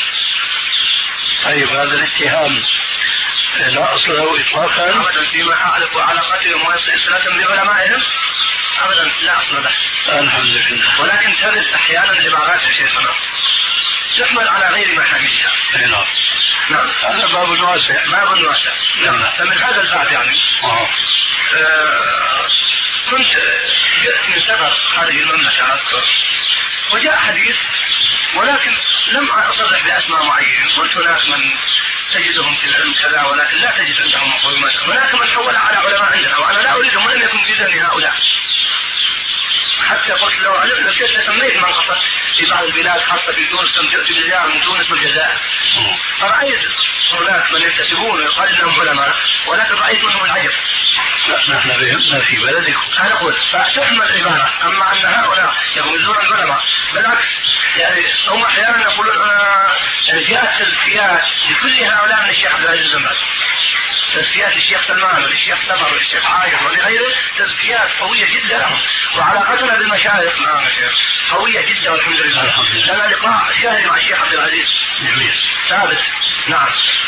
طيب هذا الاتهام لا أصل له إطلاقا؟ أبدا فيما أعرف وعلاقتهم وصلة بعلمائهم أبدا لا أصل له. الحمد لله. ولكن ترد أحيانا عبارات يا شيخنا تحمل على غير محاملها. نعم. نعم. هذا باب واسع. باب واسع. نعم. فمن هذا الباب يعني آه. آه كنت جئت من سفر خارج المملكة أذكر، وجاء حديث ولكن لم أصرح بأسماء معين. قلت هناك من تجدهم في العلم كذا ولكن لا تجد عندهم مقومات، هناك من حول على علماء عندنا وأنا لا أريدهم ولم يكن في ذهني هؤلاء. حتى قلت لو علمنا كيف سميت من قصد في بعض البلاد خاصة في تونس كم جئت بجزائر من تونس والجزائر، فرأيت هناك من يكتسبون ويقال انهم علماء ولكن رأيت منهم العجب. نحن بهمنا في بلدكم. أنا أقول فتحمل العبارة، أما أن هؤلاء يغمزون العلماء بالعكس، يعني هم أحيانا يقولون جاءت تزكيات لكل هؤلاء من الشيخ عبد العزيز بن باز، تزكيات للشيخ سلمان وللشيخ سمر وللشيخ عايض ولغيره، تزكيات قوية جدا لهم، وعلاقتنا بالمشايخ معنا قوية جدا والحمد لله. لنا لقاء شهري مع الشيخ عبد العزيز جميل ثابت. نعم.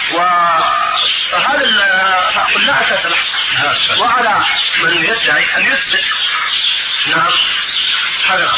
وهذا لا أساس له، وعلى من يدعي أن يثبت. نعم هذا.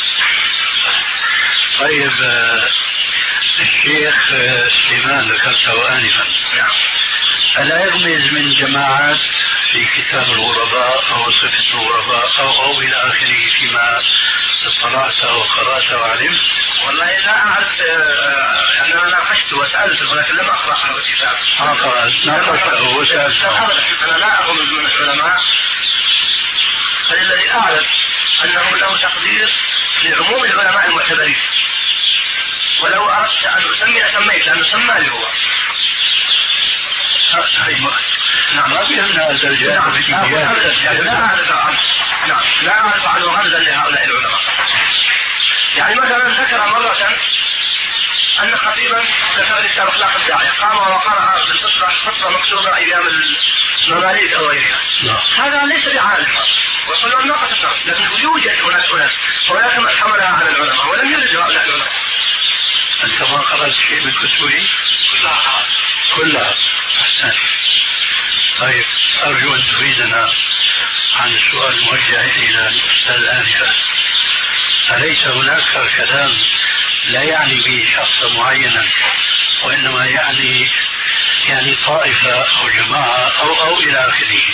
طيب الشيخ سليمان ذكرته آنفا، ألا يغمز من جماعات في كتاب الغرباء أو صفة الغرباء أو أو إلى آخره فيما اطلعت أو قرأت وعلمت؟ والله لا أعرف، يعني أنا ناقشت وسألت ولكن لم أقرأ هذا الكتاب. ما قرأت ناقشته وسألت. أنا لا أظن من العلماء، فالذي أعرف أنه له تقدير لعموم العلماء المعتبرين، ولو أردت أن أسمي أسميت لأنه سمى لي هو. نعم. ما بأن هذا الجانب يعني لا أعرف عنه نعم لا أعرف عنه غمزا لهؤلاء العلماء. يعني مثلا ذكر مرة أن خطيبا ذكر كتاب أخلاق الداعية قام وقرأ بالقصة قصة مكتوبة أيام المماليك أو غيرها. هذا ليس بعالم ويقول له ناقص الناس، لكن يوجد هناك أناس ولكن من حملها على العلماء ولم يرد هؤلاء العلماء. أنت ما قرأت شيء من كتبه؟ كلها كلها. أحسن. طيب أرجو أن تفيدنا عن السؤال الموجه إلى الأستاذ آنفة. أليس هناك كلام لا يعني به شخصا معينا وإنما يعني يعني طائفة أو جماعة أو أو إلى آخره؟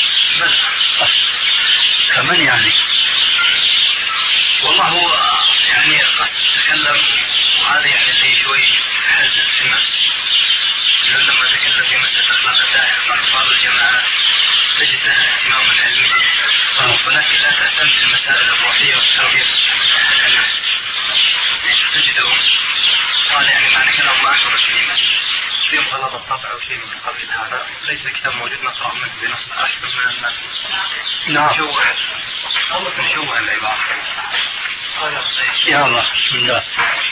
كمن يعني؟ والله هو يعني قد تكلم وهذا يعني في شوي حزن السمع لما تكلم في مسألة أخلاق الداعية بعض الجماعات تجدها اهتماما علميا ولكن لا تهتم في المسائل الروحية والتربية تجده قال يعني معنى كلام عشر كلمات فيهم غلط الطبع وشيء من قبل هذا ليس كتاب موجود نقرأ منه بنص أحسن من الناس. نعم. شوه شوه العبارة. يا الله بسم الله.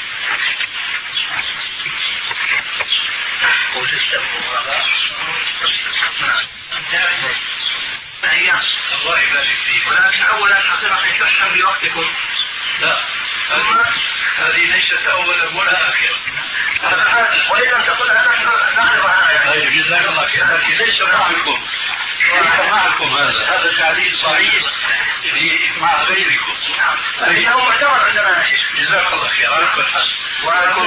الله يبارك فيك. ولكن أولا حقيقة تحكم بوقتكم. لا هذه ليست أولا ولا آخرا. وإذا لم تقل أنا نعرفها. طيب جزاك الله خير. لكن ليس معكم ليس معكم هذا هذا تعليل صحيح مع غيركم. لأنه معتبر عندنا شيء. جزاك الله خير. على كل حال. وعليكم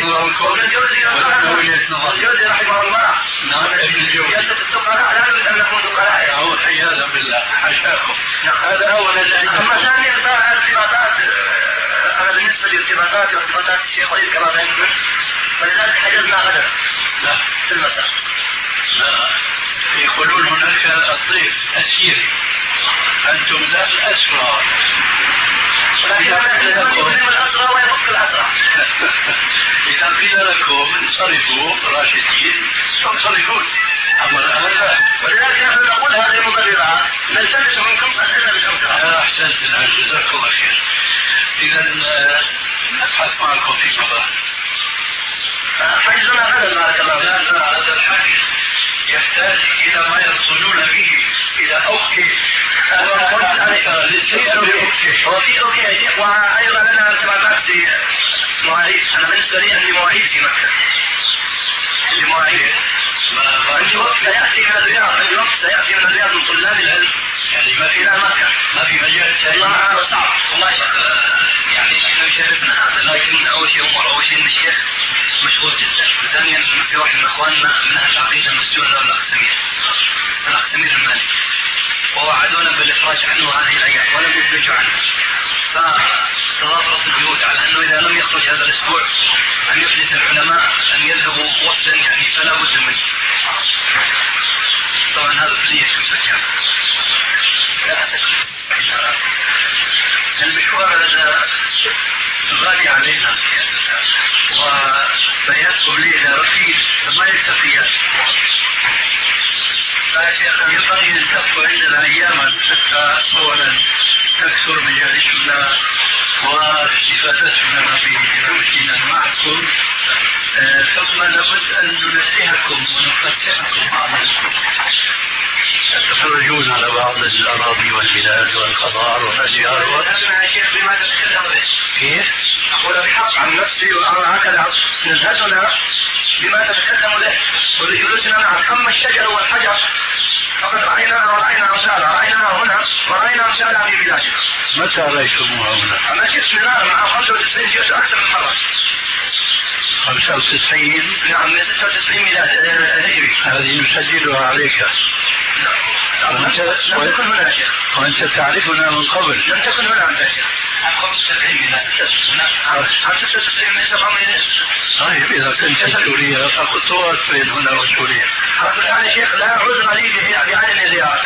الجوزي رحمه الله. نعم ابن الجوزي. يسد السقراء لا يريد أن نكون سقراء. أعوذ عياذا بالله حاشاكم. هذا أولا. أما ثانيا الارتباطات أنا بالنسبة لارتباطات وارتباطات الشيخ وليد كما بينكم فلذلك حجزنا غدا. لا في المساء. لا يقولون هناك الضيف أسير أنتم لا الأسرى. ولكن أنا الأسرى ويبقى الأسرى. إذا قيل لكم انصرفوا راشدين تنصرفون. أما الآن لا. ولذلك نحن نقول هذه المبررات نلتمس منكم أسئلة بالأمثلة. أحسنت الآن جزاك الله خير. إذا نبحث معكم في مضى. حجزنا غدا بارك الله فيك. لا لا هذا الحجز يحتاج إلى ما يصلون به إلى أوكي. وفي أوكي يا شيخ وأيضا لنا ارتباطات في مواعيد. أنا بالنسبة لي عندي مواعيد في مكة. عندي مواعيد. عندي وقت سيأتي من الرياض. عندي وقت سيأتي من الرياض من طلاب العلم. يعني ما في إلى مكة. ما في مجال ثاني. والله صعب. والله يعني إحنا يشرفنا هذا لكن أول شيء أمور أول شيء الشيخ مشغول جدا. وثانيا في واحد من إخواننا من أهل العقيدة مسجون له الأخ سمير. الأخ سمير المالك. ووعدونا بالإخراج عنه هذه الأيام ولم يخرجوا عنه. فتضافرت الجهود على أنه إذا لم يخرج هذا الأسبوع أن يحدث العلماء أن يذهبوا وفدا يعني فلا بد منه. طبعا هذا كلية مسجل. لا أسف. المشوار هذا غالي علينا وسيذهب لي إلى رفيق ما يكتفي. لا شيخ ينبغي أن تبقى عندنا أياما حتى أولا تكثر مجالسنا واستفادتنا بدروسنا معكم ثم لابد أن ننزهكم ونفتحكم بعضكم. تخرجون على بعض الأراضي والبلاد والقضاء والأشياء. ولكن يا شيخ بما تتكلم به كيف؟ أقول بحق عن نفسي وأنا هكذا نزهتنا بما تتكلم به ورجلتنا معك. أما الشجر والحجر فقد رأيناها ورأينا أمثالها. رأيناها هنا ورأينا أمثالها في بلادنا. متى رأيتموها هنا؟ أنا شفت منها مع خمسة وتسعين جئت أكثر من مرة. خمسة وتسعين؟ نعم من ستة وتسعين ميلاد هجري. هذه نسجلها عليك. وأنت لم تكن هنا يا شيخ. وأنت تعرفنا من قبل. لم تكن هنا أنت يا شيخ. عن خمسة وتسعين ميلاد. عن ستة وتسعين من سبعة ميلاد. طيب إذا كنت في سوريا فخطوات بين هنا وسوريا. هذا يا شيخ لا عذر لي بعين زيارة.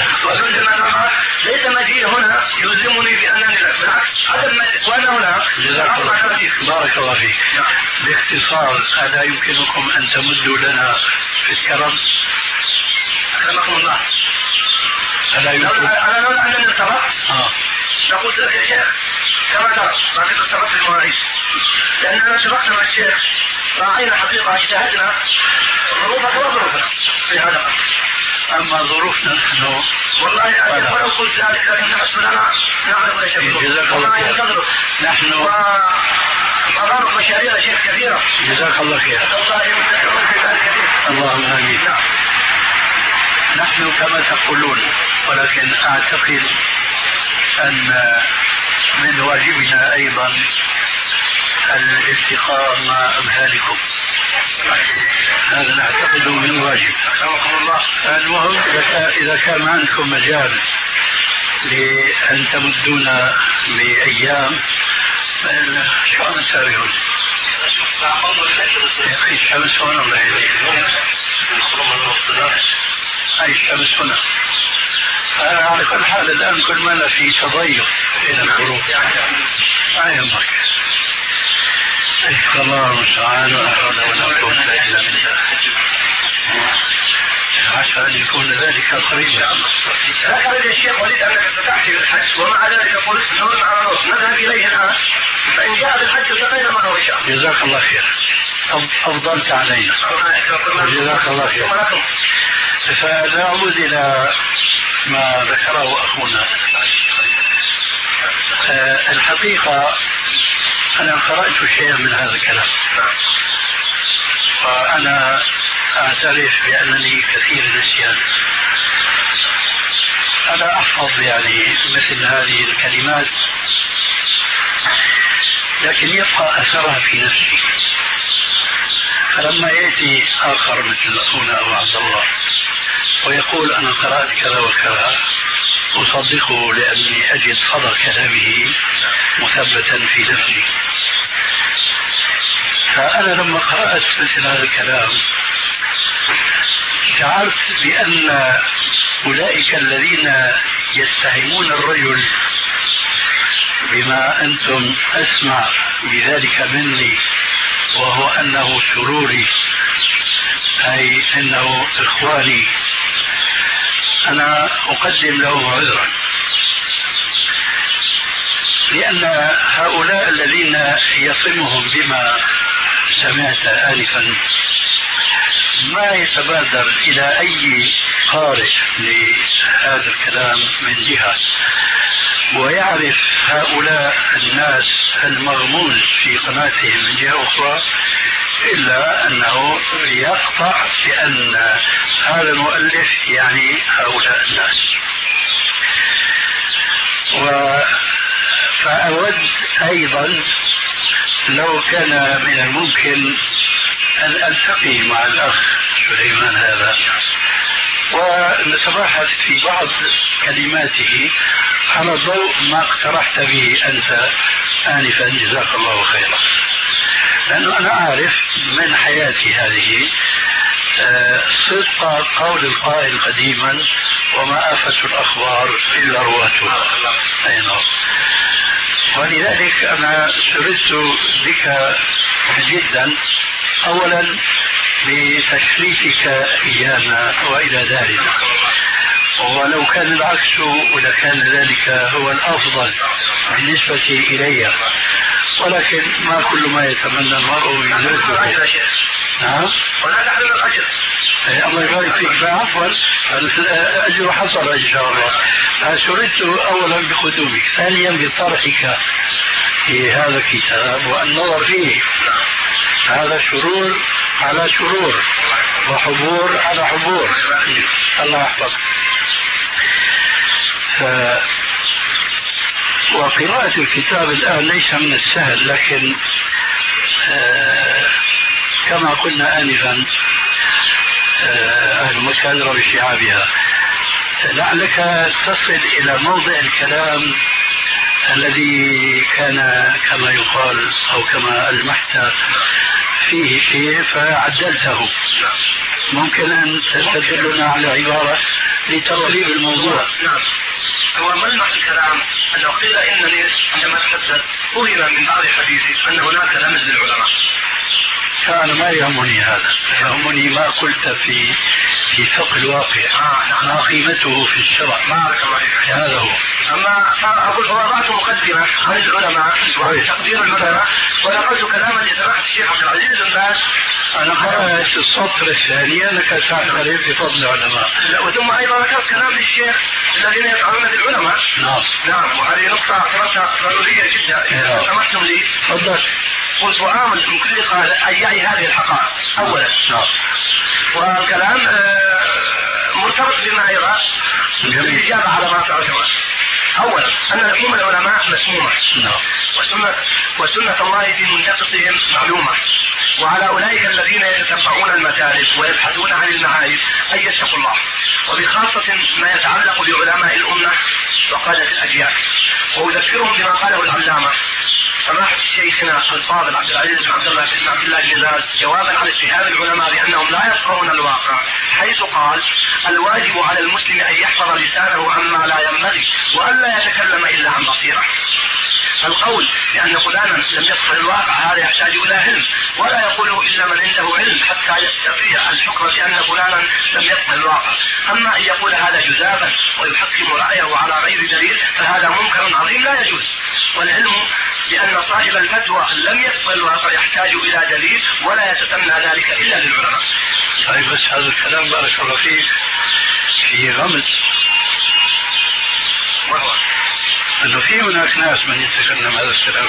ليس مجيء هنا يلزمني بأنني بالعكس عدم وأنا هنا. بارك الله فيك. باختصار ألا يمكنكم أن تمدوا لنا في الكرم؟ أكرمكم الله. أنا أنا لو أنني ارتبطت لقلت لك يا شيخ كما ترى ما كنت ارتبطت في المواعيد، لأن أنا اتفقت مع الشيخ راعينا حقيقة اجتهدنا ظروفك وظروفنا في هذا. أما ظروفنا نحن والله أنا ولو قلت ذلك لكن بالنسبة لنا نعرف ليش ينتظر نحن وأضرب مشاريع شيخ كثيرة. جزاك الله خير. اللهم آمين. نحن كما تقولون، ولكن أعتقد أن من واجبنا أيضا الالتقاء مع أمثالكم، هذا نعتقده من واجب. المهم إذا كان عندكم مجال لأن تمدونا بأيام شو أنا ساريون يا أخي الشمس هنا الله يهديك هاي الشمس هنا. على كل حال الآن كل ما في تضيق إلى الغروب ما يهمك. الله المستعان ولا حول ولا قوة إلا بالله. عسى أن يكون ذلك قريبا. ذكر الشيخ وليد أنك فتحت بالحج ومع ذلك قلت نور على نور نذهب إليه الآن فإن جاء بالحج التقينا معه إن شاء الله. جزاك الله خير. أفضلت علينا. جزاك الله خير. فنعود إلى ما ذكره أخونا. أه الحقيقة أنا قرأت شيئا من هذا الكلام، وأنا أعترف بأنني كثير النسيان. أنا أحفظ يعني مثل هذه الكلمات، لكن يبقى أثرها في نفسي. فلما يأتي آخر مثل أخونا أبو عبد الله ويقول أنا قرأت كذا وكذا أصدقه لأني أجد صدى كلامه مثبتا في نفسي. فأنا لما قرأت مثل هذا الكلام شعرت بأن أولئك الذين يتهمون الرجل بما أنتم أسمع بذلك مني وهو أنه سروري أي أنه إخواني، أنا أقدم لهم عذرا، لأن هؤلاء الذين يصمهم بما سمعت آنفا ما يتبادر إلى أي قارئ لهذا الكلام من جهة، ويعرف هؤلاء الناس المغموس في قناتهم من جهة أخرى، إلا أنه يقطع بأن هذا المؤلف يعني هؤلاء الناس. و فأود أيضا لو كان من الممكن أن ألتقي مع الأخ سليمان هذا ونتباحث في بعض كلماته على ضوء ما اقترحت به أنت آنفا، جزاك الله خيرا. لأنه أنا أعرف من حياتي هذه صدق قول القائل قديما وما آفة الأخبار إلا رواتها. أي نعم. ولذلك أنا سررت بك جدا، أولا بتشريفك إيانا وإلى دارنا، ولو كان العكس ولكان ذلك هو الأفضل بالنسبة إلي، ولكن ما كل ما يتمنى المرء يدركه. نعم. ولا تحرم الأجر. الله يبارك فيك. عفوا الأجر حصل إن شاء الله. سررت أولا بقدومك، ثانيا بطرحك في هذا الكتاب والنظر فيه. هذا شرور على شرور وحبور على حبور. الله يحفظك. ف... وقراءة الكتاب الآن ليس من السهل، لكن آه كما قلنا آنفا آه أهل مكة أدرى بشعابها. لعلك تصل إلى موضع الكلام الذي كان كما يقال أو كما ألمحت فيه شيء فعدلته. ممكن أن تدلنا على عبارة لترتيب الموضوع. نعم. هو ملمح الكلام أنه قيل إنني عندما تحدث فهم من بعض حديثي أن هناك رمز للعلماء. فأنا ما يهمني هذا، يهمني ما قلت في في فقه الواقع آه نعم. ما قيمته في الشرع؟ بارك الله فيك. هذا هو. أما أقول وضعت مقدمة عن العلماء وتقدير العلماء، ونقلت كلاما لسماحة الشيخ عبد العزيز بن باز. أنا قرأت السطر الثاني أنك تعترف بفضل العلماء، وثم أيضا ذكرت كلام للشيخ الذين يفعلون بالعلماء. نعم نعم، وهذه نقطة اعتبرتها ضرورية جدا إذا سمحتم لي. تفضل. قلت وآمن من كل قال أن يعي هذه الحقائق أولا. نعم. والكلام مرتبط بما يرى الإجابة على ما تعرفون. أولا أن لحوم العلماء مسمومة. نعم. وسنة, وسنة الله في منتقصهم معلومة، وعلى أولئك الذين يتتبعون المثالب ويبحثون عن المعارف أن يتقوا الله، وبخاصة ما يتعلق بعلماء الأمة وقادة الأجيال. وأذكرهم بما قاله العلامة سماحة شيخنا الفاضل عبد العزيز بن عبد الله بن عبد الله بن باز جوابا عن اتهام العلماء بأنهم لا يفقهون الواقع، حيث قال: الواجب على المسلم أن يحفظ لسانه عما لا ينبغي وألا يتكلم إلا عن بصيرة. القول بأن فلانا لم يفقه الواقع هذا يحتاج إلى علم، ولا يقوله إلا من عنده علم حتى يستطيع الحكم بأن فلانا لم يفقه الواقع. أما أن يقول هذا جزافا ويحكم رأيه على غير دليل فهذا منكر عظيم لا يجوز. والعلم بأن صاحب الفتوى لم يفقه الواقع يحتاج إلى دليل، ولا يتسنى ذلك إلا للعلماء. طيب بس هذا الكلام بارك الله فيك في غمز، وهو أنه في هناك ناس من يتكلم هذا الكلام.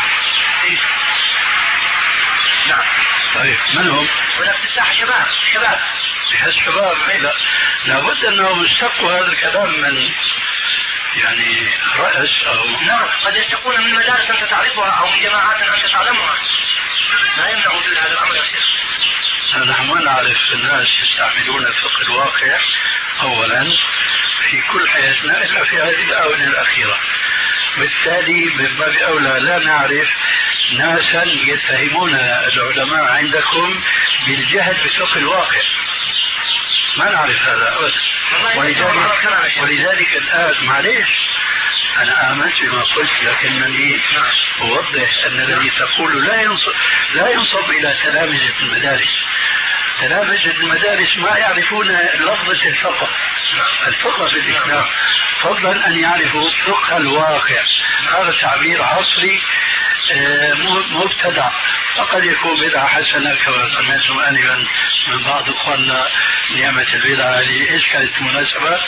نعم. طيب من هم؟ هناك في الساحة شباب شباب الشباب. لا لابد أنهم يستقوا هذا الكلام من يعني رأس أو نعم، قد يستقون من مدارس أنت تعرفها أو من جماعات أنت تعلمها، ما يمنع وجود هذا الأمر يا شيخ. نحن ما نعرف الناس يستعملون فقه الواقع أولا في كل حياتنا إلا في هذه الآونة الأخيرة، بالتالي من باب أولى لا نعرف ناسا يتهمون العلماء عندكم بالجهل بفقه الواقع، ما نعرف هذا أبدا. ولذلك, ولذلك الآن معليش أنا آمنت بما قلت، لكنني أوضح أن الذي تقول لا ينصب, لا ينصب إلى تلامذة المدارس. تلامذة المدارس ما يعرفون لفظة الفقه الفقه في الإسلام، فضلا أن يعرفوا فقه الواقع. هذا تعبير عصري مبتدع، فقد يكون بدعة حسنة كما سمعتم آنفا من بعض إخواننا نعمة البدعة. إيش كانت المناسبة؟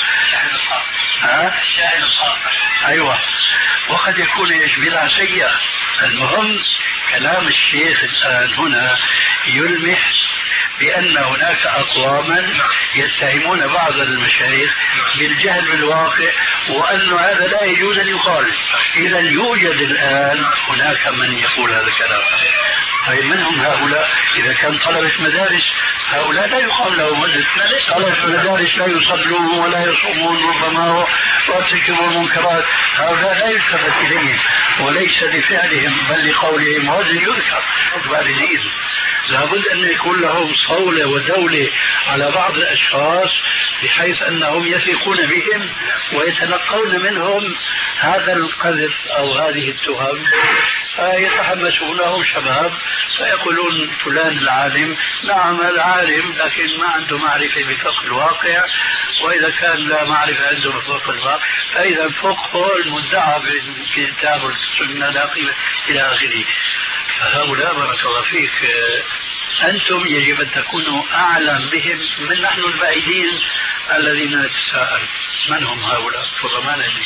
ها؟ الشاهد الخاطر. أيوة. وقد يكون إيش بدعة سيئة. المهم كلام الشيخ الآن هنا يلمح بأن هناك أقواما يتهمون بعض المشايخ بالجهل بالواقع، وأن هذا لا يجوز أن يقال. إذا يوجد الآن هناك من يقول هذا الكلام. طيب من هم هؤلاء؟ إذا كان طلبة مدارس هؤلاء لا يقام لهم مجلس. طلبة مدارس لا يصلون ولا يصومون ربما ويرتكبون المنكرات، هؤلاء لا يلتفت إليهم وليس لفعلهم بل لقولهم وزن يذكر بارزين. لابد أن يكون لهم صولة ودولة على بعض الأشخاص بحيث أنهم يثقون بهم ويتلقون منهم هذا القذف أو هذه التهم، فيتحمسونهم شباب فيقولون فلان العالم. نعم العالم، لكن ما عنده معرفة بفقه الواقع، وإذا كان لا معرفة عنده بفقه الواقع فإذا فقه المدعى بالكتاب والسنة لا قيمة إلى آخره. فهؤلاء بارك الله فيك أنتم يجب أن تكونوا أعلم بهم من نحن البعيدين الذين نتساءل من هم هؤلاء فما ندري.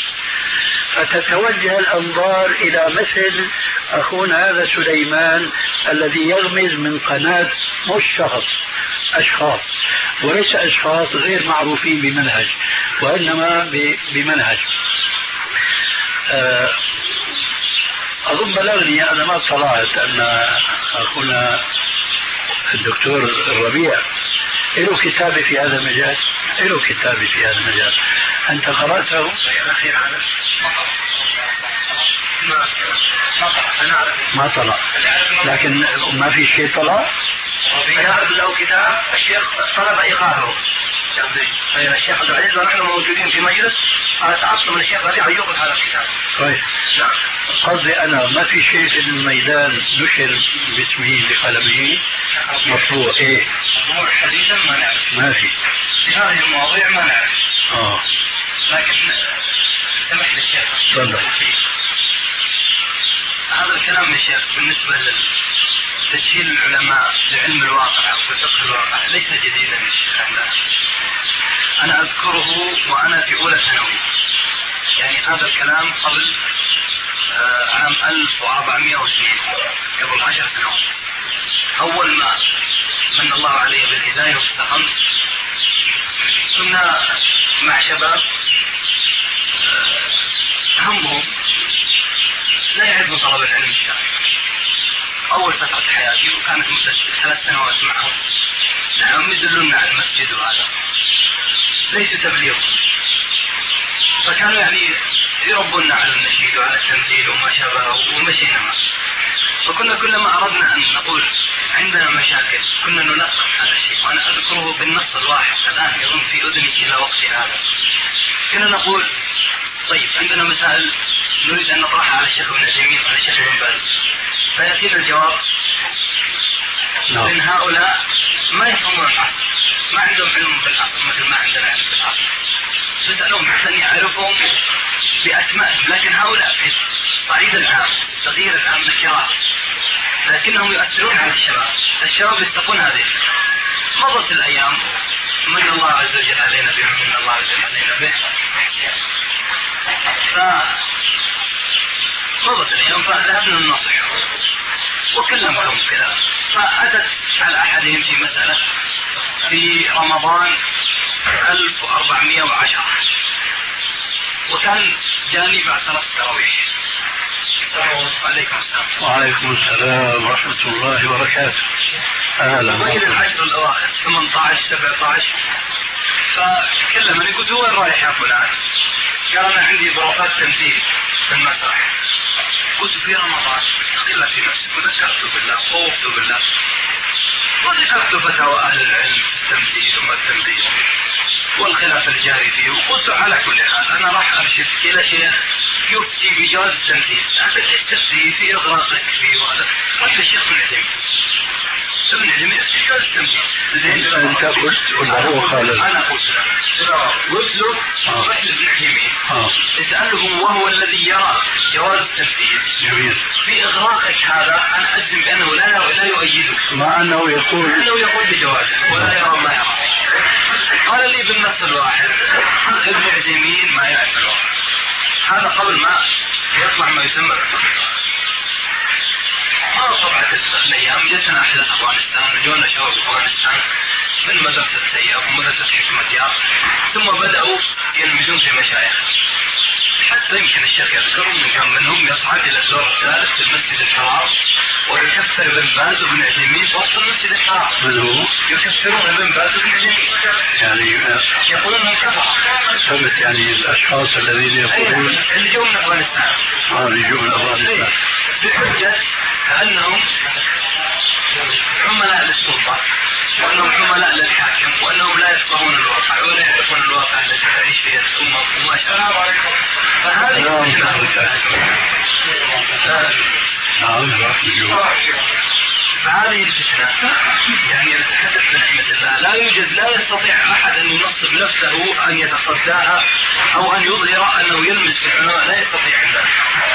فتتوجه الأنظار إلى مثل أخونا هذا سليمان الذي يغمز من قناة مش شخص أشخاص، وليس أشخاص غير معروفين بمنهج وإنما بمنهج. أظن بلغني أنا ما اطلعت أن أخونا الدكتور الربيع له كتابة في هذا المجال، له كتابة في هذا المجال. أنت قرأته؟ ما طلع، لكن ما في شيء طلع. ربيع له كتاب الشيخ طلب إيقافه. الشيخ عبد العزيز ونحن موجودين في مجلس على تعصب من الشيخ ربيع يوقف هذا الكتاب. طيب. نعم. قصدي أنا ما في شيء في الميدان نشر باسمه بقلمه مطبوع. إيه؟ مطبوع حديثا ما نعرف. ما في. في هذه المواضيع ما نعرف. اه لكن سمح لي الشيخ. تفضل. هذا الكلام يا شيخ بالنسبة لتسجيل العلماء لعلم الواقع وفقه الواقع ليس جديدا يا شيخ عندنا. أنا أذكره وأنا في أولى ثانوي، يعني هذا الكلام قبل آه عام ألف وأربعمائة وسنين، قبل عشر سنوات. أول ما من الله علي بالهداية واستقمت كنا مع شباب همهم لا يعرفوا طلب العلم الشرعي. أول فترة حياتي وكانت مدة ثلاث سنوات معهم، نعم يدلون على المسجد وهذا ليس تبليغ، فكانوا يعني يربونا على النشيد وعلى التمثيل وما شابه ومشينا معه. فكنا كلما أردنا أن نقول عندنا مشاكل كنا نلقن هذا الشيء، وأنا أذكره بالنص الواحد الآن يظن في أذني إلى وقت هذا. كنا نقول طيب عندنا مسائل نريد أن نطرحها على الشيخ ابن عثيمين وعلى الشيخ ابن باز، فيأتينا الجواب من هؤلاء ما يفهمون العصر، ما عندهم علم بالعصر مثل ما عندنا علم بالعصر. نسألهم حتى يعرفهم بأسمائهم، لكن هؤلاء في صعيد العام صغير العام نكرات، لكنهم يؤثرون على الشباب. الشباب يستقون هذه. مضت الأيام من الله عز وجل علينا بهم من الله عز وجل علينا به، فمضت الأيام فذهبنا النصح وكلمهم كذا. فأتت على أحدهم في مسألة في رمضان ألف وأربعمائة وعشرة، وكان جاني بعد صلاة التراويح. وعليكم السلام. وعليكم السلام ورحمة الله وبركاته. أهلا. بين العشر الأواخر ثمانية عشر سبعة عشر، فكلمني قلت وين رايح يا فلان؟ قال أنا عندي ظروفات تمثيل في المسرح. قلت في رمضان قلت في نفسي وذكرت بالله خوفت بالله وذكرت فتاوى أهل العلم التمثيل وما التمثيل والخلاف الجاري فيه، وقلت على كل حال أنا راح أرشد إلى شيخ يفتي بجواز التمثيل. هذا ليس تمثيل في إغراقك فيه وهذا قلت الشيخ ابن عثيمين ابن عثيمين يفتي بجواز التمثيل. أنت قلت ولا هو قال؟ أنا قلت له قلت له رحل ابن عثيمين اسألهم وهو الذي يرى جواز التمثيل جميل في إغراقك هذا. أنا أجزم بأنه لا لا يؤيده، مع أنه يقول أنه يقول بجوازه ولا يرى ما يرى. قال لي بالنص الواحد ابن عثيمين ما يعرف الواقع. هذا قبل ما يطلع ما يسمى ما طبعت الأيام. جلسنا أحدث أفغانستان وجونا شباب أفغانستان من مدرسة سيئة ومدرسة حكمة يار، ثم بدأوا يلمزون في مشايخ، حتى يمكن الشيخ يذكر من كان منهم يصعد إلى الدور الثالث في المسجد الحرام ويكفر ابن باز وابن عثيمين في وسط المسجد الحرام. من هو؟ يكفرون ابن باز وابن عثيمين، يعني يقولون انهم كفروا. فهمت يعني الأشخاص الذين يقولون اللي جو من أفغانستان. اه اللي جو من أفغانستان بحجة كأنهم عملاء للسلطة وأنهم عملاء للحاكم وأنهم لا يفقهون الواقع ولا يعرفون الواقع الذي تعيش فيه الأمة وما شابه. فهذه نعم راح اليوم. فهذه الفتنة يعني نتحدث بنعمة الله. لا يوجد لا يستطيع أحد أن ينصب نفسه أن يتصداها أو أن يظهر أنه يلمس في العلماء، لا يستطيع عندنا.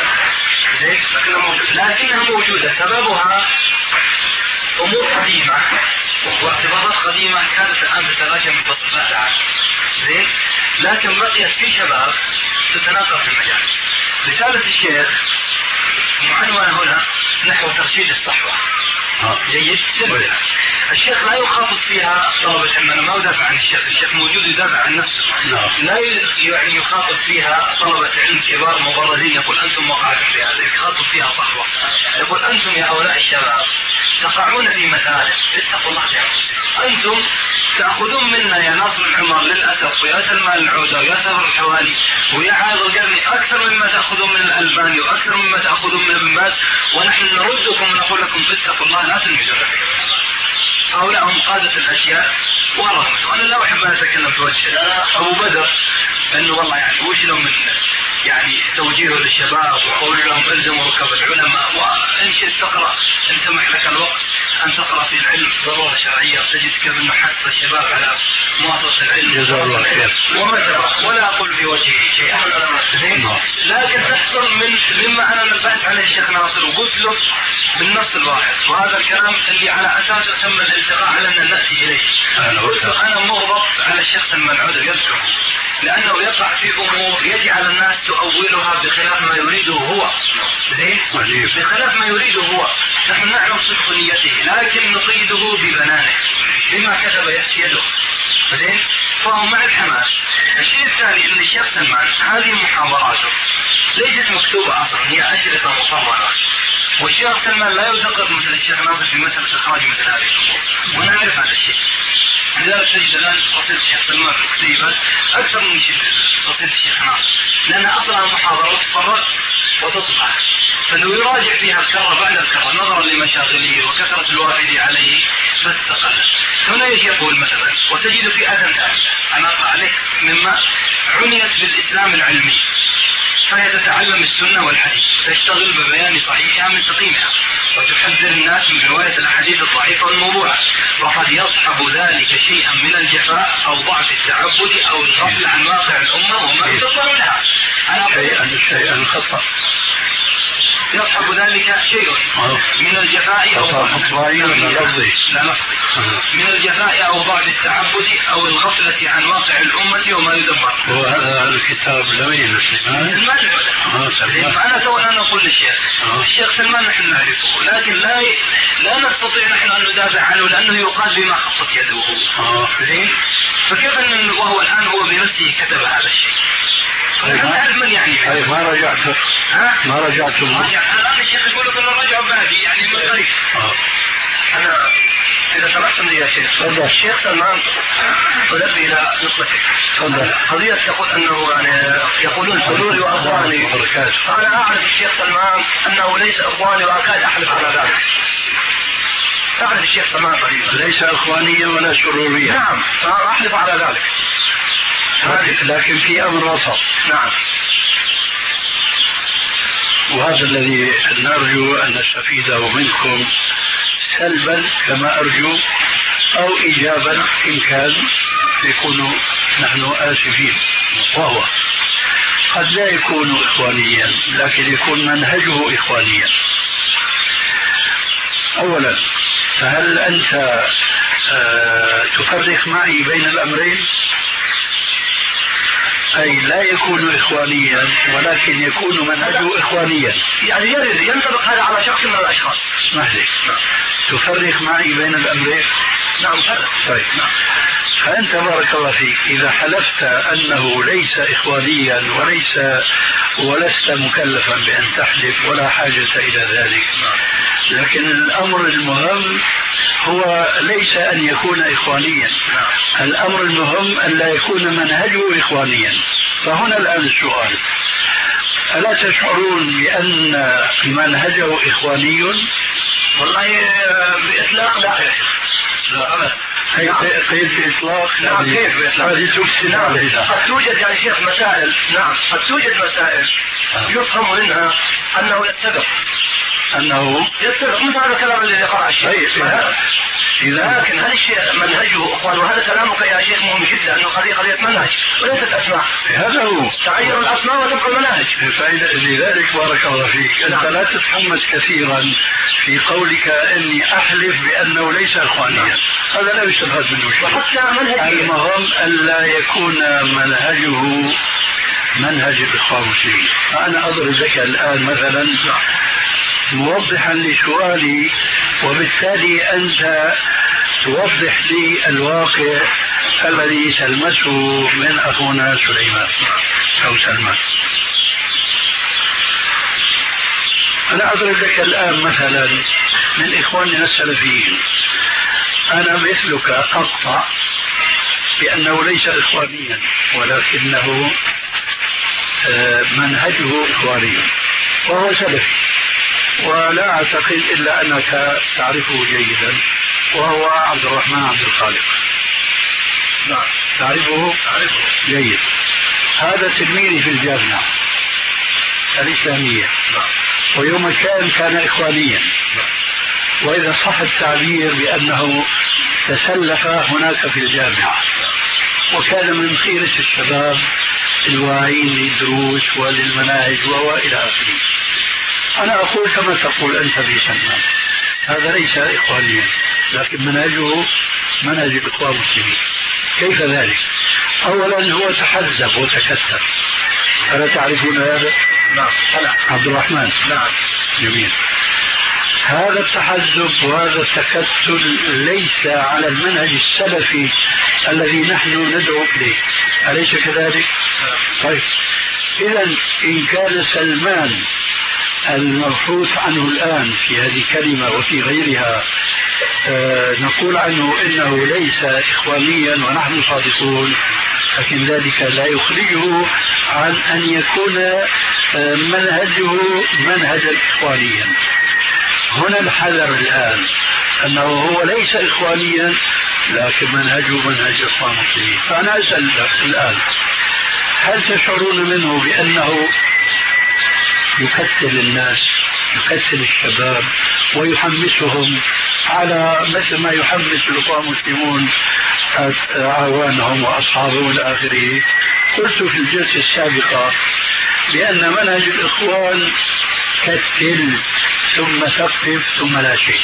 لكنها موجودة. سببها أمور قديمة واعتبارات قديمة كانت الآن تتلاشى من فضل الله تعالى، لكن بقيت في شباب تتناقض في المجال. رسالة الشيخ معنونة هنا نحو ترشيد الصحوة. جيد. الشيخ لا يخاطب فيها طلب العلم. أنا ما أدافع عن الشيخ، الشيخ موجود يدافع عن نفسه. لا يخاطب فيها طلبة علم كبار مبرزين يقول أنتم وقعتم في هذا، يخاطب فيها صحوة يقول أنتم يا هؤلاء الشباب تقعون في مسائل اتقوا الله تعالى. أنتم تأخذون منا يا ناصر العمر للأسف ويا سلمان العودة ويا سفر الحوالي ويا عايض القرني أكثر مما تأخذون من الألباني وأكثر مما تأخذون من ابن باز، ونحن نردكم ونقول لكم اتقوا الله لا تنجزون. هؤلاء هم قادة الأشياء ورغم وأنا لا أحب أن أتكلم في وجه أبو بدر أنه والله يعني وش لهم من يعني توجيه للشباب وقول لهم الزموا ركب العلماء وإن شئت تقرأ إن سمح لك الوقت أن تقرأ في العلم ضرورة شرعية، تجد كيف أنه حث الشباب على مواصلة العلم جزاه الله خير. ولا أقول في وجهه شيء أحد العلماء، لكن تحصل من مما أنا نبهت عليه الشيخ ناصر وقلت له بالنص الواحد، وهذا الكلام اللي على أساسه تم الالتقاء على أن نأتي إليه. قلت أنا مغضب على الشيخ سلمان عذر يذكر، لأنه يقع في أمور يجعل الناس تؤولها بخلاف ما يريده هو، بخلاف ما يريده هو. نحن نعلم صدق نيته لكن نصيده ببنانه بما كتب يده، فهو مع الحماس. الشيء الثاني أن الشيخ سلمان هذه محاضراته ليست مكتوبة أصلا، هي أشرطة مصورة، والشيخ سلمان لا يدقق مثل الشيخ ناصر في مسألة إخراج مثل هذه الأمور، ونعرف هذا الشيء. لذلك تجد الآن قصيدة الشيخ سلمان كتيبة أكثر من قصيدة الشيخ ناصر، لأنها أصلا محاضرة تفرق وتطبع، فلو يراجع فيها الكرة بعد الكرة نظرا لمشاغله وكثرة الوافد عليه فاستقل. هنا يجي يقول مثلا، وتجد في أذن ثالثة أنا أقرأ عليك مما عنيت بالإسلام العلمي، فهي تتعلم السنة والحديث، تشتغل ببيان صحيحها من سقيمها، وتحذر الناس من رواية الأحاديث الضعيفة والموضوعة، وقد يصحب ذلك شيئا من الجفاء أو ضعف التعبد أو الغفلة عن واقع الأمة وما يتصل لها. شيئا شيئا خطأ يصحب ذلك شيء من الجفاء أو من الجفاء أو ضعف التعبد أو الغفلة عن واقع الأمة وما يدبر. وهذا الكتاب لمين سلمان؟ فأنا تو أنا أقول للشيخ الشيخ سلمان نحن نعرفه، لكن لا لا نستطيع نحن أن ندافع عنه لأنه يقال بما خطت يده. فكيف أن وهو الآن هو بنفسه كتب هذا الشيء؟ أنا من يعني أي ما رجعت ما رجعت الآن الشيخ يقول لك أنه رجع بهدي يعني من طريق. أنا إذا سمحت لي يا شيخ، الشيخ سلمان ولد إلى نقطتك. قضية تقول أنه يعني يقولون حلولي وأخواني، فأنا أعرف الشيخ سلمان أنه ليس أخواني وأكاد أحلف على ذلك. أعرف الشيخ سلمان قريبا ليس أخوانيا ولا سروريا. نعم فأحلف على ذلك، لكن في أمر وسط. نعم، وهذا الذي نرجو أن نستفيده منكم سلبا كما أرجو أو إيجابا إن كان يكونوا نحن آسفين. وهو قد لا يكون إخوانيا لكن يكون منهجه إخوانيا. أولا، فهل أنت آه تفرق معي بين الأمرين؟ أي لا يكون إخوانيا ولكن يكون منهجه إخوانيا، يعني يرد ينطبق هذا على شخص من الأشخاص. اسمح لي، تفرق معي بين الأمرين؟ نعم فرق. طيب نعم. فأنت بارك الله فيك إذا حلفت أنه ليس إخوانيا وليس ولست مكلفا بأن تحلف ولا حاجة إلى ذلك، لكن الأمر المهم هو ليس أن يكون إخوانيا، الأمر المهم أن لا يكون منهجه إخوانيا. فهنا الآن السؤال، ألا تشعرون بأن منهجه إخواني؟ والله بإطلاق لا يا شيخ، لا أبدا. قيد بإطلاق؟ نعم كيف بإطلاق؟ هذه تفسد عليها. قد توجد يا شيخ مسائل، نعم قد توجد مسائل يفهم منها أنه يتبع أنه يتبع مثل هذا الكلام الذي قرأ الشيخ. لكن هذا الشيء منهجه أخوان، وهذا كلامك يا شيخ مهم جدا أنه قضية قضية منهج وليست أسماء. هذا هو تغير الأسماء وتبقى المناهج. لذلك بارك الله فيك أنت لا تتحمس كثيرا في قولك إني أحلف بأنه ليس إخوانيا، هذا لا يستفاد منه شيء. المهم ألا يكون منهجه منهج الإخوان المسلمين. أنا أضرب لك الآن مثلا موضحا لسؤالي، وبالتالي أنت توضح لي الواقع الذي تلمسه من أخونا سليمان أو سلمان. أنا أضرب لك الآن مثلا من إخواننا السلفيين، أنا مثلك أقطع بأنه ليس إخوانيا ولكنه منهجه إخواني وهو سلفي، ولا أعتقد إلا أنك تعرفه جيدا، وهو عبد الرحمن عبد الخالق. نعم تعرفه؟ تعرفه جيد. هذا تلميذي في الجامعة الإسلامية. نعم. ويوم كان كان إخوانيا. نعم. وإذا صح التعبير بأنه تسلف هناك في الجامعة، وكان من خيرة الشباب الواعين للدروس وللمناهج وإلى آخره. أنا أقول كما تقول أنت في سلمان، هذا ليس إخوانيا، لكن منهجه منهج الإخوان المسلمين. كيف ذلك؟ أولا هو تحزب وتكتل، ألا تعرفون هذا؟ نعم. عبد الرحمن. نعم. جميل. هذا التحزب وهذا التكتل ليس على المنهج السلفي الذي نحن ندعو إليه، أليس كذلك؟ طيب، إذا إن كان سلمان المبحوث عنه الآن في هذه الكلمة وفي غيرها آه نقول عنه إنه ليس إخوانيا ونحن صادقون، لكن ذلك لا يخرجه عن أن يكون آه منهجه منهجا إخوانيا. هنا الحذر الآن أنه هو ليس إخوانيا لكن منهجه منهج إخوان المسلمين. فأنا أسأل الآن، هل تشعرون منه بأنه يكتل الناس، يكتل الشباب ويحمسهم على مثل ما يحمس الإخوان المسلمون أعوانهم وأصحابهم إلى آخره؟ قلت في الجلسة السابقة بأن منهج الإخوان كتل ثم ثقف ثم لا شيء،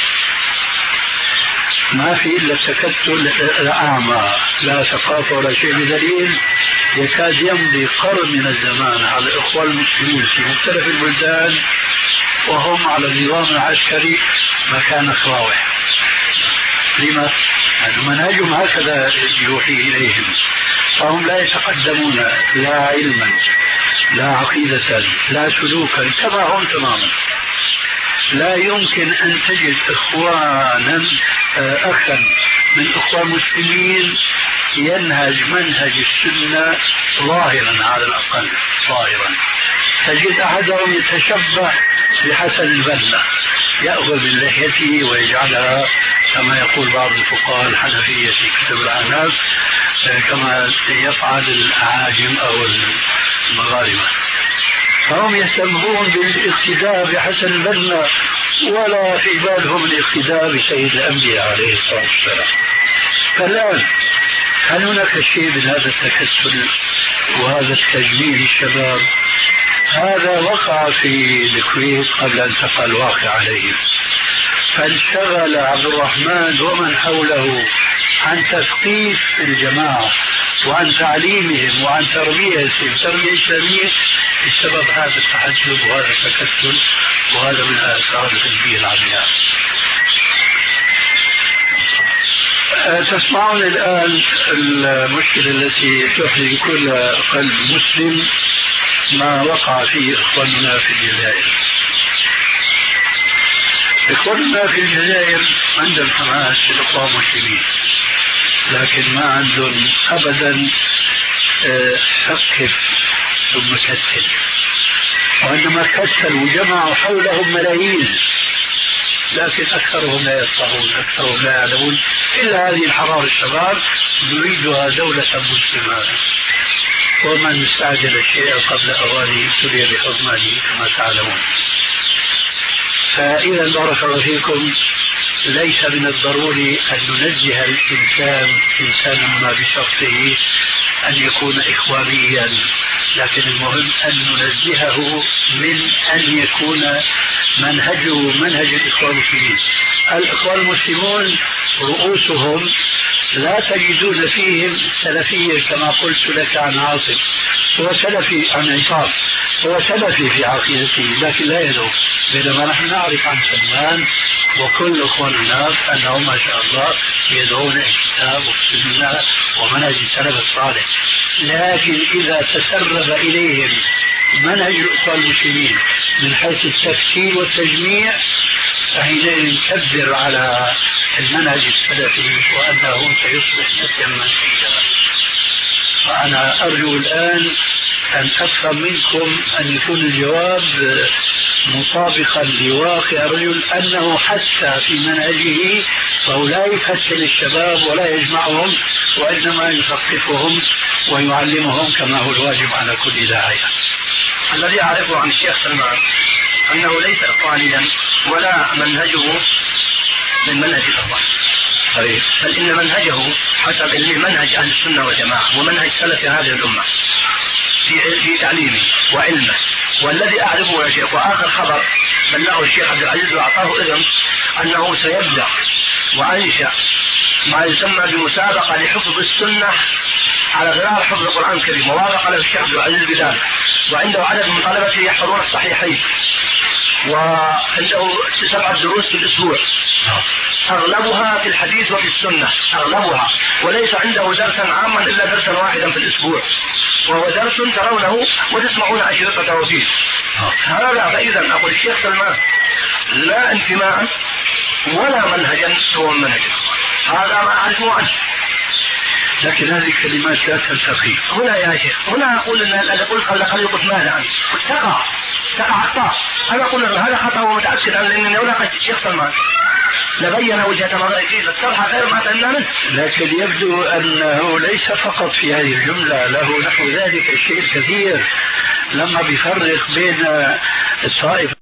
ما في إلا التكتل الأعمى، لا ثقافة ولا شيء، بدليل يكاد يمضي قرن من الزمان على الإخوان المسلمين في مختلف البلدان وهم على النظام العسكري مكان الصراوح. لما؟ يعني منهجهم هكذا يوحي إليهم، فهم لا يتقدمون لا علما لا عقيدة لا سلوكا، كما هم تماما. لا يمكن أن تجد إخوانا أخا من إخوان مسلمين ينهج منهج السنة ظاهرا، على الأقل ظاهرا. تجد أحدهم يتشبه بحسن البنا، يأخذ من لحيته ويجعلها كما يقول بعض الفقهاء الحنفية في كتب العناب كما يفعل الأعاجم أو المغاربة، فهم يهتمون بالاقتداء بحسن البنا ولا في بالهم الاقتداء بسيد الأنبياء عليه الصلاة والسلام. فالآن هل هناك شيء من هذا التكتل وهذا التجميل الشباب؟ هذا وقع في الكويت قبل أن تقع الواقع عليهم، فانشغل عبد الرحمن ومن حوله عن تثقيف الجماعة وعن تعليمهم وعن تربيتهم تربية إسلامية بسبب هذا التحجب وهذا التكتل، وهذا من آثار التنبيه العمياء. تسمعون الآن المشكلة التي تحرج كل قلب مسلم ما وقع فيه إخواننا في الجزائر. إخواننا في الجزائر عندهم حماس للإخوان المسلمين، لكن ما عندهم أبدا ثقف ثم كتل، وعندما كتلوا وجمعوا حولهم ملايين، لكن أكثرهم لا يفقهون، أكثرهم لا يعلمون إلا هذه الحرارة الشباب نريدها دولة مسلمة، ومن استعجل الشيء قبل أوانه ابتلي بحرمانه كما تعلمون. فإذا بارك الله فيكم، ليس من الضروري أن ننزه الإنسان إنسانا ما بشخصه أن يكون إخوانيا، لكن المهم أن ننزهه من أن يكون منهجه منهج الإخوان المسلمين. الإخوان المسلمون رؤوسهم لا تجدون فيهم سلفية كما قلت لك عن عاصم، هو سلفي عن عصام، هو سلفي في عقيدته لكن لا يدعو، بينما نحن نعرف عن سلمان وكل إخواننا أنهم ما شاء الله يدعون الكتاب والسنة ومنهج السلف الصالح. لكن إذا تسرب إليهم منهج الإخوان المسلمين من حيث التفسير والتجميع فحينئذ نكبر على المنهج السلفي وأنه سيصبح نسيا منسيا. فأنا أرجو الآن أن أفهم منكم أن يكون الجواب مطابقا لواقع الرجل، أنه حتى في منهجه فهو لا يكتل الشباب ولا يجمعهم، وإنما يثقفهم ويعلمهم كما هو الواجب على كل داعية. الذي أعرفه عن الشيخ سلمان أنه ليس إخوانيا ولا منهجه من منهج الأخوان. طيب. بل إن منهجه حسب علمي منهج أهل السنة والجماعة ومنهج سلف هذه الأمة في في تعليمه وعلمه. والذي أعرفه يا شيخ، وآخر خبر بلغه الشيخ عبد العزيز وأعطاه إذن أنه سيبدأ وأنشأ ما يسمى بمسابقة لحفظ السنة على غرار حفظ القرآن الكريم، ووافق له الشيخ عبد العزيز بذلك، وعنده عدد من طلبته يحفظون الصحيحين، وعنده سبعة دروس في الأسبوع أغلبها في الحديث وفي السنة أغلبها، وليس عنده درسا عاما إلا درسا واحدا في الأسبوع، وهو درس ترونه وتسمعون أشرطته فيه. هذا فإذا أقول الشيخ سلمان لا انتماء ولا منهجا هو منهجا، هذا ما أعرفه عنه. لكن هذه الكلمات لا تلتقي هنا يا شيخ. هنا أقول أن أنا أقول قبل قليل قلت ماذا عنه تقع تقع أخطاء. أنا أقول هذا خطأ ومتأكد عنه لأنني ألاقي الشيخ سلمان لبين وجهة نظري فيه الصراحة غير ما فهمنا منه. لكن يبدو أنه ليس فقط في هذه الجملة، له نحو ذلك الشيء الكثير لما بيفرق بين الطائفة